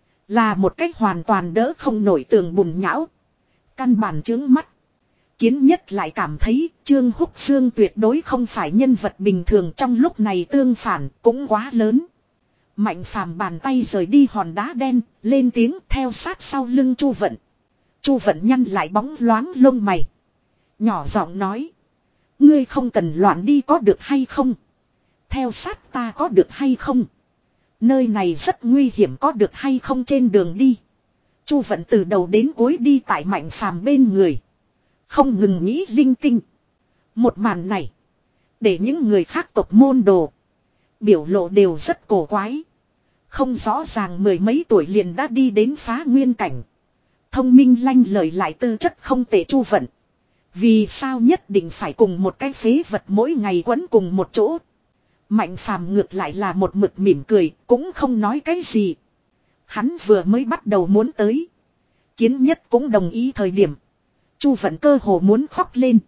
Là một cách hoàn toàn đỡ không nổi tường bùn nhão. Căn bản chướng mắt. Kiến Nhất lại cảm thấy Trương Húc Dương tuyệt đối không phải nhân vật bình thường trong lúc này tương phản cũng quá lớn. Mạnh Phàm bàn tay rời đi hòn đá đen, lên tiếng theo sát sau lưng Chu Vận. Chu Vận nhăn lại bóng loáng lông mày. Nhỏ giọng nói. Ngươi không cần loạn đi có được hay không? Theo sát ta có được hay không? Nơi này rất nguy hiểm có được hay không trên đường đi? Chu Vận từ đầu đến cuối đi tại Mạnh Phàm bên người. Không ngừng nghĩ linh tinh. Một màn này. Để những người khác tộc môn đồ. Biểu lộ đều rất cổ quái. Không rõ ràng mười mấy tuổi liền đã đi đến phá nguyên cảnh. Thông minh lanh lợi lại tư chất không tệ Chu Vận. Vì sao nhất định phải cùng một cái phế vật mỗi ngày quấn cùng một chỗ. Mạnh Phàm ngược lại là một mực mỉm cười cũng không nói cái gì. Hắn vừa mới bắt đầu muốn tới. Kiến Nhất cũng đồng ý thời điểm. Chu Vận cơ hồ muốn khóc lên.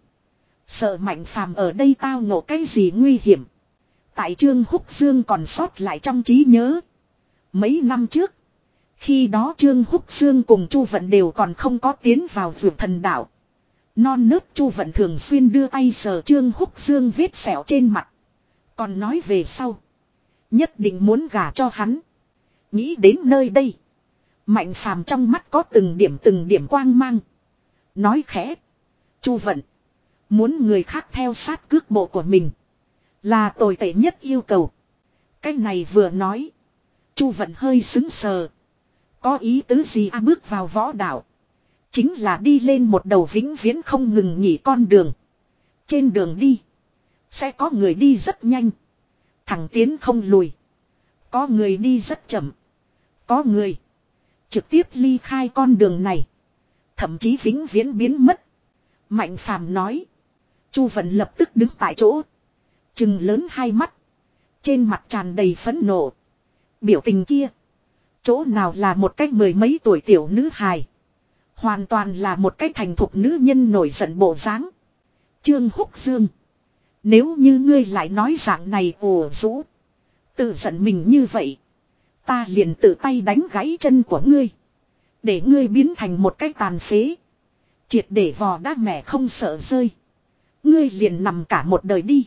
Sợ Mạnh Phàm ở đây tao ngộ cái gì nguy hiểm. Tại Trương Húc Dương còn sót lại trong trí nhớ. Mấy năm trước. Khi đó Trương Húc Dương cùng Chu Vận đều còn không có tiến vào vượt thần đạo. Non nớt Chu Vận thường xuyên đưa tay sờ Trương Húc Dương vết sẹo trên mặt. Còn nói về sau. Nhất định muốn gả cho hắn. Nghĩ đến nơi đây. Mạnh Phàm trong mắt có từng điểm từng điểm quang mang. Nói khẽ. Chu Vận. Muốn người khác theo sát cước bộ của mình. Là tồi tệ nhất yêu cầu. Cái này vừa nói. Chu Vận hơi sững sờ. Có ý tứ gì à bước vào võ đạo. Chính là đi lên một đầu vĩnh viễn không ngừng nghỉ con đường. Trên đường đi. Sẽ có người đi rất nhanh. Thẳng tiến không lùi. Có người đi rất chậm. Có người. Trực tiếp ly khai con đường này. Thậm chí vĩnh viễn biến mất. Mạnh Phàm nói. Chu Vận lập tức đứng tại chỗ. Trừng lớn hai mắt. Trên mặt tràn đầy phẫn nộ. Biểu tình kia. Chỗ nào là một cách mười mấy tuổi tiểu nữ hài. Hoàn toàn là một cách thành thục nữ nhân nổi giận bộ dáng. Trương Húc Dương. Nếu như ngươi lại nói dạng này ồ rũ. Tự giận mình như vậy. Ta liền tự tay đánh gãy chân của ngươi. Để ngươi biến thành một cái tàn phế. Triệt để vò đá mẹ không sợ rơi. Ngươi liền nằm cả một đời đi.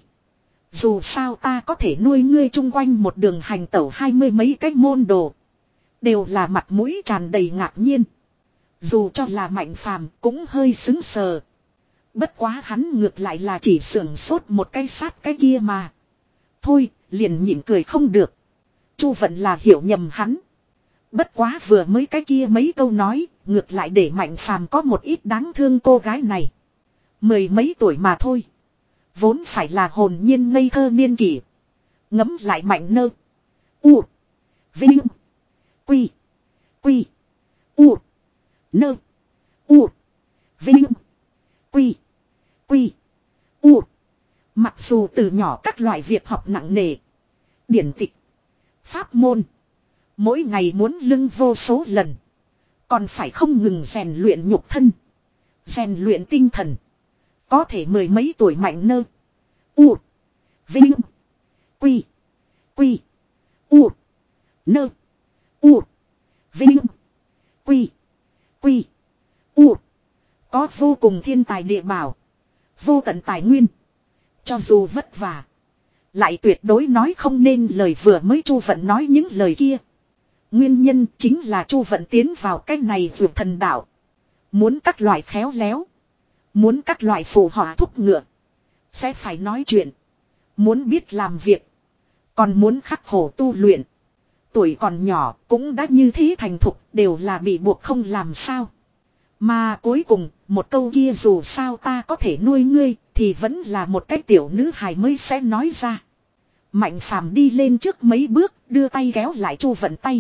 Dù sao ta có thể nuôi ngươi chung quanh một đường hành tẩu hai mươi mấy cái môn đồ. Đều là mặt mũi tràn đầy ngạc nhiên. Dù cho là Mạnh Phàm cũng hơi sững sờ. Bất quá hắn ngược lại là chỉ sưởng sốt một cái sát cái kia mà. Thôi, liền nhịn cười không được. Chu Vận là hiểu nhầm hắn. Bất quá vừa mới cái kia mấy câu nói, ngược lại để Mạnh Phàm có một ít đáng thương cô gái này. Mười mấy tuổi mà thôi. Vốn phải là hồn nhiên ngây thơ niên kỷ. Ngấm lại Mạnh nơ. U. Vinh. Quy. Quy. U. Nơ. U. Vinh. Quy. Quy. U. Mặc dù từ nhỏ các loại việc học nặng nề. Điển tịch. Pháp môn. Mỗi ngày muốn lưng vô số lần. Còn phải không ngừng rèn luyện nhục thân. Rèn luyện tinh thần. Có thể mười mấy tuổi Mạnh nơ. U. Vinh. Quy. Quy. U. Nơ. U. Vinh. Quy. Quy. U. Có vô cùng thiên tài địa bảo. Vô tận tài nguyên. Cho dù vất vả. Lại tuyệt đối nói không nên lời vừa mới Chu Vận nói những lời kia. Nguyên nhân chính là Chu Vận tiến vào cái này vượt thần đạo. Muốn các loại khéo léo. Muốn các loại phù họa thúc ngựa. Sẽ phải nói chuyện. Muốn biết làm việc. Còn muốn khắc khổ tu luyện. Tuổi còn nhỏ cũng đã như thế thành thục đều là bị buộc không làm sao. Mà cuối cùng một câu kia dù sao ta có thể nuôi ngươi thì vẫn là một cái tiểu nữ hài mới sẽ nói ra. Mạnh Phàm đi lên trước mấy bước đưa tay kéo lại Chu Vận tay.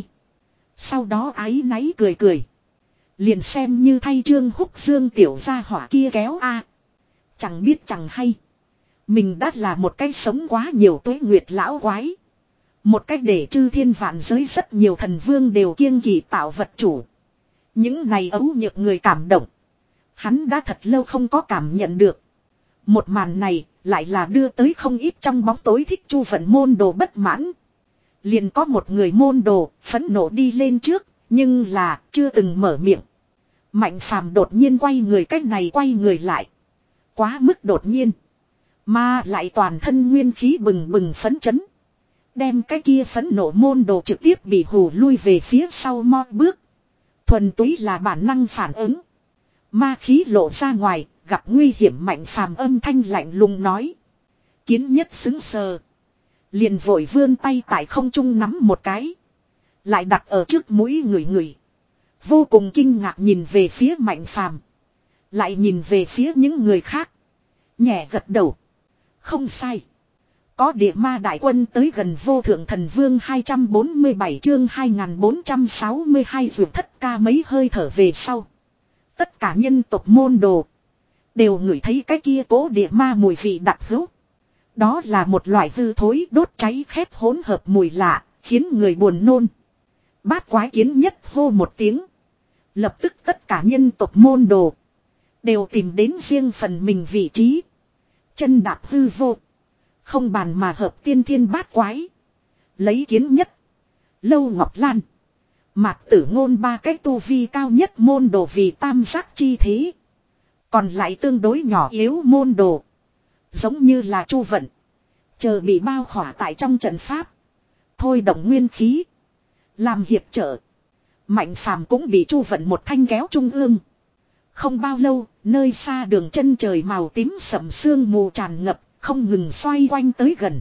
Sau đó áy náy cười cười. Liền xem như thay Trương Húc Dương tiểu gia hỏa kia kéo a. Chẳng biết chẳng hay. Mình đã là một cái sống quá nhiều tuế nguyệt lão quái. Một cách để chư thiên vạn giới rất nhiều thần vương đều kiêng kỵ tạo vật chủ. Những này ấu nhược người cảm động. Hắn đã thật lâu không có cảm nhận được. Một màn này lại là đưa tới không ít trong bóng tối thích Chu Vận môn đồ bất mãn. Liền có một người môn đồ phẫn nộ đi lên trước. Nhưng là chưa từng mở miệng. Mạnh Phàm đột nhiên quay người cách này quay người lại. Quá mức đột nhiên. Mà lại toàn thân nguyên khí bừng bừng phấn chấn. Đem cái kia phẫn nộ môn đồ trực tiếp bị hù lui về phía sau mo bước. Thuần túy là bản năng phản ứng. Ma khí lộ ra ngoài, gặp nguy hiểm Mạnh Phàm âm thanh lạnh lùng nói. Kiến Nhất xứng sờ. Liền vội vươn tay tại không trung nắm một cái. Lại đặt ở trước mũi người người. Vô cùng kinh ngạc nhìn về phía Mạnh Phàm. Lại nhìn về phía những người khác. Nhẹ gật đầu. Không sai. Có địa ma đại quân tới gần vô thượng thần vương hai trăm bốn mươi bảy chương hai nghìn bốn trăm sáu mươi hai vượt thất ca mấy hơi thở về sau. Tất cả nhân tộc môn đồ. Đều ngửi thấy cái kia cố địa ma mùi vị đặc hữu. Đó là một loại hư thối đốt cháy khét hỗn hợp mùi lạ. Khiến người buồn nôn. Bát quái kiến nhất hô một tiếng. Lập tức tất cả nhân tộc môn đồ. Đều tìm đến riêng phần mình vị trí. Chân đạp hư vô. Không bàn mà hợp tiên thiên bát quái. Lấy kiến nhất. Lâu Ngọc Lan. Mạc Tử Ngôn ba cái tu vi cao nhất môn đồ vì tam giác chi thế. Còn lại tương đối nhỏ yếu môn đồ. Giống như là Chu Vận. Chờ bị bao khỏa tại trong trận pháp. Thôi động nguyên khí. Làm hiệp trợ. Mạnh Phàm cũng bị Chu Vận một thanh kéo trung ương. Không bao lâu, nơi xa đường chân trời màu tím sẫm sương mù tràn ngập, không ngừng xoay quanh tới gần.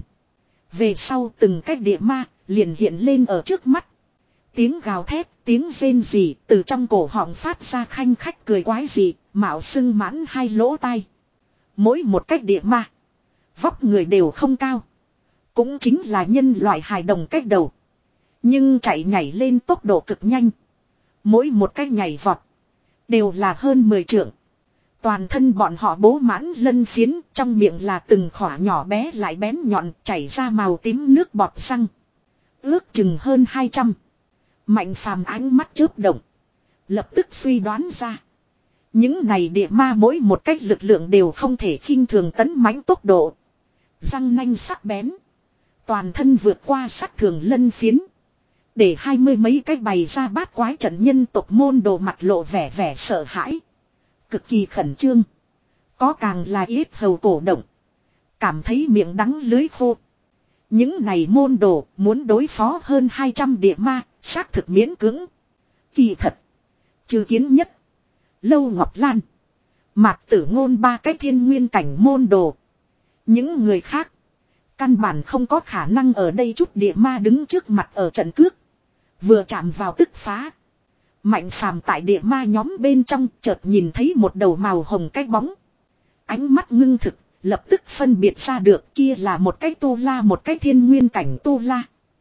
Về sau từng cái địa ma, liền hiện lên ở trước mắt. Tiếng gào thét, tiếng rên rỉ, từ trong cổ họng phát ra khanh khách cười quái dị, mạo sưng mãn hai lỗ tai. Mỗi một cách địa ma, vóc người đều không cao. Cũng chính là nhân loại hài đồng cách đầu. Nhưng chạy nhảy lên tốc độ cực nhanh. Mỗi một cách nhảy vọt. Đều là hơn mười trượng. Toàn thân bọn họ bố mãn lân phiến. Trong miệng là từng khỏa nhỏ bé lại bén nhọn chảy ra màu tím nước bọt răng. Ước chừng hơn hai trăm. Mạnh Phàm ánh mắt chớp động. Lập tức suy đoán ra. Những này địa ma mỗi một cách lực lượng đều không thể khinh thường tấn mãnh tốc độ. Răng nanh sắc bén. Toàn thân vượt qua sát thường lân phiến. Để hai mươi mấy cái bày ra bát quái trận nhân tộc môn đồ mặt lộ vẻ vẻ sợ hãi. Cực kỳ khẩn trương. Có càng là ít hầu cổ động. Cảm thấy miệng đắng lưới khô. Những này môn đồ muốn đối phó hơn hai trăm địa ma, xác thực miễn cưỡng. Kỳ thật. Trừ Kiến Nhất. Lâu Ngọc Lan. Mạc Tử Ngôn ba cái thiên nguyên cảnh môn đồ. Những người khác. Căn bản không có khả năng ở đây chút địa ma đứng trước mặt ở trận cước. Vừa chạm vào tức phá. Mạnh phàm tại địa ma nhóm bên trong chợt nhìn thấy một đầu màu hồng cái bóng. Ánh mắt ngưng thực, lập tức phân biệt ra được kia là một cái tu la, một cái thiên nguyên cảnh tu la.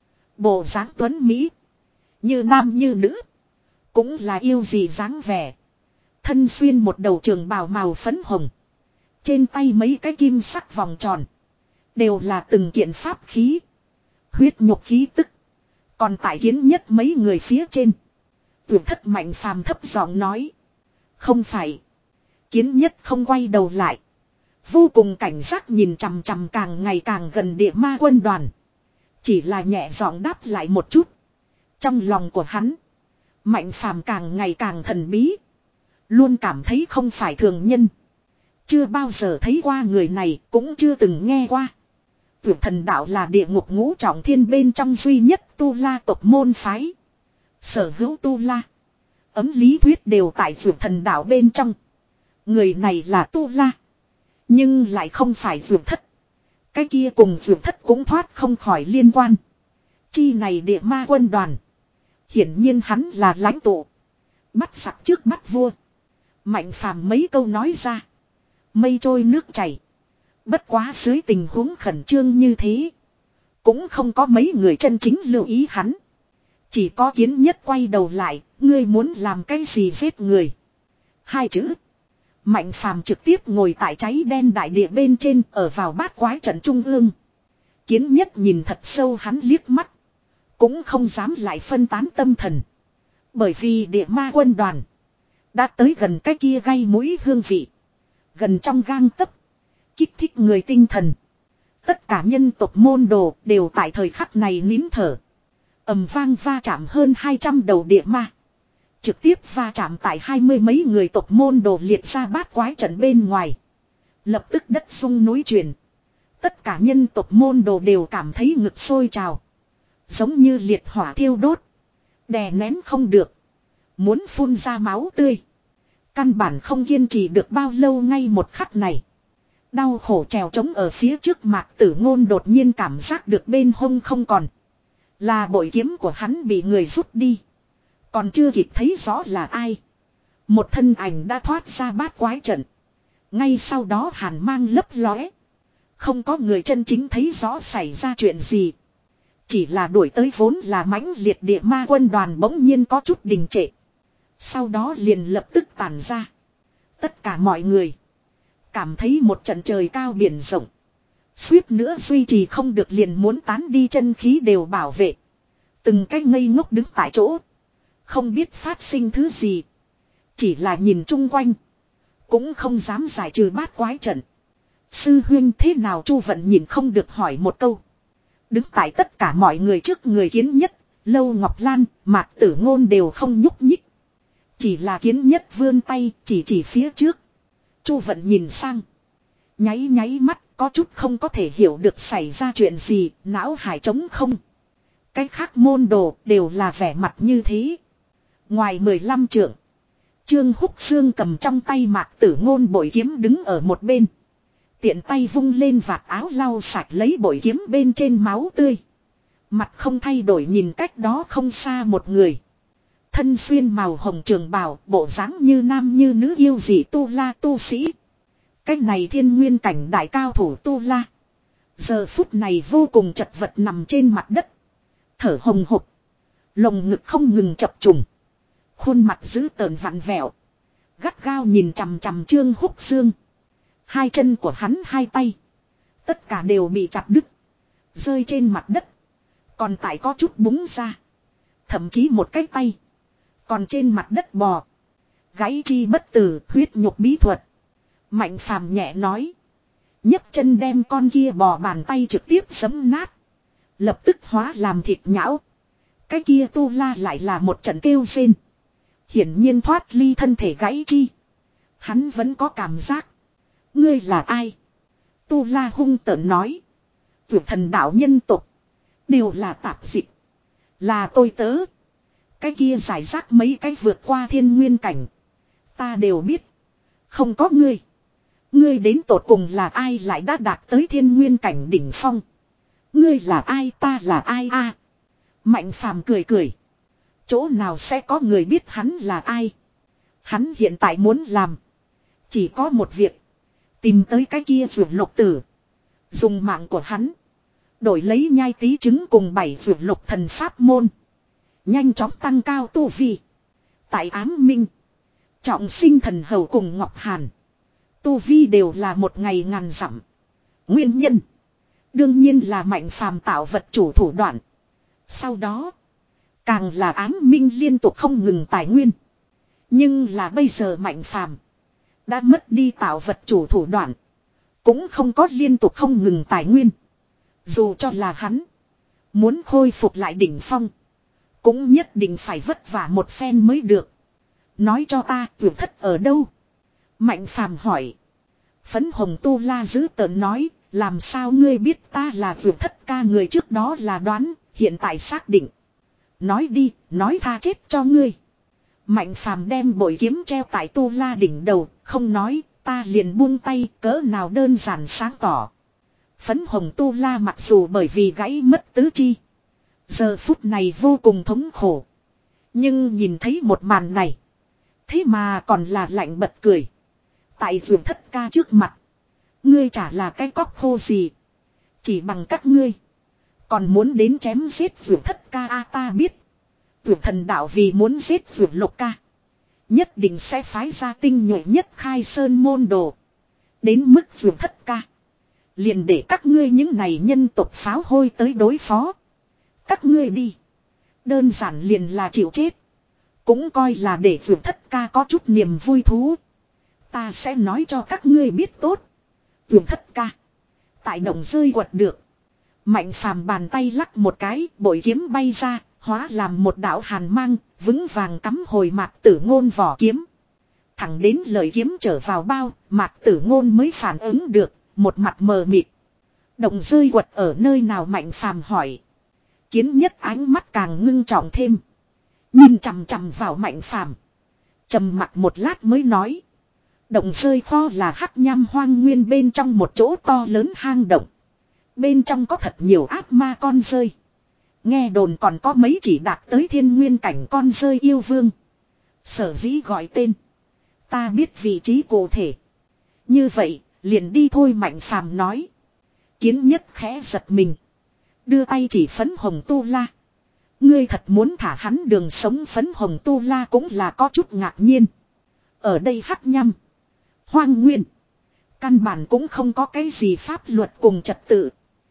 Bộ dáng tuấn Mỹ. Như nam như nữ. Cũng là yêu gì dáng vẻ. Thân xuyên một đầu trường bào màu phấn hồng. Trên tay mấy cái kim sắc vòng tròn. Đều là từng kiện pháp khí. Huyết nhục khí tức. Còn tại Kiến Nhất mấy người phía trên. Tuyệt thất Mạnh phàm thấp giọng nói. Không phải. Kiến Nhất không quay đầu lại. Vô cùng cảnh giác nhìn chằm chằm càng ngày càng gần địa ma quân đoàn. Chỉ là nhẹ giọng đáp lại một chút. Trong lòng của hắn. Mạnh phàm càng ngày càng thần bí. Luôn cảm thấy không phải thường nhân. Chưa bao giờ thấy qua người này, cũng chưa từng nghe qua. Tuyệt thần đạo là địa ngục ngũ trọng thiên bên trong duy nhất tu la tộc môn phái. Sở hữu tu la. Ấm lý thuyết đều tại tuyệt thần đạo bên trong. Người này là tu la. Nhưng lại không phải tuyệt thất. Cái kia cùng tuyệt thất cũng thoát không khỏi liên quan. Chi này địa ma quân đoàn. Hiển nhiên hắn là lãnh tụ. Bắt sặc trước bắt vua. Mạnh phàm mấy câu nói ra. Mây trôi nước chảy. Bất quá dưới tình huống khẩn trương như thế. Cũng không có mấy người chân chính lưu ý hắn. Chỉ có Kiến Nhất quay đầu lại. Ngươi muốn làm cái gì giết người. Hai chữ. Mạnh phàm trực tiếp ngồi tại cháy đen đại địa bên trên. Ở vào bát quái trận trung ương. Kiến Nhất nhìn thật sâu hắn liếc mắt. Cũng không dám lại phân tán tâm thần. Bởi vì địa ma quân đoàn. Đã tới gần cái kia gây mũi hương vị. Gần trong gang tấc. Kích thích người tinh thần. Tất cả nhân tộc môn đồ đều tại thời khắc này nín thở. Ầm vang va chạm hơn hai trăm đầu địa ma. Trực tiếp va chạm tại hai mươi mấy người tộc môn đồ liệt ra bát quái trận bên ngoài. Lập tức đất rung núi chuyển. Tất cả nhân tộc môn đồ đều cảm thấy ngực sôi trào. Giống như liệt hỏa thiêu đốt. Đè nén không được. Muốn phun ra máu tươi. Căn bản không kiên trì được bao lâu ngay một khắc này. Đau khổ trèo trống ở phía trước Mạc Tử Ngôn đột nhiên cảm giác được bên hông không còn. Là bội kiếm của hắn bị người rút đi. Còn chưa kịp thấy rõ là ai. Một thân ảnh đã thoát ra bát quái trận. Ngay sau đó hàn mang lấp lóe. Không có người chân chính thấy rõ xảy ra chuyện gì. Chỉ là đuổi tới vốn là mãnh liệt địa ma quân đoàn bỗng nhiên có chút đình trệ. Sau đó liền lập tức tản ra. Tất cả mọi người. Cảm thấy một trận trời cao biển rộng. Suýt nữa duy trì không được liền muốn tán đi chân khí đều bảo vệ. Từng cái ngây ngốc đứng tại chỗ. Không biết phát sinh thứ gì. Chỉ là nhìn chung quanh. Cũng không dám giải trừ bát quái trận. Sư huynh thế nào Chu Vận nhìn không được hỏi một câu. Đứng tại tất cả mọi người trước người Kiến Nhất. Lâu Ngọc Lan, Mạc Tử Ngôn đều không nhúc nhích. Chỉ là Kiến Nhất vươn tay chỉ chỉ phía trước. Chu Vận nhìn sang. Nháy nháy mắt có chút không có thể hiểu được xảy ra chuyện gì. Não hải trống không. Cái khác môn đồ đều là vẻ mặt như thế. Ngoài mười lăm trượng. Trương Húc Sương cầm trong tay Mạc Tử Ngôn bội kiếm đứng ở một bên. Tiện tay vung lên vạt áo lau sạch lấy bội kiếm bên trên máu tươi. Mặt không thay đổi nhìn cách đó không xa một người. Thân xuyên màu hồng trường bào, bộ dáng như nam như nữ yêu dị tu la tu sĩ. Cách này thiên nguyên cảnh đại cao thủ tu la. Giờ phút này vô cùng chật vật nằm trên mặt đất. Thở hồng hộc. Lồng ngực không ngừng chập trùng. Khuôn mặt dữ tợn vặn vẹo. Gắt gao nhìn chằm chằm Trương Húc Sương. Hai chân của hắn hai tay. Tất cả đều bị chặt đứt. Rơi trên mặt đất. Còn tại có chút búng ra. Thậm chí một cái tay. Còn trên mặt đất bò. Gãy chi bất tử huyết nhục bí thuật. Mạnh phàm nhẹ nói. nhấc chân đem con kia bò bàn tay trực tiếp giấm nát. Lập tức hóa làm thịt nhão. Cái kia tu la lại là một trận kêu rên. Hiển nhiên thoát ly thân thể gãy chi. Hắn vẫn có cảm giác. Ngươi là ai? Tu la hung tợn nói. Vượt thần đạo nhân tục. Đều là tạp dịch. Là tôi tớ. Cái kia giải rác mấy cái vượt qua thiên nguyên cảnh. Ta đều biết. Không có ngươi. Ngươi đến tột cùng là ai lại đã đạt tới thiên nguyên cảnh đỉnh phong. Ngươi là ai ta là ai a à? Mạnh phàm cười cười. Chỗ nào sẽ có người biết hắn là ai. Hắn hiện tại muốn làm. Chỉ có một việc. Tìm tới cái kia vượt lục tử. Dùng mạng của hắn. Đổi lấy nhai tí trứng cùng bảy vượt lục thần pháp môn. Nhanh chóng tăng cao tu vi. Tại ám minh. Trọng sinh thần hầu cùng Ngọc Hàn. Tu vi đều là một ngày ngàn dặm. Nguyên nhân. Đương nhiên là mạnh phàm tạo vật chủ thủ đoạn. Sau đó. Càng là ám minh liên tục không ngừng tài nguyên. Nhưng là bây giờ mạnh phàm. Đã mất đi tạo vật chủ thủ đoạn. Cũng không có liên tục không ngừng tài nguyên. Dù cho là hắn. Muốn khôi phục lại đỉnh phong. Cũng nhất định phải vất vả một phen mới được. Nói cho ta vượt thất ở đâu. Mạnh phàm hỏi. Phấn hồng tu la giữ tợn nói. Làm sao ngươi biết ta là vượt thất ca người trước đó là đoán. Hiện tại xác định. Nói đi, nói tha chết cho ngươi. Mạnh phàm đem bội kiếm treo tại tu la đỉnh đầu. Không nói, ta liền buông tay cỡ nào đơn giản sáng tỏ. Phấn hồng tu la mặc dù bởi vì gãy mất tứ chi. Giờ phút này vô cùng thống khổ. Nhưng nhìn thấy một màn này. Thế mà còn là lạnh bật cười. Tại vườn thất ca trước mặt. Ngươi chả là cái cóc khô gì. Chỉ bằng các ngươi. Còn muốn đến chém giết vườn thất ca a ta biết. Vườn thần đạo vì muốn giết vườn lục ca. Nhất định sẽ phái ra tinh nhuệ nhất khai sơn môn đồ. Đến mức vườn thất ca. Liền để các ngươi những này nhân tộc pháo hôi tới đối phó. Các ngươi đi. Đơn giản liền là chịu chết. Cũng coi là để vượt thất ca có chút niềm vui thú. Ta sẽ nói cho các ngươi biết tốt. Vượt thất ca. Tại động rơi quật được. Mạnh phàm bàn tay lắc một cái. Bội kiếm bay ra. Hóa làm một đạo hàn mang. Vững vàng cắm hồi mạc tử ngôn vỏ kiếm. Thẳng đến lời kiếm trở vào bao. Mạc tử ngôn mới phản ứng được. Một mặt mờ mịt. Động rơi quật ở nơi nào mạnh phàm hỏi. Kiến nhất ánh mắt càng ngưng trọng thêm. Nhìn chằm chằm vào mạnh phàm. Trầm mặc một lát mới nói. Động rơi kho là hắc nham hoang nguyên bên trong một chỗ to lớn hang động. Bên trong có thật nhiều ác ma con rơi. Nghe đồn còn có mấy chỉ đạt tới thiên nguyên cảnh con rơi yêu vương. Sở dĩ gọi tên. Ta biết vị trí cụ thể. Như vậy, liền đi thôi mạnh phàm nói. Kiến nhất khẽ giật mình. Đưa tay chỉ phấn hồng tu la. Ngươi thật muốn thả hắn đường sống phấn hồng tu la cũng là có chút ngạc nhiên. Ở đây hắc nhăm. Hoang nguyên. Căn bản cũng không có cái gì pháp luật cùng trật tự.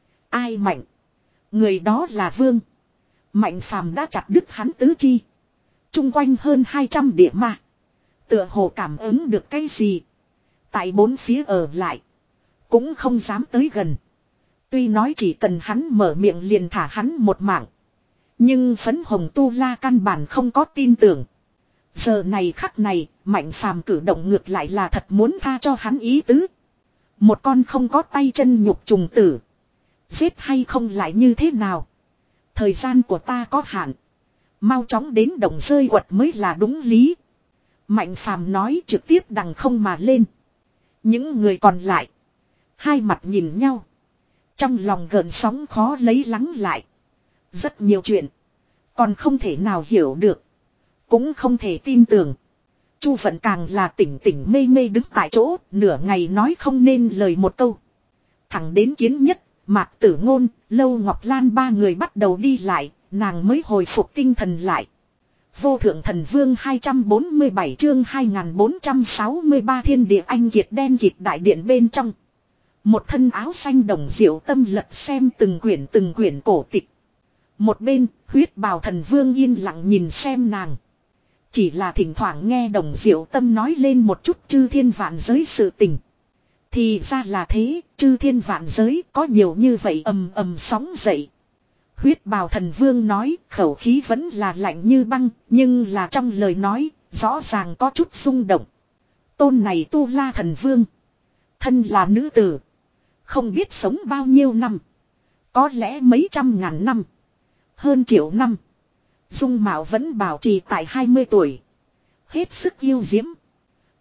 Ai mạnh. Người đó là vương. Mạnh phàm đã chặt đứt hắn tứ chi. Trung quanh hơn hai trăm địa ma. Tựa hồ cảm ứng được cái gì. Tại bốn phía ở lại. Cũng không dám tới gần. Tuy nói chỉ cần hắn mở miệng liền thả hắn một mạng. Nhưng phấn hồng tu la căn bản không có tin tưởng. Giờ này khắc này, mạnh phàm cử động ngược lại là thật muốn tha cho hắn ý tứ. Một con không có tay chân nhục trùng tử. Giết hay không lại như thế nào? Thời gian của ta có hạn. Mau chóng đến đồng rơi quật mới là đúng lý. Mạnh phàm nói trực tiếp đằng không mà lên. Những người còn lại. Hai mặt nhìn nhau. Trong lòng gợn sóng khó lấy lắng lại. Rất nhiều chuyện. Còn không thể nào hiểu được. Cũng không thể tin tưởng. Chu Vận càng là tỉnh tỉnh mê mê đứng tại chỗ. Nửa ngày nói không nên lời một câu. Thẳng đến kiến nhất. Mạc Tử Ngôn, Lâu Ngọc Lan ba người bắt đầu đi lại. Nàng mới hồi phục tinh thần lại. Vô thượng thần vương hai trăm bốn mươi bảy chương hai nghìn bốn trăm sáu mươi ba thiên địa anh kiệt đen kịt đại điện bên trong. Một thân áo xanh đồng diệu tâm lật xem từng quyển từng quyển cổ tịch. Một bên, huyết bào thần vương yên lặng nhìn xem nàng. Chỉ là thỉnh thoảng nghe đồng diệu tâm nói lên một chút chư thiên vạn giới sự tình. Thì ra là thế, chư thiên vạn giới có nhiều như vậy ầm ầm sóng dậy. Huyết bào thần vương nói, khẩu khí vẫn là lạnh như băng, nhưng là trong lời nói, rõ ràng có chút rung động. Tôn này tu la thần vương. Thân là nữ tử. Không biết sống bao nhiêu năm. Có lẽ mấy trăm ngàn năm. Hơn triệu năm. Dung mạo vẫn bảo trì tại hai mươi tuổi. Hết sức yêu diễm.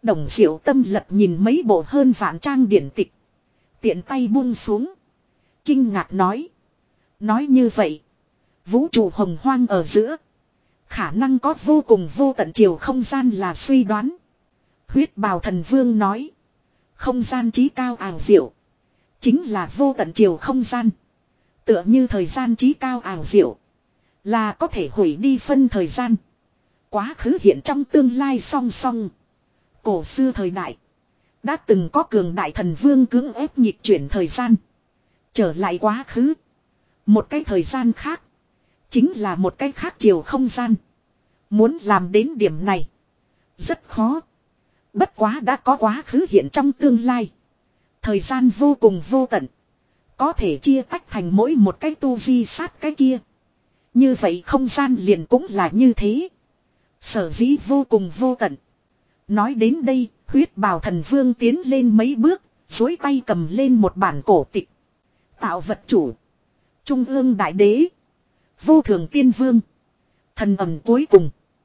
Đồng Diệu Tâm lật nhìn mấy bộ hơn vạn trang điển tịch. Tiện tay buông xuống. Kinh ngạc nói. Nói như vậy. Vũ trụ hồng hoang ở giữa. Khả năng có vô cùng vô tận chiều không gian là suy đoán. Huyết bào thần vương nói. Không gian trí cao ảo diệu. Chính là vô tận chiều không gian. Tựa như thời gian trí cao ảo diệu. Là có thể hủy đi phân thời gian. Quá khứ hiện trong tương lai song song. Cổ xưa thời đại. Đã từng có cường đại thần vương cưỡng ép nhịp chuyển thời gian. Trở lại quá khứ. Một cái thời gian khác. Chính là một cái khác chiều không gian. Muốn làm đến điểm này. Rất khó. Bất quá đã có quá khứ hiện trong tương lai. Thời gian vô cùng vô tận. Có thể chia tách thành mỗi một cái tu vi sát cái kia. Như vậy không gian liền cũng là như thế. Sở dĩ vô cùng vô tận. Nói đến đây, huyết bào thần vương tiến lên mấy bước, duỗi tay cầm lên một bản cổ tịch. Tạo vật chủ. Trung ương đại đế. Vô thường tiên vương. Thần ẩm cuối cùng.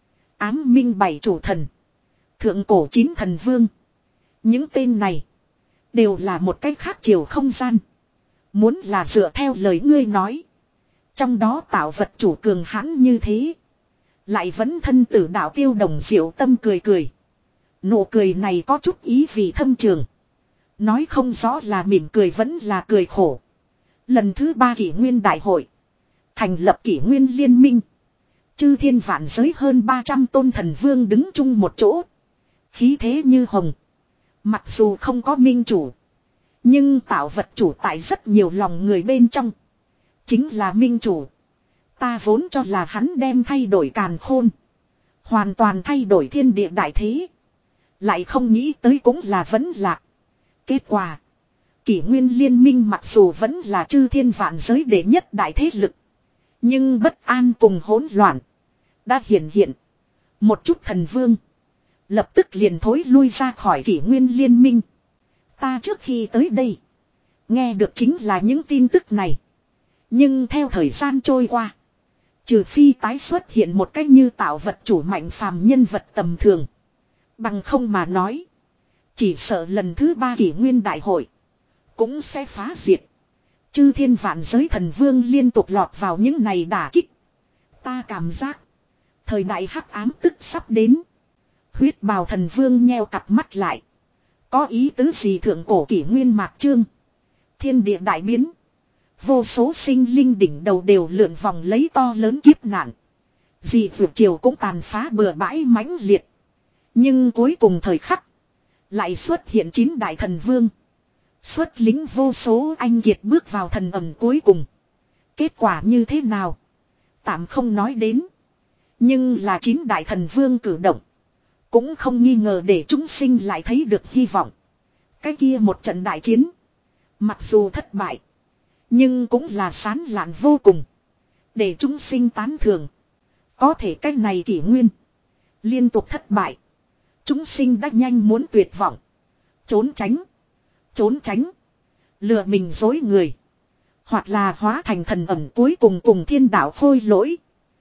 Ám minh bảy chủ thần. Thượng cổ chín thần vương. Những tên này. Đều là một cách khác chiều không gian. Muốn là dựa theo lời ngươi nói. Trong đó tạo vật chủ cường hãn như thế. Lại vẫn thân tử đạo Tiêu Đồng Diệu Tâm cười cười. Nụ cười này có chút ý vị thâm trường. Nói không rõ là mỉm cười vẫn là cười khổ. Lần thứ ba kỷ nguyên đại hội. Thành lập kỷ nguyên liên minh. Chư thiên vạn giới hơn ba trăm tôn thần vương đứng chung một chỗ. Khí thế như hồng. Mặc dù không có minh chủ. Nhưng tạo vật chủ tại rất nhiều lòng người bên trong. Chính là minh chủ. Ta vốn cho là hắn đem thay đổi càn khôn. Hoàn toàn thay đổi thiên địa đại thế. Lại không nghĩ tới cũng là vẫn lạc. Kết quả. Kỷ nguyên liên minh mặc dù vẫn là chư thiên vạn giới đệ nhất đại thế lực. Nhưng bất an cùng hỗn loạn. Đã hiện hiện. Một chút thần vương. Lập tức liền thối lui ra khỏi kỷ nguyên liên minh. Ta trước khi tới đây. Nghe được chính là những tin tức này. Nhưng theo thời gian trôi qua. Trừ phi tái xuất hiện một cách như tạo vật chủ mạnh phàm nhân vật tầm thường. Bằng không mà nói. Chỉ sợ lần thứ ba kỷ nguyên đại hội. Cũng sẽ phá diệt. Chư thiên vạn giới thần vương liên tục lọt vào những này đả kích. Ta cảm giác. Thời đại hắc ám tức sắp đến. Huyết bào thần vương nheo cặp mắt lại. Có ý tứ gì thượng cổ kỷ nguyên mạc chương. Thiên địa đại biến. Vô số sinh linh đỉnh đầu đều lượn vòng lấy to lớn kiếp nạn. Dị vượt chiều cũng tàn phá bừa bãi mãnh liệt. Nhưng cuối cùng thời khắc. Lại xuất hiện chín đại thần vương. Xuất lính vô số anh kiệt bước vào thần ẩm cuối cùng. Kết quả như thế nào? Tạm không nói đến. Nhưng là chín đại thần vương cử động. Cũng không nghi ngờ để chúng sinh lại thấy được hy vọng. Cái kia một trận đại chiến. Mặc dù thất bại. Nhưng cũng là sán lạn vô cùng. Để chúng sinh tán thưởng. Có thể cái này kỷ nguyên. Liên tục thất bại. Chúng sinh đã nhanh muốn tuyệt vọng. Trốn tránh. Trốn tránh. Lừa mình dối người. Hoặc là hóa thành thần ẩm cuối cùng cùng thiên đạo khôi lỗi.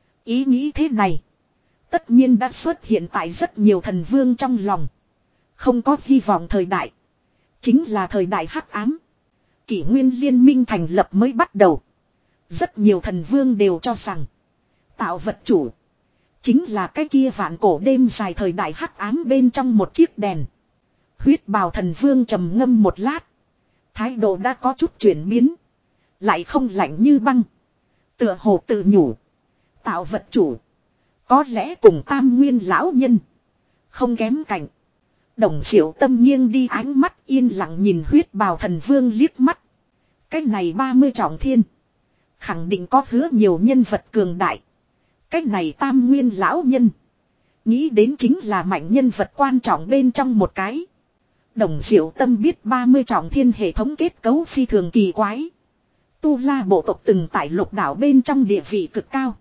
Ý nghĩ thế này. Tất nhiên đã xuất hiện tại rất nhiều thần vương trong lòng. Không có hy vọng thời đại. Chính là thời đại hắc ám. Kỷ nguyên liên minh thành lập mới bắt đầu. Rất nhiều thần vương đều cho rằng. Tạo vật chủ. Chính là cái kia vạn cổ đêm dài thời đại hắc ám bên trong một chiếc đèn. Huyết bào thần vương trầm ngâm một lát. Thái độ đã có chút chuyển biến. Lại không lạnh như băng. Tựa hồ tự nhủ. Tạo vật chủ. Có lẽ cùng tam nguyên lão nhân. Không kém cạnh. Đồng Diệu Tâm nghiêng đi ánh mắt yên lặng nhìn huyết bào thần vương liếc mắt. Cái này ba mươi trọng thiên. Khẳng định có hứa nhiều nhân vật cường đại. Cái này tam nguyên lão nhân. Nghĩ đến chính là mạnh nhân vật quan trọng bên trong một cái. Đồng Diệu Tâm biết ba mươi trọng thiên hệ thống kết cấu phi thường kỳ quái. Tu La bộ tộc từng tại lục đảo bên trong địa vị cực cao.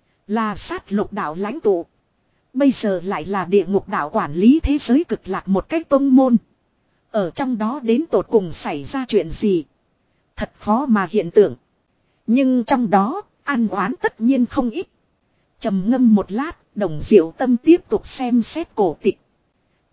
Là sát lục đảo lãnh tụ. Bây giờ lại là địa ngục đảo quản lý thế giới cực lạc một cách tông môn. Ở trong đó đến tột cùng xảy ra chuyện gì. Thật khó mà hiện tượng. Nhưng trong đó, ăn oán tất nhiên không ít. Trầm ngâm một lát, Đồng Diệu Tâm tiếp tục xem xét cổ tịch.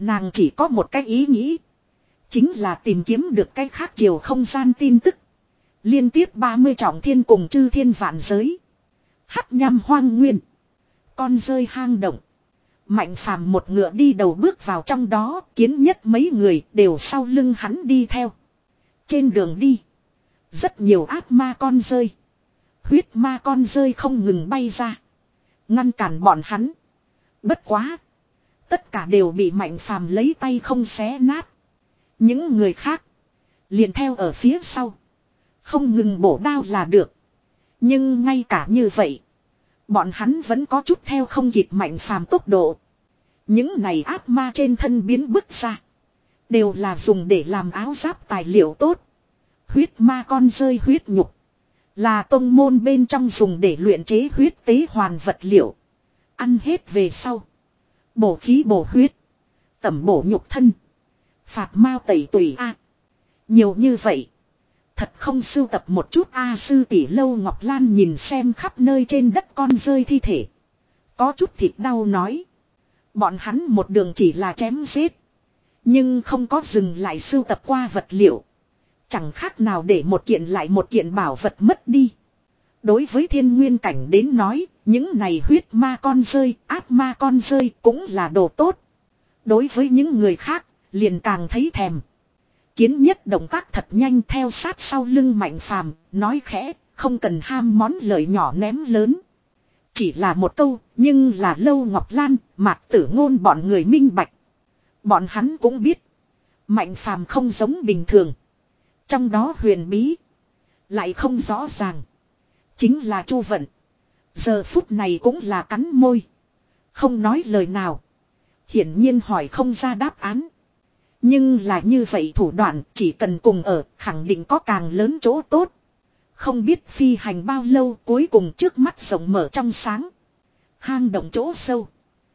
Nàng chỉ có một cái ý nghĩ. Chính là tìm kiếm được cái khác chiều không gian tin tức. Liên tiếp ba mươi trọng thiên cùng chư thiên vạn giới. Hắc nham hoang nguyên. Con rơi hang động. Mạnh phàm một ngựa đi đầu bước vào trong đó. Kiến nhất mấy người đều sau lưng hắn đi theo. Trên đường đi. Rất nhiều ác ma con rơi. Huyết ma con rơi không ngừng bay ra. Ngăn cản bọn hắn. Bất quá. Tất cả đều bị mạnh phàm lấy tay không xé nát. Những người khác. Liền theo ở phía sau. Không ngừng bổ đao là được. Nhưng ngay cả như vậy. Bọn hắn vẫn có chút theo không kịp mạnh phàm tốc độ. Những này ác ma trên thân biến bứt ra. Đều là dùng để làm áo giáp tài liệu tốt. Huyết ma con rơi huyết nhục. Là tông môn bên trong dùng để luyện chế huyết tế hoàn vật liệu. Ăn hết về sau. Bổ khí bổ huyết. Tẩm bổ nhục thân. Phạt mao tẩy tùy a. Nhiều như vậy. Thật không sưu tập một chút a. Sư tỷ Lâu Ngọc Lan nhìn xem khắp nơi trên đất con rơi thi thể. Có chút thịt đau nói. Bọn hắn một đường chỉ là chém giết. Nhưng không có dừng lại sưu tập qua vật liệu. Chẳng khác nào để một kiện lại một kiện bảo vật mất đi. Đối với thiên nguyên cảnh đến nói, những này huyết ma con rơi, ác ma con rơi cũng là đồ tốt. Đối với những người khác, liền càng thấy thèm. Kiến nhất động tác thật nhanh theo sát sau lưng mạnh phàm, nói khẽ, không cần ham món lợi nhỏ ném lớn. Chỉ là một câu, nhưng là Lâu Ngọc Lan, Mạc Tử Ngôn bọn người minh bạch. Bọn hắn cũng biết, mạnh phàm không giống bình thường. Trong đó huyền bí, lại không rõ ràng. Chính là Chu Vận. Giờ phút này cũng là cắn môi. Không nói lời nào. Hiển nhiên hỏi không ra đáp án. Nhưng là như vậy thủ đoạn chỉ cần cùng ở khẳng định có càng lớn chỗ tốt. Không biết phi hành bao lâu cuối cùng trước mắt rộng mở trong sáng. Hang động chỗ sâu.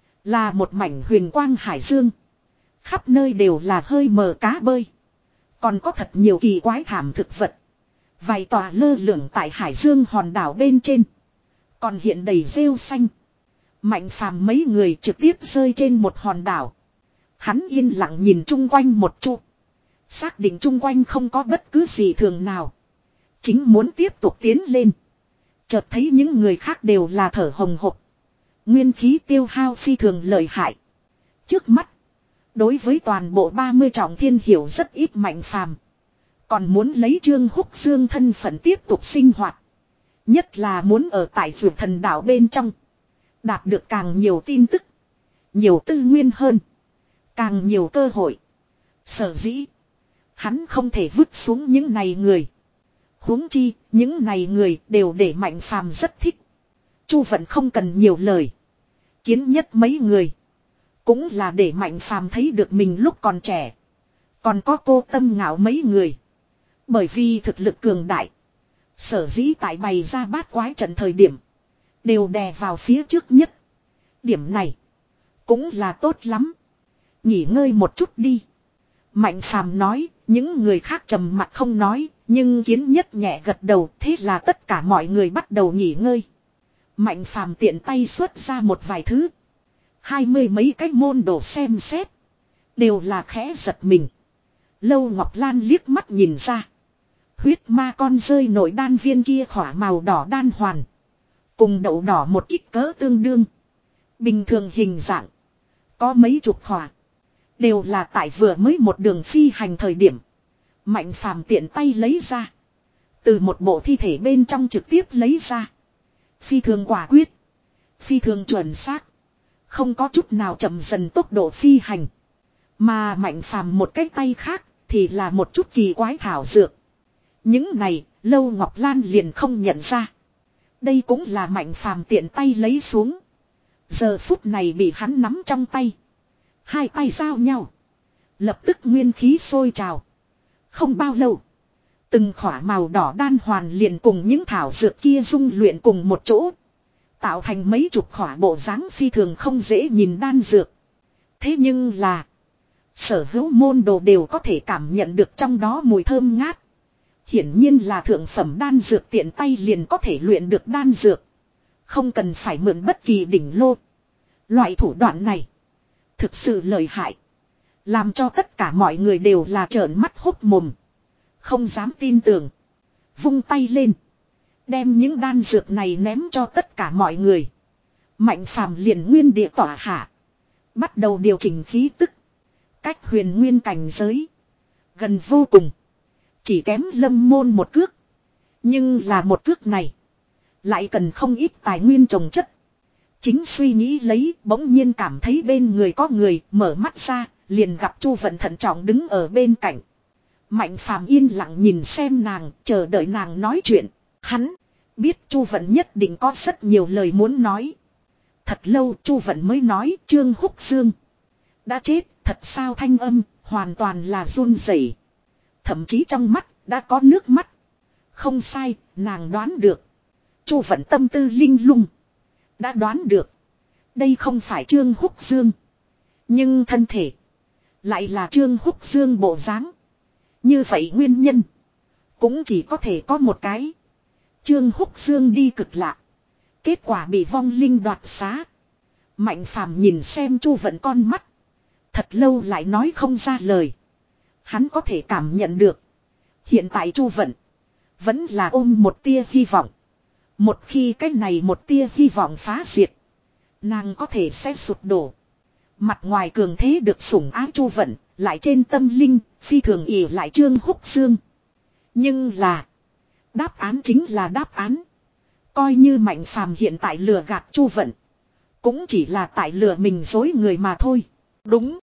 Là một mảnh huyền quang hải dương. Khắp nơi đều là hơi mờ cá bơi. Còn có thật nhiều kỳ quái thảm thực vật. Vài tòa lơ lửng tại hải dương hòn đảo bên trên. Còn hiện đầy rêu xanh. Mạnh phàm mấy người trực tiếp rơi trên một hòn đảo. Hắn yên lặng nhìn chung quanh một chút. Xác định chung quanh không có bất cứ gì thường nào. Chính muốn tiếp tục tiến lên. Chợt thấy những người khác đều là thở hồng hộc. Nguyên khí tiêu hao phi thường lợi hại. Trước mắt. Đối với toàn bộ ba mươi trọng thiên hiểu rất ít mạnh phàm. Còn muốn lấy Trương Húc Dương thân phận tiếp tục sinh hoạt. Nhất là muốn ở tại Dược Thần Đảo bên trong. Đạt được càng nhiều tin tức. Nhiều tư nguyên hơn. Càng nhiều cơ hội. Sở dĩ. Hắn không thể vứt xuống những này người. Huống chi, những này người đều để mạnh phàm rất thích. Chu Vận không cần nhiều lời. Kiến nhất mấy người. Cũng là để mạnh phàm thấy được mình lúc còn trẻ. Còn có cô Tâm Ngạo mấy người. Bởi vì thực lực cường đại. Sở dĩ tại bày ra bát quái trận thời điểm. Đều đè vào phía trước nhất. Điểm này. Cũng là tốt lắm. Nghỉ ngơi một chút đi. Mạnh phàm nói. Những người khác trầm mặt không nói. Nhưng kiến nhất nhẹ gật đầu. Thế là tất cả mọi người bắt đầu nghỉ ngơi. Mạnh phàm tiện tay xuất ra một vài thứ. Hai mươi mấy cái môn đồ xem xét. Đều là khẽ giật mình. Lâu Ngọc Lan liếc mắt nhìn ra. Huyết ma con rơi nội đan viên kia khỏa màu đỏ đan hoàn. Cùng đậu đỏ một kích cỡ tương đương. Bình thường hình dạng. Có mấy chục khỏa. Đều là tại vừa mới một đường phi hành thời điểm. Mạnh phàm tiện tay lấy ra. Từ một bộ thi thể bên trong trực tiếp lấy ra. Phi thường quả quyết. Phi thường chuẩn xác. Không có chút nào chậm dần tốc độ phi hành. Mà mạnh phàm một cái tay khác thì là một chút kỳ quái thảo dược. Những này Lâu Ngọc Lan liền không nhận ra. Đây cũng là mạnh phàm tiện tay lấy xuống. Giờ phút này bị hắn nắm trong tay. Hai tay giao nhau. Lập tức nguyên khí sôi trào. Không bao lâu. Từng khỏa màu đỏ đan hoàn liền cùng những thảo dược kia dung luyện cùng một chỗ. Tạo thành mấy chục khỏa bộ dáng phi thường không dễ nhìn đan dược. Thế nhưng là. Sở hữu môn đồ đều có thể cảm nhận được trong đó mùi thơm ngát. Hiển nhiên là thượng phẩm đan dược tiện tay liền có thể luyện được đan dược. Không cần phải mượn bất kỳ đỉnh lô. Loại thủ đoạn này. Thực sự lợi hại. Làm cho tất cả mọi người đều là trợn mắt hốt mồm. Không dám tin tưởng. Vung tay lên. Đem những đan dược này ném cho tất cả mọi người. Mạnh phàm liền nguyên địa tỏa hạ. Bắt đầu điều chỉnh khí tức. Cách huyền nguyên cảnh giới. Gần vô cùng. Chỉ kém lâm môn một cước. Nhưng là một cước này. Lại cần không ít tài nguyên trồng chất. Chính suy nghĩ lấy, bỗng nhiên cảm thấy bên người có người, mở mắt ra, liền gặp Chu Vận thận trọng đứng ở bên cạnh. Mạnh phàm yên lặng nhìn xem nàng, chờ đợi nàng nói chuyện. Hắn biết Chu Vận nhất định có rất nhiều lời muốn nói. Thật lâu Chu Vận mới nói Trương Húc Dương đã chết, thật sao thanh âm, hoàn toàn là run rẩy. Thậm chí trong mắt, đã có nước mắt. Không sai, nàng đoán được. Chu Vận tâm tư linh lung. Đã đoán được. Đây không phải Trương Húc Dương. Nhưng thân thể. Lại là Trương Húc Dương bộ dáng. Như vậy nguyên nhân. Cũng chỉ có thể có một cái. Trương Húc Dương đi cực lạ. Kết quả bị vong linh đoạt xá. Mạnh phàm nhìn xem Chu Vận con mắt. Thật lâu lại nói không ra lời. Hắn có thể cảm nhận được. Hiện tại Chu Vận. Vẫn là ôm một tia hy vọng. Một khi cái này một tia hy vọng phá diệt. Nàng có thể sẽ sụp đổ. Mặt ngoài cường thế được sủng ái Chu Vận. Lại trên tâm linh. Phi thường ỉ lại Trương Húc Dương. Nhưng là. Đáp án chính là đáp án. Coi như Mạnh phàm hiện tại lừa gạt Chu Vận. Cũng chỉ là tại lừa mình dối người mà thôi. Đúng.